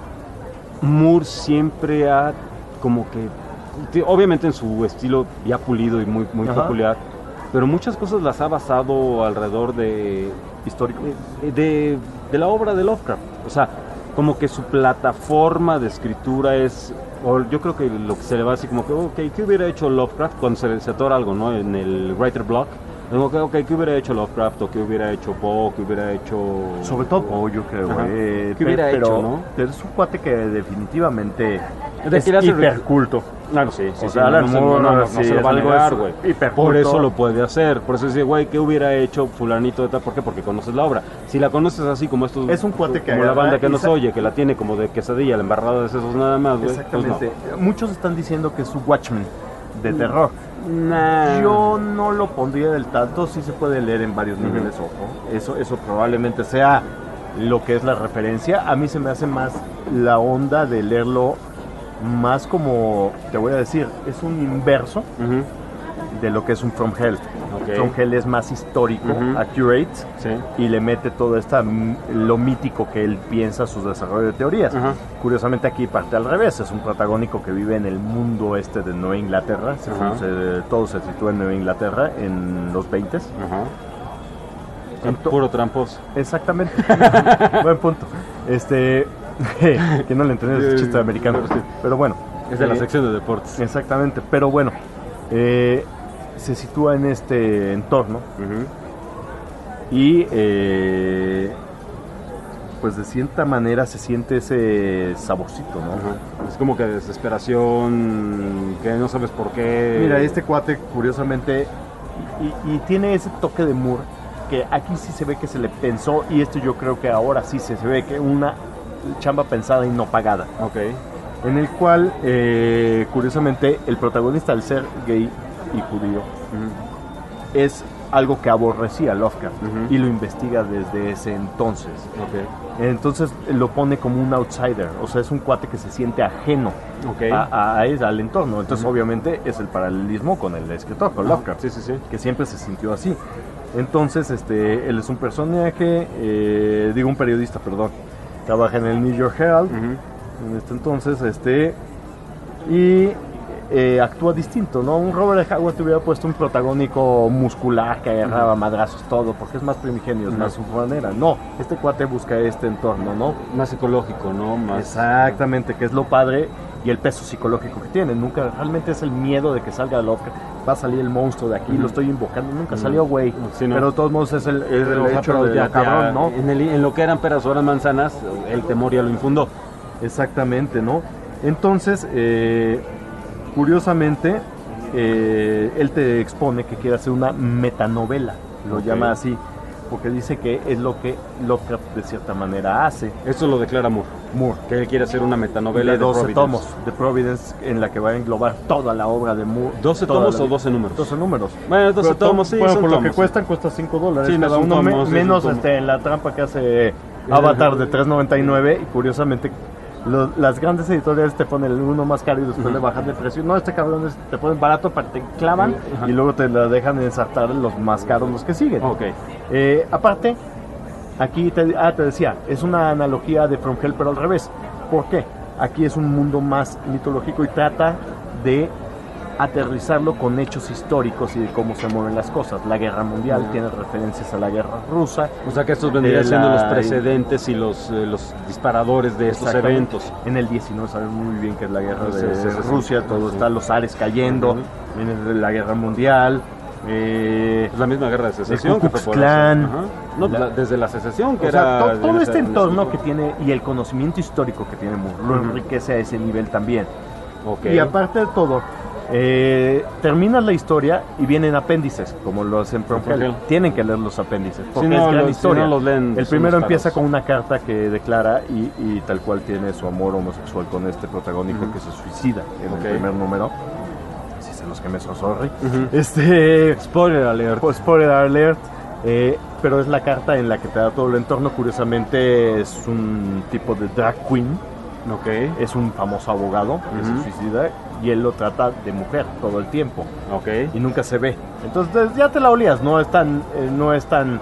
Moore siempre ha como que, obviamente en su estilo ya pulido y muy, muy uh-huh. peculiar, pero muchas cosas las ha basado alrededor de histórico de, de, de la obra de Lovecraft. O sea, como que su plataforma de escritura es, o yo creo que lo que se le va así como que, ok, ¿qué hubiera hecho Lovecraft cuando se, se atora algo, ¿no? En el writer block. Como que, ok, ¿qué hubiera hecho Lovecraft o qué hubiera hecho Poe, qué hubiera hecho... Sobre todo Poe, yo creo. Eh, ¿Qué hubiera pero, hecho, no? Pero es un cuate que definitivamente de es hiperculto. Claro, sí, sí. O sí, sea, no, no, no, no, no, no, sí, no se lo va a negar, güey. Por eso lo puede hacer. Por eso dice, güey, ¿qué hubiera hecho fulanito de tal? ¿Por qué? Porque conoces la obra. Si la conoces así como estos... Es un cuate que... Como la banda que nos oye, que la tiene como de quesadilla, la embarrada de sesos nada más, güey. Exactamente. Pues no. Muchos están diciendo que es su Watchmen de terror. Nah. Yo no lo pondría del tanto, sí se puede leer en varios uh-huh. niveles, ojo. Eso, eso probablemente sea lo que es la referencia. A mí se me hace más la onda de leerlo más como, te voy a decir, es un inverso uh-huh. de lo que es un From Hell. Okay. From Hell es más histórico, uh-huh. accurate, sí. y le mete todo esta, lo mítico que él piensa, su desarrollo de teorías. Uh-huh. Curiosamente aquí parte al revés, es un protagónico que vive en el mundo este de Nueva Inglaterra, uh-huh. se, todo se sitúa en Nueva Inglaterra en los veintes. Uh-huh. Ento- puro tramposo. Exactamente. Buen punto. Este, que no le entendí ese chiste americano, pero bueno. Es de eh, la sección de deportes. Exactamente, pero bueno. Eh, se sitúa en este entorno uh-huh. y eh, pues de cierta manera se siente ese saborcito, ¿no? Uh-huh. Es como que desesperación, que no sabes por qué. Mira, este cuate curiosamente y, y tiene ese toque de Moore que aquí sí se ve que se le pensó, y esto yo creo que ahora sí se, se ve que una chamba pensada y no pagada. Okay. En el cual eh, curiosamente el protagonista, al ser gay y judío, uh-huh. es algo que aborrecía Lovecraft, uh-huh. y lo investiga desde ese entonces. Okay. Entonces lo pone como un outsider, o sea, es un cuate que se siente ajeno okay. a, a, a, al entorno. Entonces uh-huh. obviamente es el paralelismo con el escritor, con Lovecraft, sí, sí, sí. que siempre se sintió así. Entonces este, él es un personaje, eh, digo un periodista, perdón, trabaja en el New York Herald, uh-huh. en este entonces, este, y Eh, actúa distinto, ¿no? Un Robert E. Howard te hubiera puesto un protagónico muscular que agarraba uh-huh. madrazos todo, porque es más primigenio, es uh-huh. más su manera. No, este cuate busca este entorno, ¿no? Más psicológico, ¿no? Más... Exactamente, que es lo padre y el peso psicológico que tiene. Nunca, realmente es el miedo de que salga Lovecraft. Va a salir el monstruo de aquí, uh-huh. lo estoy invocando. Nunca uh-huh. salió, güey. Sí, ¿no? Pero de todos modos es el, es el hecho de ya, cabrón, ¿no? En, el, en lo que eran peras o eran manzanas, el temor ya lo infundó. Exactamente, ¿no? Entonces, eh... curiosamente, eh, él te expone que quiere hacer una metanovela, lo okay. llama así, porque dice que es lo que Lovecraft de cierta manera hace. Eso lo declara Moore. Moore. Que él quiere hacer una metanovela de, de doce Providence. tomos de Providence, en la que va a englobar toda la obra de Moore. ¿doce tomos la... o doce números? doce números. Bueno, doce Pero, tomos, sí, bueno, son por tomos. lo que cuestan, cuesta cinco dólares sí, cada no uno, tomos, me, menos este, en la trampa que hace Avatar de tres noventa y nueve, y curiosamente Los, las grandes editoriales te ponen el uno más caro y después uh-huh. le bajan de precio. No, este cabrón es, te ponen barato para te clavan uh-huh. y luego te la dejan ensartar los más caros, los que siguen. Okay. Eh, aparte, aquí te, ah, te decía, es una analogía de From Hell, pero al revés. ¿Por qué? Aquí es un mundo más mitológico y trata de aterrizarlo con hechos históricos y de cómo se mueven las cosas. La guerra mundial uh-huh. tiene referencias a la guerra rusa. O sea que estos vendrían la... siendo los precedentes y los, eh, los disparadores de estos eventos. En el diecinueve sabes muy bien que es la guerra de, sí, sí, sí, Rusia, sí, todo sí. está, los zares cayendo, uh-huh. viene de la guerra mundial. Eh, es la misma guerra de secesión. El Ku Klux Klan. Uh-huh. No, la, desde la secesión que o era... Sea, todo, todo este entorno que tiene y el conocimiento histórico que tiene Moore lo uh-huh. enriquece a ese nivel también. Okay. Y aparte de todo, Eh, terminas la historia y vienen apéndices, como lo hacen From Hell. Tienen que leer los apéndices, porque si no, es gran los, historia. Si no los leen, el primero empieza con una carta que declara y, y tal cual tiene su amor homosexual con este protagónico uh-huh. que se suicida en okay. el primer número. Si se los quemé, so sorry. Uh-huh. Este, spoiler alert. Pues, spoiler alert. Eh, pero es la carta en la que te da todo el entorno. Curiosamente es un tipo de drag queen. Okay. Es un famoso abogado que uh-huh. se suicida y él lo trata de mujer todo el tiempo. Okay. Y nunca se ve. Entonces ya te la olías, no es tan eh, no es tan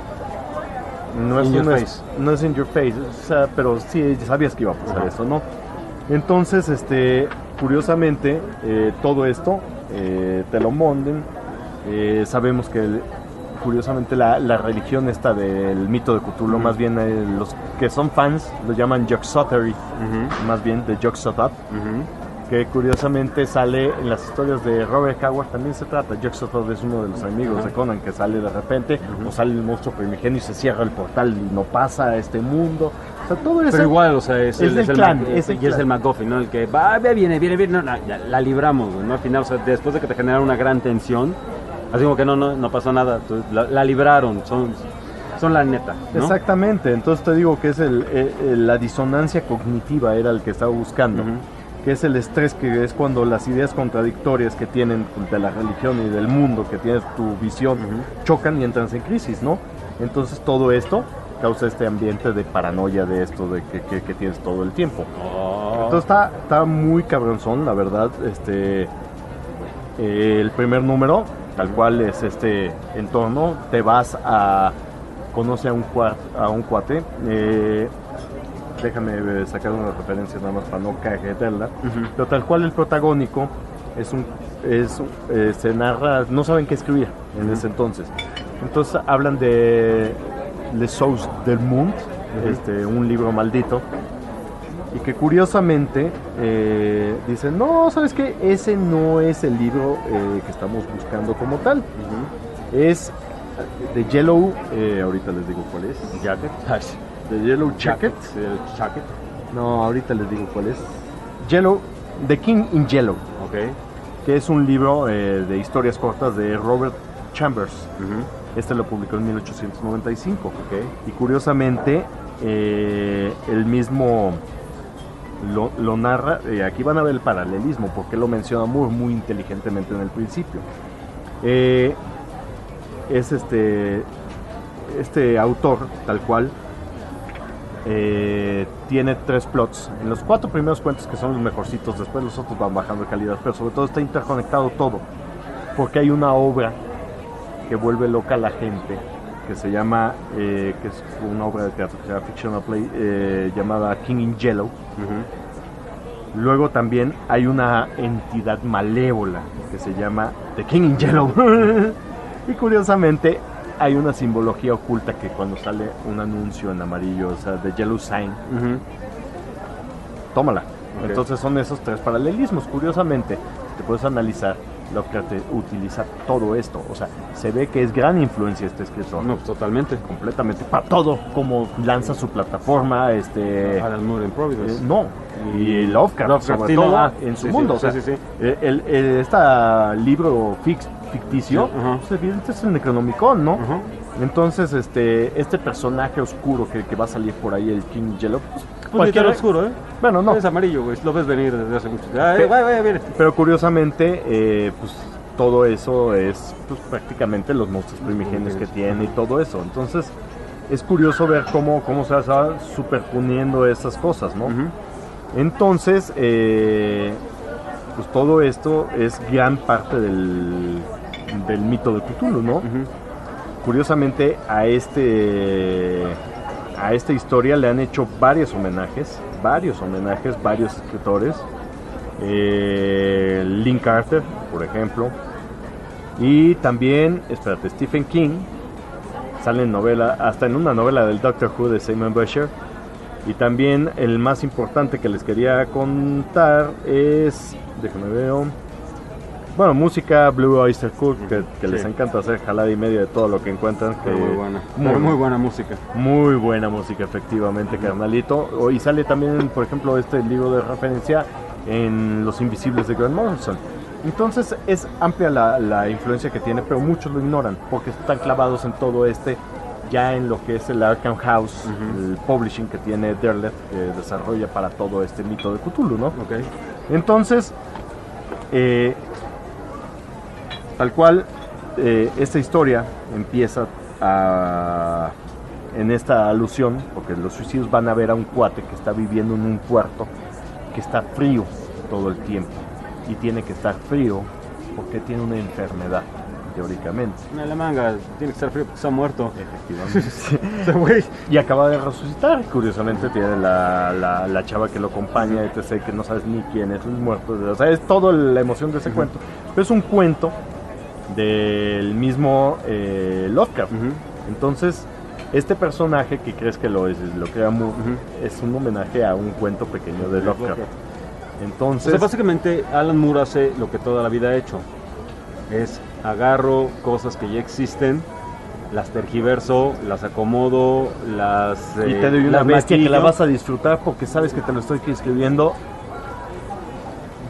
no es, in no, your es face. no es in your face, o sea, pero sí sabías que iba a pasar uh-huh. eso, ¿no? Entonces, este curiosamente eh, todo esto eh, te lo monden. Eh, sabemos que el, curiosamente la, la religión esta del mito de Cthulhu, uh-huh. más bien eh, los que son fans lo llaman Yog-Sothoth, uh-huh. más bien de Yog-Sothoth, uh-huh. que curiosamente sale en las historias de Robert Howard, también se trata. Yog-Sothoth es uno de los enemigos uh-huh. de Conan, que sale de repente, uh-huh. o sale el monstruo primigenio y se cierra el portal y no pasa a este mundo. O sea, todo eso. Pero igual, o sea, es, es el, del es el clan, Mac, es el y clan. es el MacGuffin, ¿no? El que va, viene, viene, viene, no, no, ya, la libramos, ¿no? Al final, o sea, después de que te genera una gran tensión, así como que no, no, no pasó nada, la, la libraron, son, son la neta, ¿no? Exactamente, entonces te digo que es el, el, la disonancia cognitiva era el que estaba buscando. Uh-huh. que es el estrés, que es cuando las ideas contradictorias que tienen de la religión y del mundo, que tienes tu visión, uh-huh. chocan y entran en crisis, ¿no? Entonces todo esto causa este ambiente de paranoia de esto, de que, que, que tienes todo el tiempo. Oh. Entonces está, está muy cabronzón, la verdad. Este, eh, el primer número, tal cual es este entorno, te vas a... conoce a un, cuart, a un cuate, eh, déjame sacar una referencia nada más para no cajetearla, uh-huh. pero tal cual el protagónico es un, es, eh, se narra, no saben qué escribir en uh-huh. ese entonces, entonces hablan de Les Sous del Monde, uh-huh. este, un libro maldito, y que curiosamente eh, dicen, no, ¿sabes qué? Ese no es el libro eh, que estamos buscando como tal, uh-huh. es The Yellow, eh, ahorita les digo cuál es, Jacket, The Yellow Jacket, el Jacket, no, ahorita les digo cuál es, Yellow, The King in Yellow, okay. que es un libro eh, de historias cortas de Robert Chambers, uh-huh. este lo publicó en mil ochocientos noventa y cinco, okay. y curiosamente, eh, el mismo lo, lo narra, eh, aquí van a ver el paralelismo, porque lo menciona muy, muy inteligentemente en el principio, eh, es este este autor tal cual eh, tiene tres plots en los cuatro primeros cuentos, que son los mejorcitos, después los otros van bajando de calidad, pero sobre todo está interconectado todo, porque hay una obra que vuelve loca a la gente, que se llama eh, que es una obra de teatro, que se llama Fictional Play, eh, llamada King in Yellow. Uh-huh. Luego también hay una entidad malévola que se llama The King in Yellow. Y curiosamente hay una simbología oculta, que cuando sale un anuncio en amarillo, o sea, The Yellow Sign, uh-huh. tómala. Okay. Entonces son esos tres paralelismos. Curiosamente, te puedes analizar lo que te utiliza todo esto. O sea, se ve que es gran influencia este escritor. No, totalmente. Completamente. Para todo. Como lanza su plataforma, este... Alan Moore en Providence. Eh, no. Y Lovecraft, Lovecraft sobre sí, todo, ah, en su sí, mundo. Sí, o sea, sí, sí. El, el, este libro fix, ficticio, sí, uh-huh. pues, evidentemente es el Necronomicon, ¿no? Uh-huh. Entonces, este este personaje oscuro que, que va a salir por ahí, el King Yellow, pues, pues cualquier oscuro, ¿eh? Bueno, no. Es amarillo, güey. Lo ves venir desde hace mucho tiempo. Pero, vaya, vaya, pero curiosamente, eh, pues todo eso es pues, prácticamente los monstruos primigenios que tiene y todo eso. Entonces, es curioso ver cómo, cómo se va superponiendo esas cosas, ¿no? Uh-huh. Entonces, eh, pues todo esto es gran parte del, del mito de Cthulhu, ¿no? Uh-huh. Curiosamente, a este a esta historia le han hecho varios homenajes, varios homenajes, varios escritores. Eh, Lynn Carter, por ejemplo, y también, espérate, Stephen King sale en novela, hasta en una novela del Doctor Who de Simon Busher. Y también el más importante que les quería contar es, déjame ver, bueno, música, Blue Oyster Cult, que, que sí. les encanta hacer jalada y media de todo lo que encuentran. Que muy buena, muy, muy buena música. Muy buena música, efectivamente, uh-huh. carnalito. Y sale también, por ejemplo, este libro de referencia en Los Invisibles de Grant Morrison. Entonces es amplia la, la influencia que tiene, pero muchos lo ignoran porque están clavados en todo este, ya en lo que es el Arkham House, uh-huh. el publishing que tiene Derleth, que desarrolla para todo este mito de Cthulhu, ¿no? Okay. Entonces, eh, tal cual, eh, esta historia empieza a, en esta alusión, porque los suicidios van a ver a un cuate que está viviendo en un puerto que está frío todo el tiempo, y tiene que estar frío porque tiene una enfermedad, teóricamente. La manga tiene que estar frío porque está muerto. Efectivamente. Y acaba de resucitar. Curiosamente tiene la, la, la chava que lo acompaña, etcétera, que no sabes ni quién es, un muerto. O sea, es toda la emoción de ese uh-huh. cuento. Pero es un cuento del mismo eh, Lovecraft. Uh-huh. Entonces, este personaje que crees que lo es, lo crea muy, uh-huh. es un homenaje a un cuento pequeño de Lovecraft. Entonces, o sea, básicamente Alan Moore hace lo que toda la vida ha hecho. Es agarro cosas que ya existen, las tergiverso, las acomodo, las eh, y te doy una bestia que la vas a disfrutar porque sabes que te lo estoy escribiendo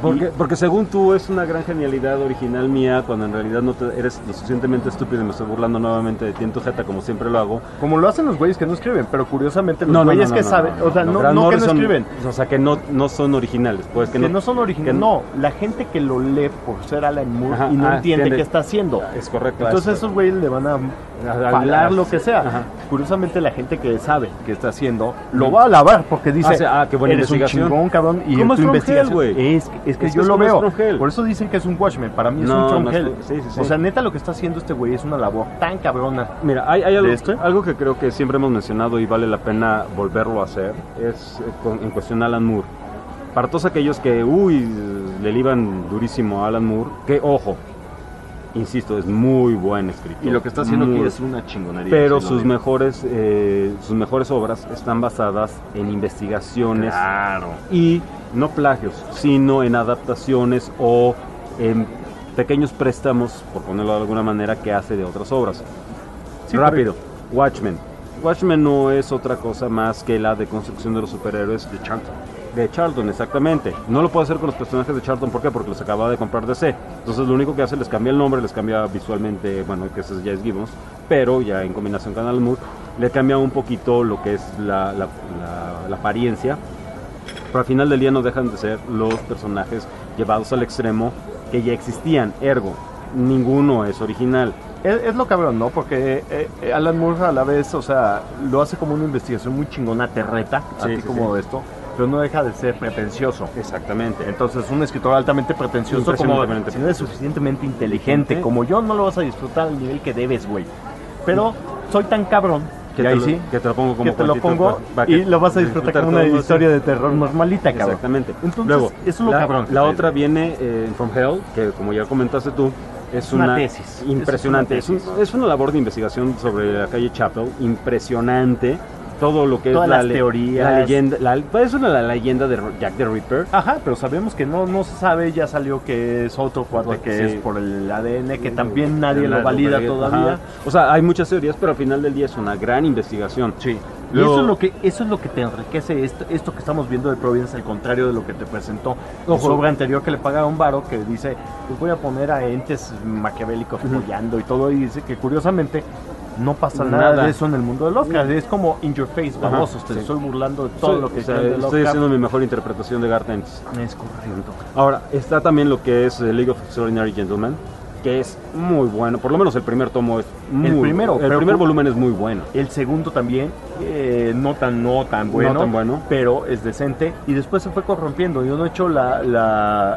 Porque, porque según tú es una gran genialidad original mía, cuando en realidad no te, eres lo suficientemente estúpido y me estoy burlando nuevamente de ti en tu jeta, como siempre lo hago. Como lo hacen los güeyes que no escriben, pero curiosamente los No, no, güeyes no, no, que no, saben, no, o sea, no, no, Grant no que no Morrison, escriben. O sea, que no, no son originales, pues. Que, Que no, no son originales, que no, la gente que lo lee por ser Alan Moore Ajá, y no ah, entiende entiende. qué está haciendo. Es correcto. Entonces es esos güeyes le van a hablar lo que sea. Ajá. Curiosamente la gente que sabe qué está haciendo lo va a alabar porque dice, Ah, sí, ah, qué buena eres un investigación. chingón, cabrón, y ¿Cómo tu es From investigación Hell, güey? es, es que Es que yo es lo como es veo. From Hell. Por eso dicen que es un Watchmen, para mí es No, un From no es- Hell. sí, sí, sí. O sea, neta lo que está haciendo este güey es una labor tan cabrona. Mira, hay, hay algo, ¿De esto? algo que creo que siempre hemos mencionado y vale la pena volverlo a hacer, es eh, con- en cuestión a Alan Moore. Para todos aquellos que, uy, le liban durísimo a Alan Moore, que ojo, insisto, es muy buen escritor. Y lo que está haciendo muy- aquí es una chingonería. Pero sí, lo sus digo. mejores, eh, sus mejores obras están basadas en investigaciones Claro. y no plagios, sino en adaptaciones o en pequeños préstamos, por ponerlo de alguna manera, que hace de otras obras. Sí, Rápido, Watchmen. Watchmen no es otra cosa más que la deconstrucción de los superhéroes de Charlton. De Charlton, exactamente. No lo puede hacer con los personajes de Charlton, ¿por qué? Porque los acaba de comprar D C. Entonces lo único que hace, les cambia el nombre, les cambia visualmente, bueno, que ese ya es Gibbons, pero ya en combinación con Alan Moore, le cambia un poquito lo que es la, la, la, la apariencia, pero al final del día no dejan de ser los personajes llevados al extremo que ya existían, ergo, ninguno es original. Es, es lo cabrón, ¿no? Porque eh, eh, Alan Moore a la vez, o sea, lo hace como una investigación muy chingona, te reta, Sí, así sí, como sí. esto, pero no deja de ser pretencioso. Exactamente. Entonces, un escritor altamente pretencioso, como Impresionantemente si no eres suficientemente inteligente, como yo, no lo vas a disfrutar al nivel que debes, güey. Pero soy tan cabrón Que que te ahí lo- sí, que te lo pongo como que te lo cuentito pongo pa- pa' que y lo vas a disfrutar como una todo, historia sí. de terror normalita, cabrón. Exactamente. Entonces, Luego, eso es lo la, cabrón. que La trae. otra viene eh, en From Hell, que como ya comentaste tú, es Una una, tesis. impresionante. Es una Es, un- es una labor de investigación sobre la calle Chapel, impresionante. Todo lo que Todas es la, las le- teorías. la leyenda, la, es una la leyenda de Jack the Ripper. Ajá, pero sabemos que no, no se sabe, ya salió que es otro cuate que Sí. es por el A D N, que también nadie La- lo valida ajá. todavía. O sea, hay muchas teorías, pero al final del día es una gran investigación. Sí. Y Luego- eso es lo que eso es lo que te enriquece esto, esto que estamos viendo de Providence, al contrario de lo que te presentó la Ojo. obra anterior que le pagaron varo, que dice, pues voy a poner a entes maquiavélicos follando y todo, y dice que curiosamente no pasa nada, Nada. de eso en el mundo de Lovecraft. Es como in your face, Ajá, babosos, te sí. estoy burlando de todo Soy- lo que o sea, creen de estoy Lovecraft. haciendo mi mejor interpretación de Garth Ennis. Es correcto. Ahora, está también lo que es eh, League of Extraordinary Gentlemen, que es muy bueno, por lo menos el primer tomo es muy El primero, el pero primer pu- volumen es muy bueno. El segundo también, eh, no tan no tan bueno, No tan bueno. pero es decente. Y después se fue corrompiendo. Yo no he hecho la, la,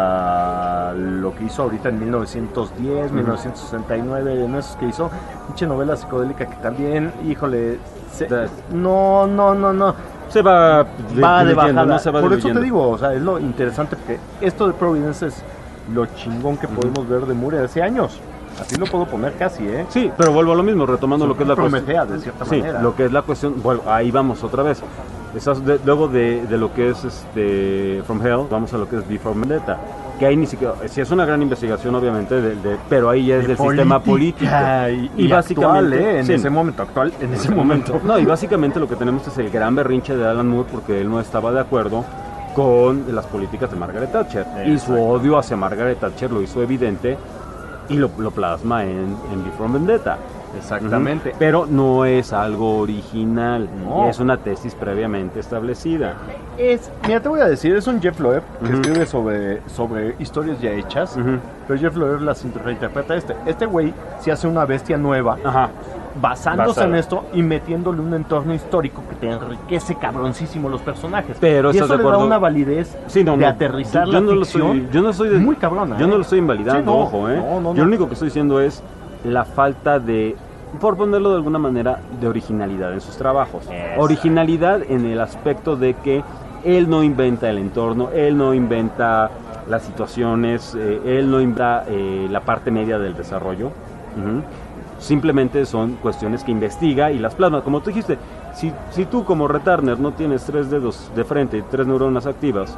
la lo que hizo ahorita en mil novecientos diez, Ujú. mil novecientos sesenta y nueve, no esos que hizo, pinche novela psicodélica que también, híjole, se- no, no, no, no. Se va, Va de diluyendo, bajada. no se va Por eso diluyendo. te digo, o sea, es lo interesante porque esto de Providence es lo chingón que podemos ver de Moore de hace años. Así lo puedo poner casi, ¿eh? Sí, pero vuelvo a lo mismo, retomando Son lo que es la Prometea, cuestión. de cierta sí, manera. lo que es la cuestión, bueno, ahí vamos otra vez. Estás de- luego de, de lo que es este From Hell, vamos a lo que es Before Vendetta. Que ahí ni siquiera, sí es una gran investigación obviamente, de, de- pero ahí ya es De del sistema político. política y- y actual, ¿eh? En ese momento, actual, en ese momento. No, y básicamente lo que tenemos es el gran berrinche de Alan Moore porque él no estaba de acuerdo con las políticas de Margaret Thatcher. Y su odio hacia Margaret Thatcher lo hizo evidente y lo, lo plasma en, en Before Vendetta. Exactamente. Ujú. Pero no es algo original, No. es una tesis previamente establecida. Es, mira, te voy a decir, es un Jeff Loeb que Ujú. escribe sobre, sobre historias ya hechas, Ujú. pero Jeff Loeb las inter- reinterpreta este. Este güey se hace una bestia nueva, Ajá. basándose Basada. en esto y metiéndole un entorno histórico que te enriquece cabroncísimo los personajes. Pero y ¿estás eso de le da acuerdo? una validez Sí, no, de no. aterrizar yo, la yo no lo ficción estoy, yo no estoy de- muy cabrona. Yo ¿eh? no lo estoy invalidando, Sí, no. ojo, ¿eh? No, no, Yo no. lo único que estoy diciendo es la falta de, por ponerlo de alguna manera, de originalidad en sus trabajos. Exacto. Originalidad en el aspecto de que él no inventa el entorno, él no inventa las situaciones, eh, él no inventa eh, la parte media del desarrollo. Ujú. Simplemente son cuestiones que investiga y las plasma. Como tú dijiste, si, si tú como Returner no tienes tres dedos de frente y tres neuronas activas,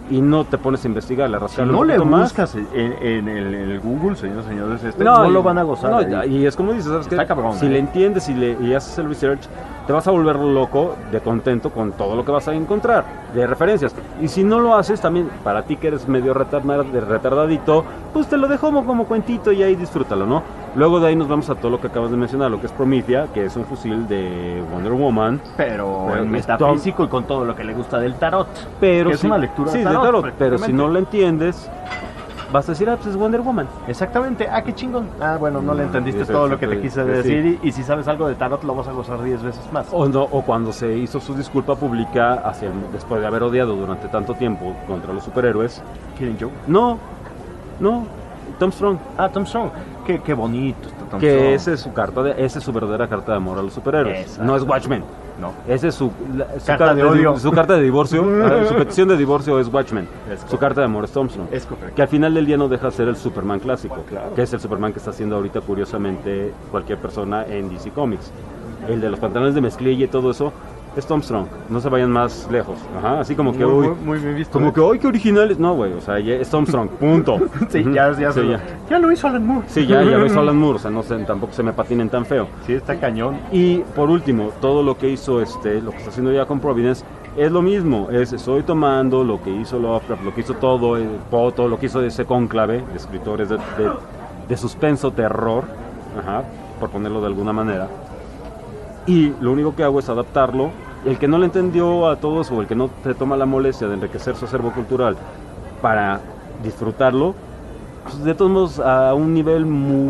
y no te pones a investigar, a Si rascarle no un le poquito más. buscas en, en el, en el Google, señores, señores, este, no, y- lo van a gozar. no, ahí. y es como dices, ¿sabes qué? Está cabrón, Si ¿eh? le entiendes y, le, y haces el research, te vas a volver loco de contento con todo lo que vas a encontrar de referencias. Y si no lo haces, también para ti que eres medio retardar- de retardadito, pues te lo dejo como, como cuentito y ahí disfrútalo, ¿no? Luego de ahí nos vamos a todo lo que acabas de mencionar, lo que es Promethea, que es un fusil de Wonder Woman. Pero Pero en es metafísico y con todo lo que le gusta del tarot. Pero que es si- una lectura sí, de de tarot. tarot, pero si prácticamente. no lo entiendes, vas a decir, ah, pues es Wonder Woman. Exactamente, ah, qué chingón. Ah, bueno, no le entendiste Eso, todo eso, lo que te pues, quise pues, decir y, y si sabes algo de tarot lo vas a gozar diez veces más. O, no, o cuando se hizo su disculpa pública hacia el- después de haber odiado durante tanto tiempo contra los superhéroes. Killing Joke. No, no, Tom Strong. Ah, Tom Strong. Qué, qué bonito está Tom Que Strong. esa es su carta, de, esa es su verdadera carta de amor a los superhéroes. Exacto. No es Watchmen. No. Esa es su, la- su Carta carta de di- odio. Su carta de divorcio, ah, su petición de divorcio es Watchmen. Es Su correcto. carta de amor es Tom Strong. Es correcto. Que al final del día no deja de ser el Superman clásico, Claro. que es el Superman que está haciendo ahorita curiosamente cualquier persona en D C Comics. El de los pantalones de mezclilla y todo eso es Tom Strong. No se vayan más lejos. Ajá, así como que, Muy, uy, muy- muy bien visto, como ¿eh? que, uy, qué originales. No, güey, o sea, ya es Tom Strong, punto. Sí, Ujú. ya, ya, Sí, se lo- ya. ya lo hizo Alan Moore. Sí, ya, ya lo hizo Alan Moore, o sea, no se, tampoco se me patinen tan feo. Sí, está cañón. Y por último, todo lo que hizo este, lo que está haciendo ya con Providence es lo mismo, es estoy tomando lo que hizo Lovecraft, lo que hizo todo el Poto, lo que hizo ese cónclave de escritores de, de, de suspenso, terror, ajá, por ponerlo de alguna manera. Y lo único que hago es adaptarlo. El que no le entendió a todo eso, o el que no se toma la molestia de enriquecer su acervo cultural para disfrutarlo, pues de todos modos a un nivel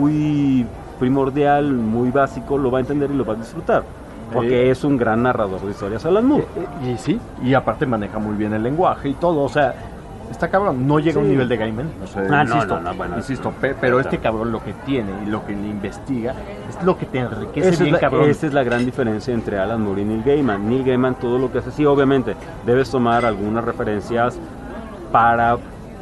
muy primordial, muy básico, lo va a entender y lo va a disfrutar. Porque Eh, es un gran narrador de historias Alan Moore. Y sí, y aparte maneja muy bien el lenguaje y todo, o sea, está cabrón, no llega a un Sí. nivel de Gaiman, o sea, Ah, no, insisto, no, no, bueno, insisto, sí. pe- pero Claro. este cabrón lo que tiene y lo que le investiga es lo que te enriquece Esa es, bien la, cabrón. esa es la gran diferencia entre Alan Moore y Neil Gaiman. Neil Gaiman todo lo que hace, sí, obviamente, debes tomar algunas referencias para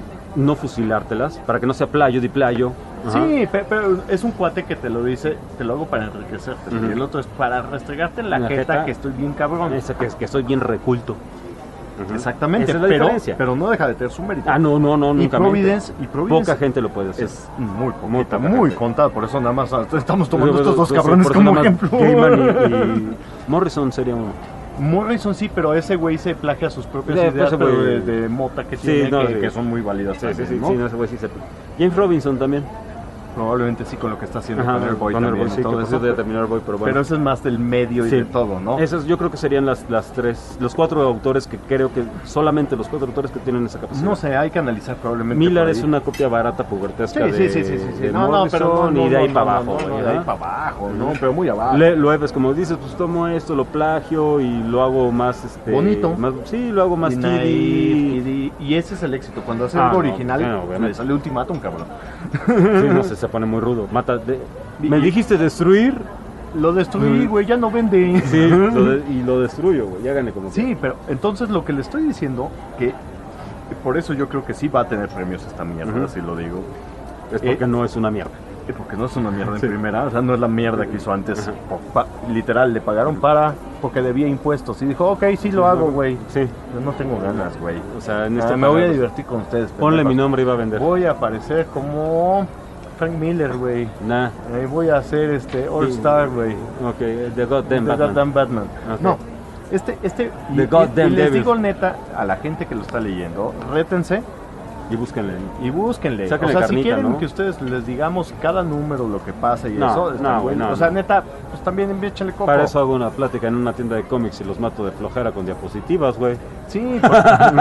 no fusilártelas, para que no sea playo de playo. Ajá. Sí, pe- pero es un cuate que te lo dice, te lo hago para enriquecerte, Ujú. y el otro es para restregarte en la, En la jeta, jeta. que estoy bien cabrón. Esa que, que soy bien reculto. Ujú. Exactamente, Esa es la pero, diferencia. pero no deja de tener su mérito. Ah, no, no, no, y nunca. Providence, y Providence Poca gente lo puede hacer. es muy poquita, Muy poca muy, gente. contada, por eso nada más estamos tomando Por estos dos eso- cabrones por eso como nada más ejemplo. Gaiman y, y Morrison sería uno. Morrison sí, pero ese güey se plagia sus propias Sí, ideas ese pero güey- de, de mota que Sí, tiene, no, que, sí. que son muy válidas Sí, sí, también, sí, ¿no? sí, no, ese güey sí se... James Robinson también. Probablemente sí con lo que está haciendo Ajá, con Airboy con también. Airboy, sí, y todo que eso, por cierto ya terminó Airboy, pero bueno. pero eso es más del medio y Sí. de todo, ¿no? Esas yo creo que serían las, las tres, los cuatro autores que creo que solamente los cuatro autores que tienen esa capacidad. No sé, hay que analizar probablemente. Miller por ahí. es una copia barata pubertesca Sí, sí, de, sí, sí, sí, sí. de No, no, pero no, Morrison no, y de ahí no, para no, abajo. no, no, güey, de ahí ¿ah? para abajo, no, pero muy abajo. Le, lo es como dices, pues tomo esto, lo plagio y lo hago más este Bonito. más- sí, lo hago más Y kiddie. naive, y, y ese es el éxito. Cuando hace Ah, algo no, original, no, obviamente. le sale ultimátum, cabrón. Sí, no sé, se pone muy rudo. Mata de- ¿Me dijiste destruir? Lo destruí, güey, ya no vende. Sí, lo de- y lo destruyo, güey, ya gané como Sí, pero entonces lo que le estoy diciendo, que por eso yo creo que sí va a tener premios esta mierda, Ujú. así lo digo. Es porque Eh, no es una mierda. eh, Porque no es una mierda Sí. en primera, o sea, no es la mierda que hizo antes. Ajá. Pa- literal, le pagaron para, porque debía impuestos. Y dijo, ok, sí lo hago, güey. Sí. Yo no tengo ganas, güey. O sea, en Ah, este me voy a pagado. divertir con ustedes. Ponle pendejos. mi nombre y va a vender. Voy a aparecer como Frank Miller, güey. Nah. Eh, voy a hacer este All Star, güey. Ok, The Goddamn The Batman. Goddamn Batman. Ok. No, este, este, y, The y- Goddamn y les Devil. digo neta a la gente que lo está leyendo, rétense Y búsquenle. y búsquenle. Sáquenle o sea, si carnita, quieren ¿no? que ustedes les digamos cada número lo que pasa y No, eso, está no, güey, bueno. no, O sea, no. neta, pues también échale coco. Para eso hago una plática en una tienda de cómics y los mato de flojera con diapositivas, güey. Sí, pues,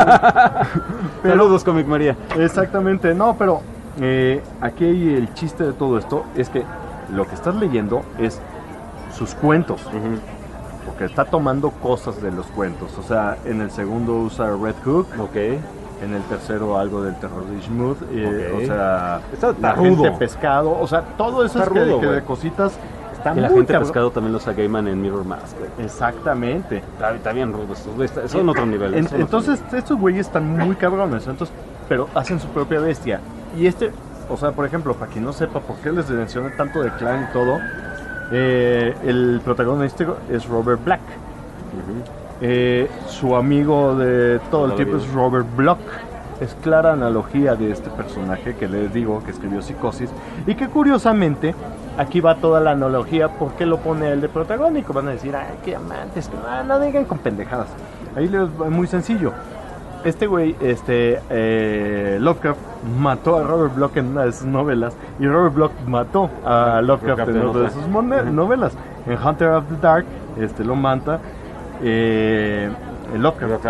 pero- Saludos, Comic María. exactamente, no, pero eh, aquí hay el chiste de todo esto, es que lo que estás leyendo es sus cuentos, porque está tomando cosas de los cuentos, o sea, en el segundo usa Red Hook, Ok. en el tercero algo del terror de Ishmuth, eh, Ok. o sea, Está la rudo. gente pescado, o sea, todo eso Está es que, rudo, que güey. de cositas está Y la muy gente cabrón. pescado también lo usa Gaiman en Mirror Mask, güey. Exactamente. Está, está bien rudo estos, güey. está- Son otro nivel. En- son otro entonces, estos güeyes están muy cabrones, entonces, pero hacen su propia bestia. Y este, o sea, por ejemplo, para quien no sepa por qué les mencioné tanto de Clan y todo, eh, el protagonista es Robert Black. nivel. Ujú. Eh, su amigo de todo el Toda la tiempo vida. es Robert Block. es clara analogía de este personaje que les digo que escribió Psicosis y que curiosamente aquí va toda la analogía porque lo pone él de protagónico. Van a decir, ay, qué amantes, que no, no digan con pendejadas. Ahí es muy sencillo. Este güey, este, eh, Lovecraft mató a Robert Bloch en una de sus novelas y Robert Bloch mató a Lovecraft en otra de sus novelas. En Hunter of the Dark, este, lo mata eh, Lovecraft.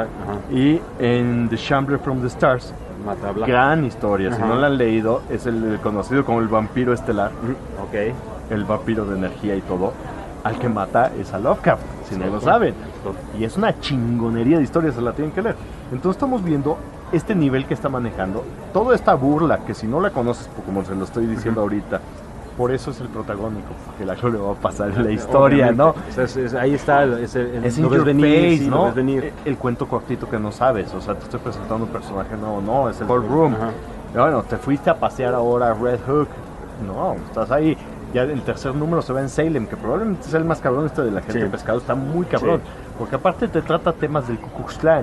Y en The Shambler from the Stars, mata a Black. Gran historia, Ajá. si no la han leído, es el, el conocido como el vampiro estelar. Ok. El vampiro de energía y todo. Al que mata es a Lovecraft, si no lo Sí. saben. Y es una chingonería de historia, se la tienen que leer. Entonces estamos viendo este nivel que está manejando, toda esta burla, que si no la conoces, como se lo estoy diciendo ahorita, por eso es el protagónico, porque la le va a pasar en la historia, ¿no? O sea, es- es- ahí está, el- es, el, Es lo in ves your venir, face, sí, lo ¿no? ves venir. El, el cuento cortito que no sabes, o sea, te estoy presentando un personaje, no, no, es el Ballroom. Ajá. Y bueno, te fuiste a pasear ahora a Red Hook, no, estás ahí. Ya el tercer número se va en Salem, que probablemente sea el más cabrón este de la gente Sí. de pescado, está muy cabrón, Sí. porque aparte te trata temas del Ku Klux Klan,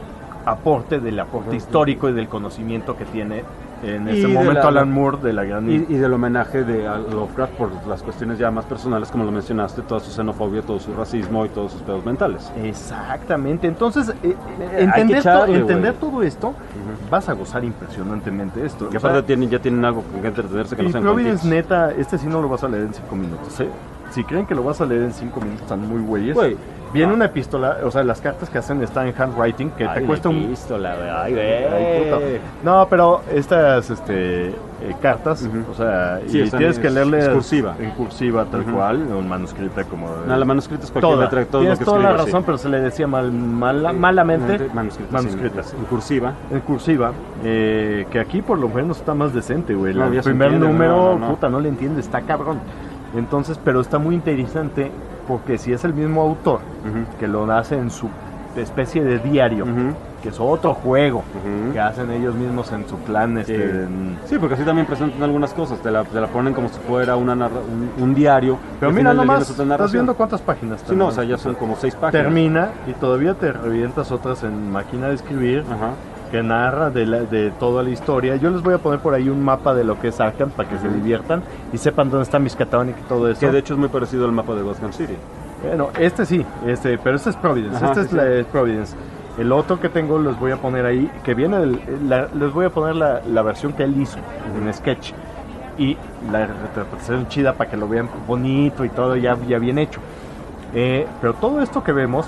aporte del aporte histórico y del conocimiento que tiene en Y ese de momento la- Alan Moore de la gran... Y, y del homenaje de a Lovecraft por las cuestiones ya más personales, como lo mencionaste, toda su xenofobia, todo su racismo y todos sus pedos mentales. Exactamente, entonces eh, eh, Hay que entender, echarle, to- entender güey. todo esto, vas a gozar impresionantemente esto. Que O sea, aparte tienen, ya tienen algo con que entretenerse que no y sean Providence, cuentitos. neta, este sí no lo vas a leer en cinco minutos, ¿eh? Si creen que lo vas a leer en cinco minutos, están muy güeyes. Güey. Viene Ah. una epístola, o sea, las cartas que hacen están en handwriting, que Ay, te la cuesta un... epístola, güey. Ay, Ay, puto. güey. No, pero estas este, eh, cartas, Ujú. o sea, Sí, y están- tienes que es- leerle es cursiva. en cursiva tal Ujú. cual, en manuscrita como... de- No, la manuscrita es cualquier Toda. letra, todo Tienes lo que toda la escribe, razón, sí. pero se le decía mal, mala- malamente Manuscrita, manuscrita. sí, en cursiva. En cursiva, eh, que aquí por lo menos está más decente, güey. No, el ya se primer entiende, número, no, no, no. puta, no le entiende, está cabrón. Entonces, pero está muy interesante porque si es el mismo autor que lo hace en su especie de diario, que es otro juego que hacen ellos mismos en su clan, este, Sí. en- Sí, porque así también presentan algunas cosas, te la, te la ponen como si fuera una narra- un, un diario. Pero y al mira final le nomás, vienes otra estás narración. viendo cuántas páginas. Sí, no, o sea, ya son como seis páginas. Termina y todavía te revientas otras en máquina de escribir. Que narra de, la- de toda la historia. Yo les voy a poner por ahí un mapa de lo que es Arkham para que se diviertan y sepan dónde está Miskatonic y todo eso. Que de hecho es muy parecido al mapa de Gotham City. Bueno, este sí, este, pero este es Providence. Ajá, este sí, es, la, sí. es Providence. El otro que tengo les voy a poner ahí, que viene, del- la- les voy a poner la, la versión que él hizo en Sketch y la interpretación chida para que lo vean bonito y todo ya, ya bien hecho. Eh, pero todo esto que vemos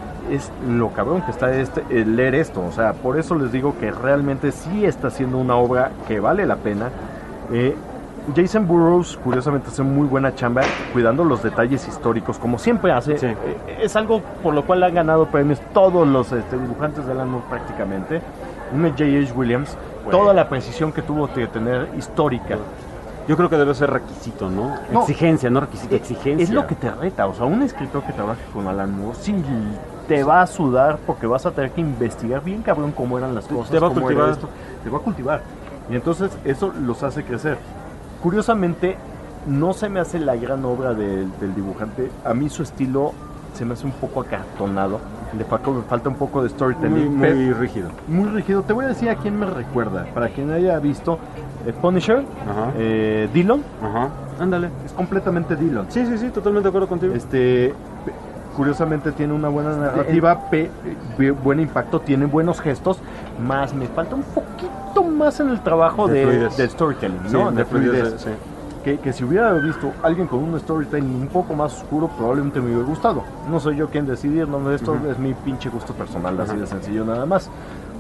es lo cabrón que está este, el leer esto. O sea, por eso les digo que realmente sí está haciendo una obra que vale la pena. Eh, Jason Burroughs, curiosamente, hace muy buena chamba cuidando los detalles históricos, como siempre hace. Eh, es algo por lo cual han ganado premios todos los este, dibujantes de Alan Moore prácticamente. Un J H Williams, Güey. toda la precisión que tuvo que tener histórica. Yo creo que debe ser requisito, ¿no? No. Exigencia, no requisito, exigencia. Es lo que te reta, o sea, un escritor que trabaje con Alan Moore, sí te va a sudar porque vas a tener que investigar bien cabrón cómo eran las cosas. te va a cómo cultivar. era esto, te va a cultivar. Y entonces eso los hace crecer. Curiosamente, no se me hace la gran obra del, del dibujante. A mí su estilo se me hace un poco acartonado. Le falta, me falta un poco de storytelling. Muy, pero- muy rígido. muy rígido. Te voy a decir a quién me recuerda. Para quien haya visto eh, Punisher, Ajá. eh, Dillon. Ajá. Ándale. Es completamente Dillon. Sí, sí, sí, totalmente de acuerdo contigo. Este, curiosamente tiene una buena narrativa, pe- pe- buen impacto, tiene buenos gestos, más me falta un poquito más en el trabajo De de, fluidez. del storytelling, Sí, ¿no? de De fluidez, fluidez. sí. Que, que si hubiera visto alguien con un storytelling un poco más oscuro, probablemente me hubiera gustado. No soy yo quien decidir, no, esto Ujú. es mi pinche gusto personal, así Ajá. de sencillo nada más.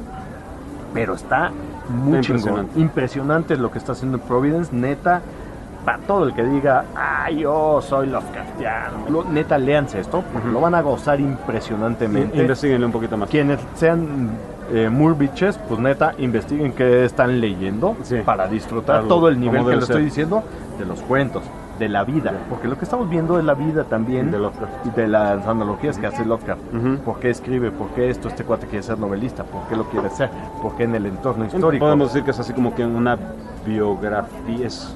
Pero está muy Está chingón. impresionante. Impresionante lo que está haciendo Providence, neta. Para todo el que diga, ay, yo soy Lovecraftiano, lo- neta, léanse esto, porque lo van a gozar impresionantemente. I- Investíguenle un poquito más. Quienes sean eh, Moore Bitches, pues neta, investiguen qué están leyendo para disfrutar Algo todo el nivel como que debe les estoy ser. diciendo de los cuentos, de la vida, porque lo que estamos viendo es la vida también De Lovecraft. y de las analogías que hace Lovecraft. Ujú. ¿Por qué escribe? ¿Por qué esto? Este cuate quiere ser novelista. ¿Por qué lo quiere ser? ¿Por qué en el entorno histórico? Podemos decir que es así como que una biografía, es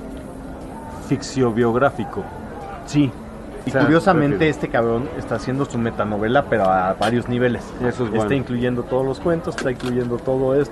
ficcio-biográfico. Sí. Y O sea, curiosamente prefiero. este cabrón está haciendo su metanovela, pero a varios niveles. Eso es bueno. Está incluyendo todos los cuentos, está incluyendo todo esto.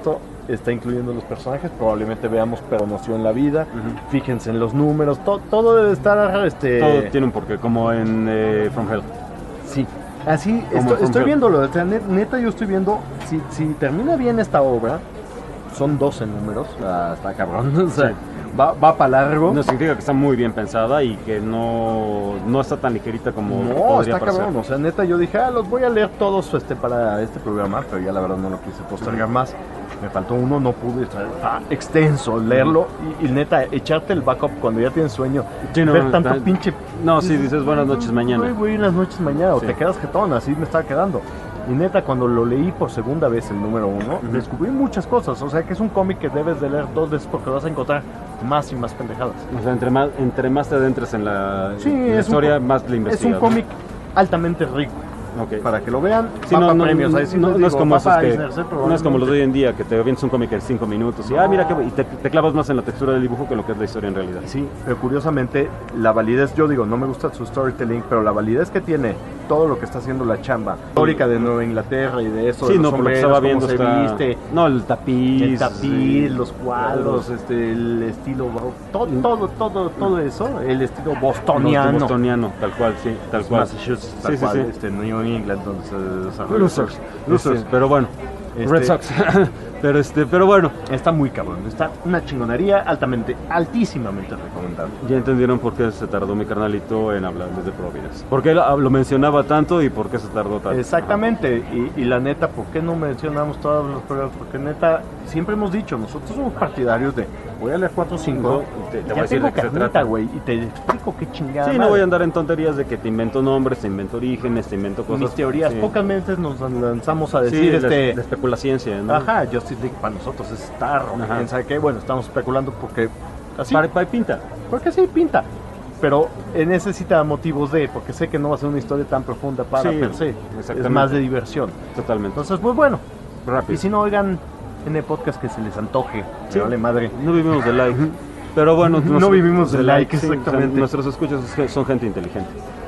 está incluyendo los personajes, probablemente veamos promoción en la vida, uh-huh. Fíjense en los números, to- todo debe estar... Este... Todo tiene un porqué, como en eh, From Hell. Sí, así estoy, estoy viéndolo, o sea, neta yo estoy viendo, si, si termina bien esta obra, son doce números, ah, está cabrón, o sea, sí. va, va para largo. No significa que está muy bien pensada y que no, no está tan ligerita como no, podría está parecer. Cabrón, o sea, neta yo dije, ah, los voy a leer todos este, para este programa, pero ya la verdad no lo quise postergar más. Me faltó uno, no pude, está extenso leerlo y, y neta, echarte el backup cuando ya tienes sueño, sí, no, ver tanto no, pinche... No, sí, dices buenas noches mañana. Voy, voy las noches mañana, sí. O te quedas jetón, así me estaba quedando. Y neta, cuando lo leí por segunda vez el número uno, uh-huh. descubrí muchas cosas, o sea que es un cómic que debes de leer dos veces porque vas a encontrar más y más pendejadas. O sea, entre más, entre más te adentres en la, sí, en la historia, un, más le investigas. Es un cómic altamente rico. Okay. Para que lo vean, sí, no, no, premios, no, ahí sí no, digo, no es como esos que, Eisner, no es como los de hoy en día que te avientas un cómic en cinco minutos y, no. ah, mira, que, y te, te clavas más en la textura del dibujo que lo que es la historia en realidad. Sí, pero curiosamente la validez, yo digo, no me gusta su storytelling, pero la validez que tiene todo lo que está haciendo la chamba histórica de Nueva Inglaterra y de eso, sí, de no, los por lo que sombreros, estaba viendo cómo está... se viste, no, el tapiz, el tapiz, sí. los cuadros, este, el estilo, todo, todo, todo, todo eso, el estilo bostoniano, no, bostoniano, tal cual, sí, tal cual, Massachusetts, tal sí, cual, sí, sí. este, New England, donde se desarrolla. Losers, losers, este, pero bueno, este, Red Sox, pero este, pero bueno, está muy cabrón, está una chingonería altamente, altísimamente recomendable. Ya entendieron por qué se tardó mi carnalito en hablarles de Providence, por qué lo, lo mencionaba tanto y por qué se tardó tanto. Exactamente, y, y la neta, ¿por qué no mencionamos todos los programas? Porque neta, siempre hemos dicho, nosotros somos partidarios de, voy a leer cuatro o cinco, te, te ya voy a decir tengo de qué se carnita, trata, güey, y te explico qué chingada. Sí, madre. no voy a andar en tonterías de que te invento nombres, te invento orígenes, te invento cosas. Mis teorías, sí. Pocas veces nos lanzamos a decir, sí, este... de, de especulación, ¿no? Ajá, Justice League para nosotros es Star, quién sabe qué, bueno, estamos especulando porque... Así, para, para pinta. Porque sí, pinta. Pero necesita motivos de, porque sé que no va a ser una historia tan profunda para sí, per se. Es más de diversión. Totalmente. Entonces, pues bueno. Rápido. Y si no, oigan en el podcast que se les antoje. Sí. Me vale madre. No vivimos de like. Pero bueno. No no vivimos de like, sí, exactamente. O sea, nuestros escuchas son gente inteligente.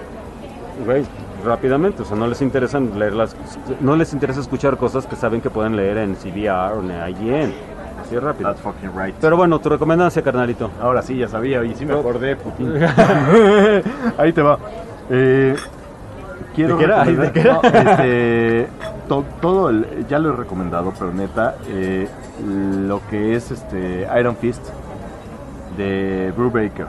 Güey, rápidamente. O sea, no les interesa leer las, no les interesa escuchar cosas que saben que pueden leer en C B R o en I G N. Así es rápido. That's fucking right. Pero bueno, tu recomendancia, carnalito. Ahora sí, ya sabía, y sí me acordé, putín. Ahí te va. Eh, quiero ¿De qué era? ¿De qué era? No, este, to, todo el, ya lo he recomendado, pero neta, eh, lo que es este Iron Fist de Brubaker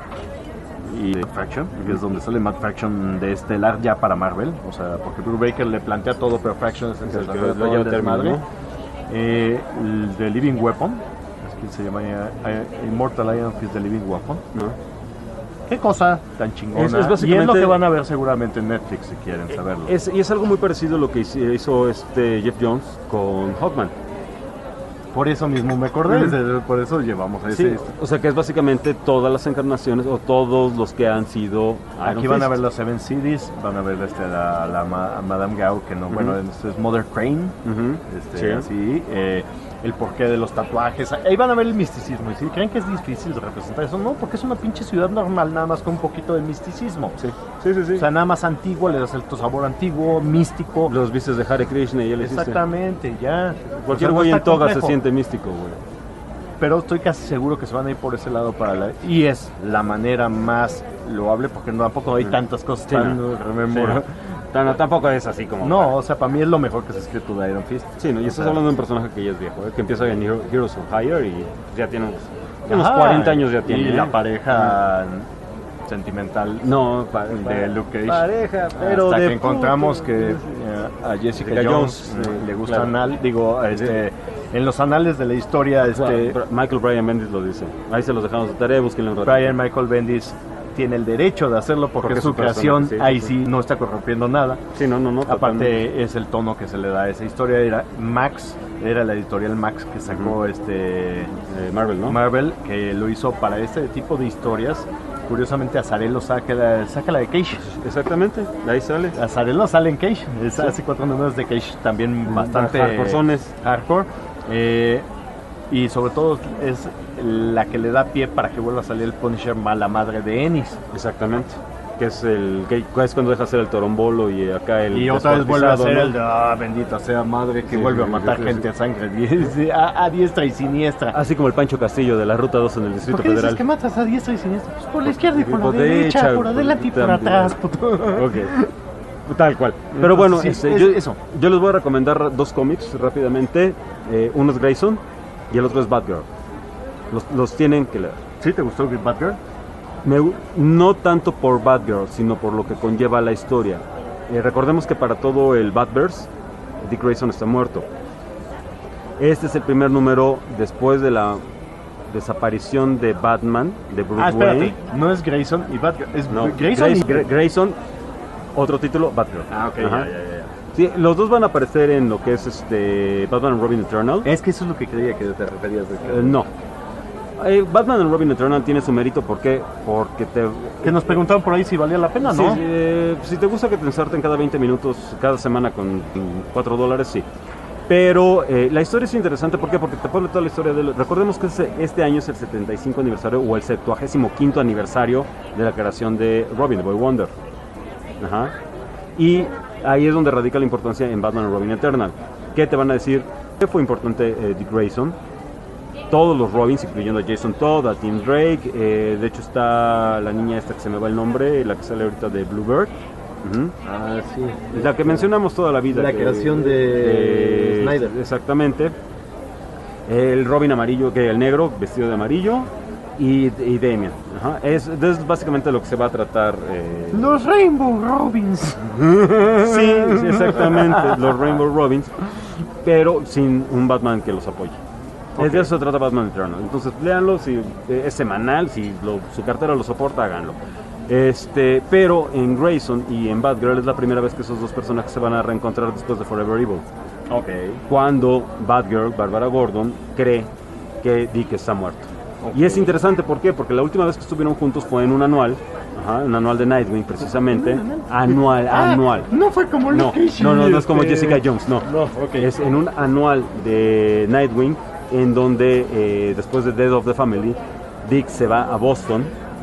y Matt Fraction, que es donde sale Matt Fraction de Estelar ya para Marvel, o sea, porque Brubaker le plantea todo, pero Fraction es el que, el que lo lo lleva a término. Eh, el The Living Weapon, es que se llama uh, Immortal Iron Fist The Living Weapon, ¿no? Qué cosa tan chingona. Es, es básicamente, y es lo que van a ver seguramente en Netflix si quieren saberlo. Es, y es algo muy parecido a lo que hizo este Jeff Jones con Hawkman. Por eso mismo me acordé, uh-huh. Por eso llevamos a ese. Sí, o sea que es básicamente todas las encarnaciones o todos los que han sido Iron Aquí van Fist. A ver los Seven Cities, van a ver este, la, la, la Madame Gao, que no, uh-huh. Bueno, es, es Mother Crane, uh-huh. este, sí. Así, eh, el porqué de los tatuajes, ahí van a ver el misticismo, y si creen que es difícil de representar eso, no, porque es una pinche ciudad normal, nada más con un poquito de misticismo. Sí, sí, sí. sí. O sea, nada más antiguo, le das el sabor antiguo, místico. Los vistes de Hare Krishna y ya le exactamente, hiciste. Ya. Cualquier güey o sea, no en toga complejo. Se siente místico, güey. Pero estoy casi seguro que se van a ir por ese lado para la... Y es la manera más loable, porque no, tampoco hay tantas cosas sí, tan... No. Remember. Sí. No, tampoco es así como... No, para... o sea, para mí es lo mejor que se ha escrito de Iron Fist. Sí, no, y estás sea... hablando de un personaje que ya es viejo, ¿eh? Que empieza en Heroes of Hire y ya tiene unos, unos cuarenta años ya tiene. Y ¿eh? la pareja uh-huh. sentimental no, pa- de pa- Luke Cage. Pareja, pero hasta de que encontramos puto. que uh, a Jessica, Jessica Jones, Jones uh, le gusta claro. anal, digo, este... En los anales de la historia, este... Michael Brian Bendis lo dice. Ahí se los dejamos de tarea, búsquenlo un rato. Brian Michael Bendis tiene el derecho de hacerlo porque, porque es su creación, sí, ahí sí no está corrompiendo nada. Sí, no, no, no. Aparte totalmente. Es el tono que se le da a esa historia. Era Max, era la editorial Max que sacó uh-huh. este... Eh, Marvel, ¿no? Marvel, que lo hizo para este tipo de historias. Curiosamente Azarello saca la, saca la de Cage. Exactamente, ahí sale. Azarello sale en Cage. Es, sí. Hace cuatro números de Cage también bastante... Hardcore. Hardcore. Eh, y sobre todo es la que le da pie para que vuelva a salir el Punisher mala madre de Ennis. Exactamente. que es el que es cuando deja hacer el torombolo y acá el y otra vez vuelve a hacer ¿no? el de, ah, bendita sea madre, que Sí, vuelve sí, a matar sí, sí, gente sí. a sangre die- a, a diestra y siniestra. Así como el Pancho Castillo de la Ruta dos en el Distrito ¿Por qué Federal. dices que matas a diestra y siniestra? Pues por la izquierda y por, Por la derecha, derecha, por adelante y por también. atrás, puto. Ok. Tal cual. Pero bueno, Sí, este, es yo, eso. yo les voy a recomendar dos cómics rápidamente. Eh, uno es Grayson y el otro es Batgirl. Los, los tienen que leer. ¿Sí te gustó Batgirl? Me gu- no tanto por Batgirl, sino por lo que conlleva la historia. Eh, recordemos que para todo el Batverse, Dick Grayson está muerto. Este es el primer número después de la desaparición de Batman, de Bruce Ah, espérate, Wayne. no es Grayson y Batgirl, es No, Grayson y... Grace- Gra- Grayson, otro título, Batgirl. Ah, ok, Ajá. ya, ya, ya. Sí, los dos van a aparecer en lo que es este Batman and Robin Eternal. Es que eso es lo que creía que te referías. De que... Eh, no. Eh, Batman and Robin Eternal tiene su mérito, ¿por qué? Porque te... Que nos preguntaban por ahí si valía la pena, Sí, ¿no? eh, si te gusta que te ensarten cada veinte minutos, cada semana con cuatro dólares, sí. Pero eh, la historia es interesante, ¿por qué? Porque te pone toda la historia de... Recordemos que este, este año es el setenta y cinco aniversario o el septuagésimo quinto aniversario de la creación de Robin, the Boy Wonder. Ajá. Y ahí es donde radica la importancia en Batman and Robin Eternal. ¿Qué te van a decir? ¿Qué fue importante eh, Dick Grayson? Todos los Robins, incluyendo a Jason Todd, a Tim Drake, eh, de hecho está la niña esta que se me va el nombre, la que sale ahorita de Bluebird. Uh-huh. Ah, sí. La que mencionamos toda la vida. La que- creación de Snyder. Exactamente. El Robin amarillo, que el negro, vestido de amarillo, y, y Damian. Ajá. Es, es básicamente lo que se va a tratar. eh, Los Rainbow Robins. Sí, sí, exactamente, los Rainbow Robins, pero sin un Batman que los apoye. Ok. Es de eso se trata Batman Eternal. Entonces, léanlo, si eh, es semanal, si lo- su cartera lo soporta, háganlo. Este, pero en Grayson y en Batgirl es la primera vez que esos dos personajes se van a reencontrar después de Forever Evil. Ok. Cuando Batgirl, Barbara Gordon, cree que Dick está muerto. Y es interesante, ¿por qué? Porque la última vez que estuvieron juntos fue en un anual, ajá, un anual de Nightwing precisamente, anual, Ah, anual. No fue como No, Luke Cage, no, no, no es como este- Jessica Jones, no. No, ok. Es en un anual de Nightwing, en donde eh, después de Death of the Family, Dick se va a Boston,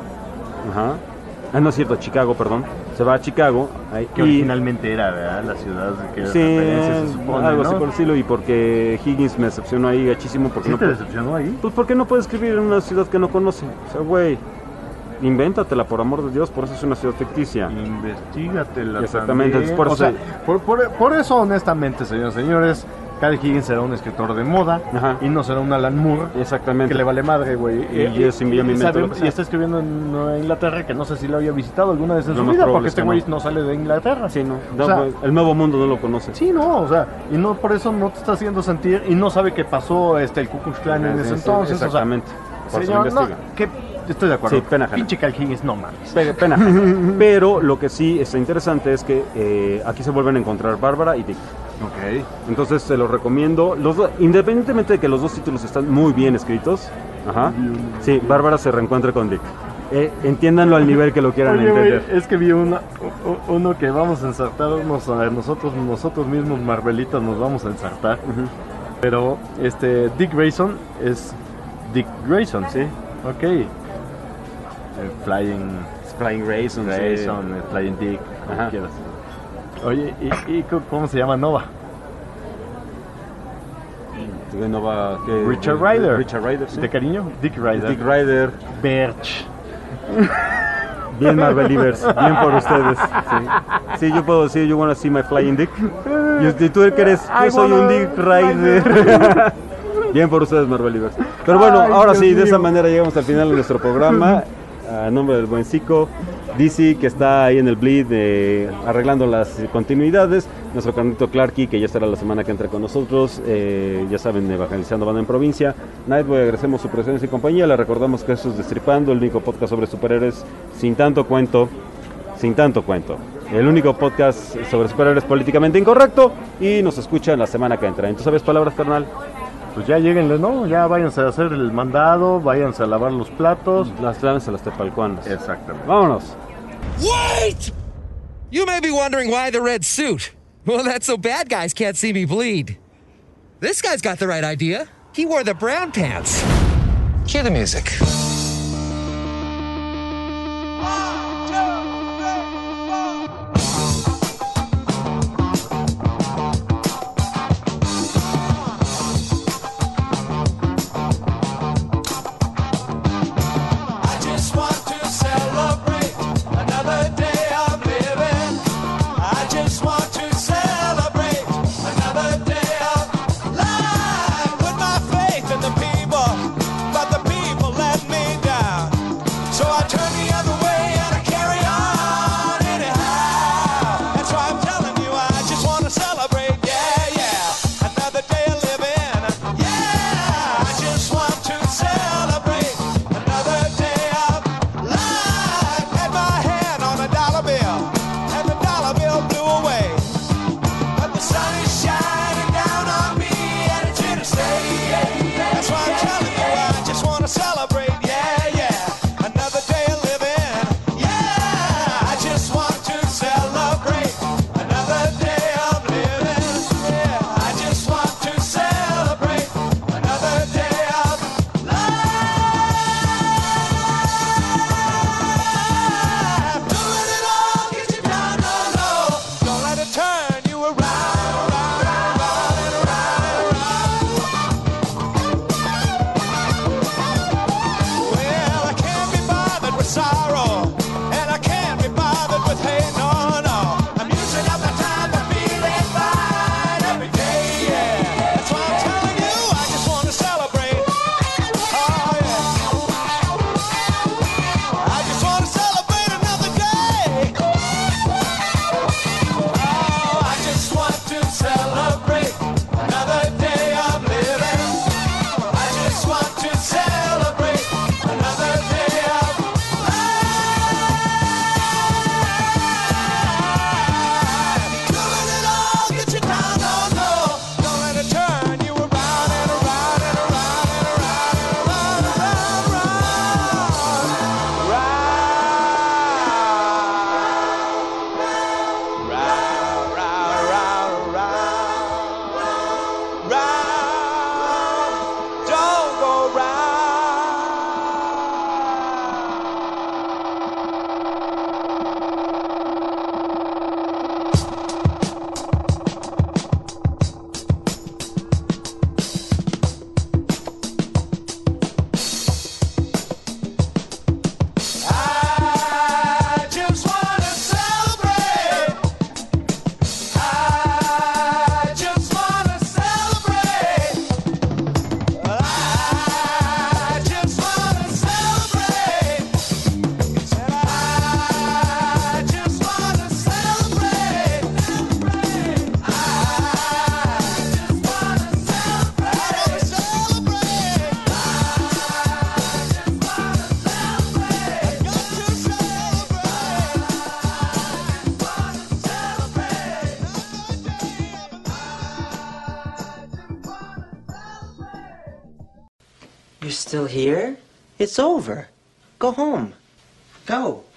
ajá. Ah, no es cierto, a Chicago, perdón. Se va a Chicago. ahí, Que y- originalmente era, ¿verdad? La ciudad que Sí, referencia, se supone, algo ¿no? así por el estilo, y porque Higgins me decepcionó ahí gachísimo. Porque ¿Sí no te puede- decepcionó ahí? Pues porque no puede escribir en una ciudad que no conoce. O sea, güey, invéntatela, por amor de Dios, por eso es una ciudad ficticia. Investígatela. Exactamente, también. es por o eso- sea, por, por- por eso, honestamente, señores señores, Kyle Higgins será un escritor de moda y no será un Alan Moore. Exactamente. Que le vale madre, güey. Y yo sin envío mi mente sabe- lo que sea. y está escribiendo en Nueva Inglaterra, que no sé si lo había visitado alguna vez en Lo su más vida, probable porque es este que güey no. no. sale de Inglaterra. Sí, no. O No, sea, pues, el nuevo mundo no lo conoce. Sí, no, o sea, y no por eso no te está haciendo sentir y no sabe qué pasó este el Ku Klux Klan en Sí, ese sí, entonces. exactamente. O Por sea, eso señor, no, investiga. que estoy de acuerdo. Sí, pena ajena. Pinche Kyle Higgins, no mames. Pe- Pena ajena. Pero lo que sí está interesante es que eh, aquí se vuelven a encontrar Bárbara y Dick. Ok. Entonces se los recomiendo. Los dos- independientemente de que los dos títulos están muy bien escritos, ajá, sí, Bárbara se reencuentra con Dick. Eh, entiéndanlo al nivel que lo quieran Oye, güey, entender. es que vi una, u- uno que vamos a ensartarnos a nosotros, nosotros mismos Marvelitas nos vamos a ensartar. Pero este Dick Grayson es Dick Grayson, ¿sí? Ok. El Flying Flying Grayson, sí. Grayson, el Flying Dick, como Ajá. quieras. Oye, ¿y, y co- cómo se llama Nova? Que no va- que- Richard Rider. Richard Rider, sí. ¿De cariño? Dick Rider. Dick Rider. Birch. Bien Marvelivers, bien por ustedes. Sí. Sí, yo puedo decir, you wanna see my flying dick. Y, y tú qué crees, I yo soy un wanna Dick Rider. Bien por ustedes, Marvelivers. Pero bueno, Ay, ahora Dios sí, de esa mío. manera llegamos al final de nuestro programa. A nombre del buen Zico, D C, que está ahí en el bleed eh, arreglando las continuidades, nuestro carnito Clarky, que ya estará la semana que entra con nosotros, eh, ya saben, evangelizando banda en provincia. Nightboy, agradecemos su presencia y compañía. Le recordamos que esto es Destripando, el único podcast sobre superhéroes sin tanto cuento, sin tanto cuento. El único podcast sobre superhéroes políticamente incorrecto, y nos escuchan la semana que entra. ¿Entonces sabes palabras, carnal? Pues ya lleguenle, ¿no? Ya váyanse a hacer el mandado, váyanse a lavar los platos. Las lávense las tepalcuanas. Exactamente. Vámonos. Wait! You may be wondering why the red suit. Well, that's so bad guys can't see me bleed. This guy's got the right idea. He wore the brown pants. Cue the music. One, two, three. celebrate another day of living. I just want to celebrate another day of life. Don't let it all get you down, no, no. Don't let it turn you around and around and around and around and around and around, around. I just wanna celebrate. I just wanna celebrate. I just wanna celebrate. Said I just wanna celebrate. I just wanna celebrate. Celebrate. You're still here? It's over. Go home. Go.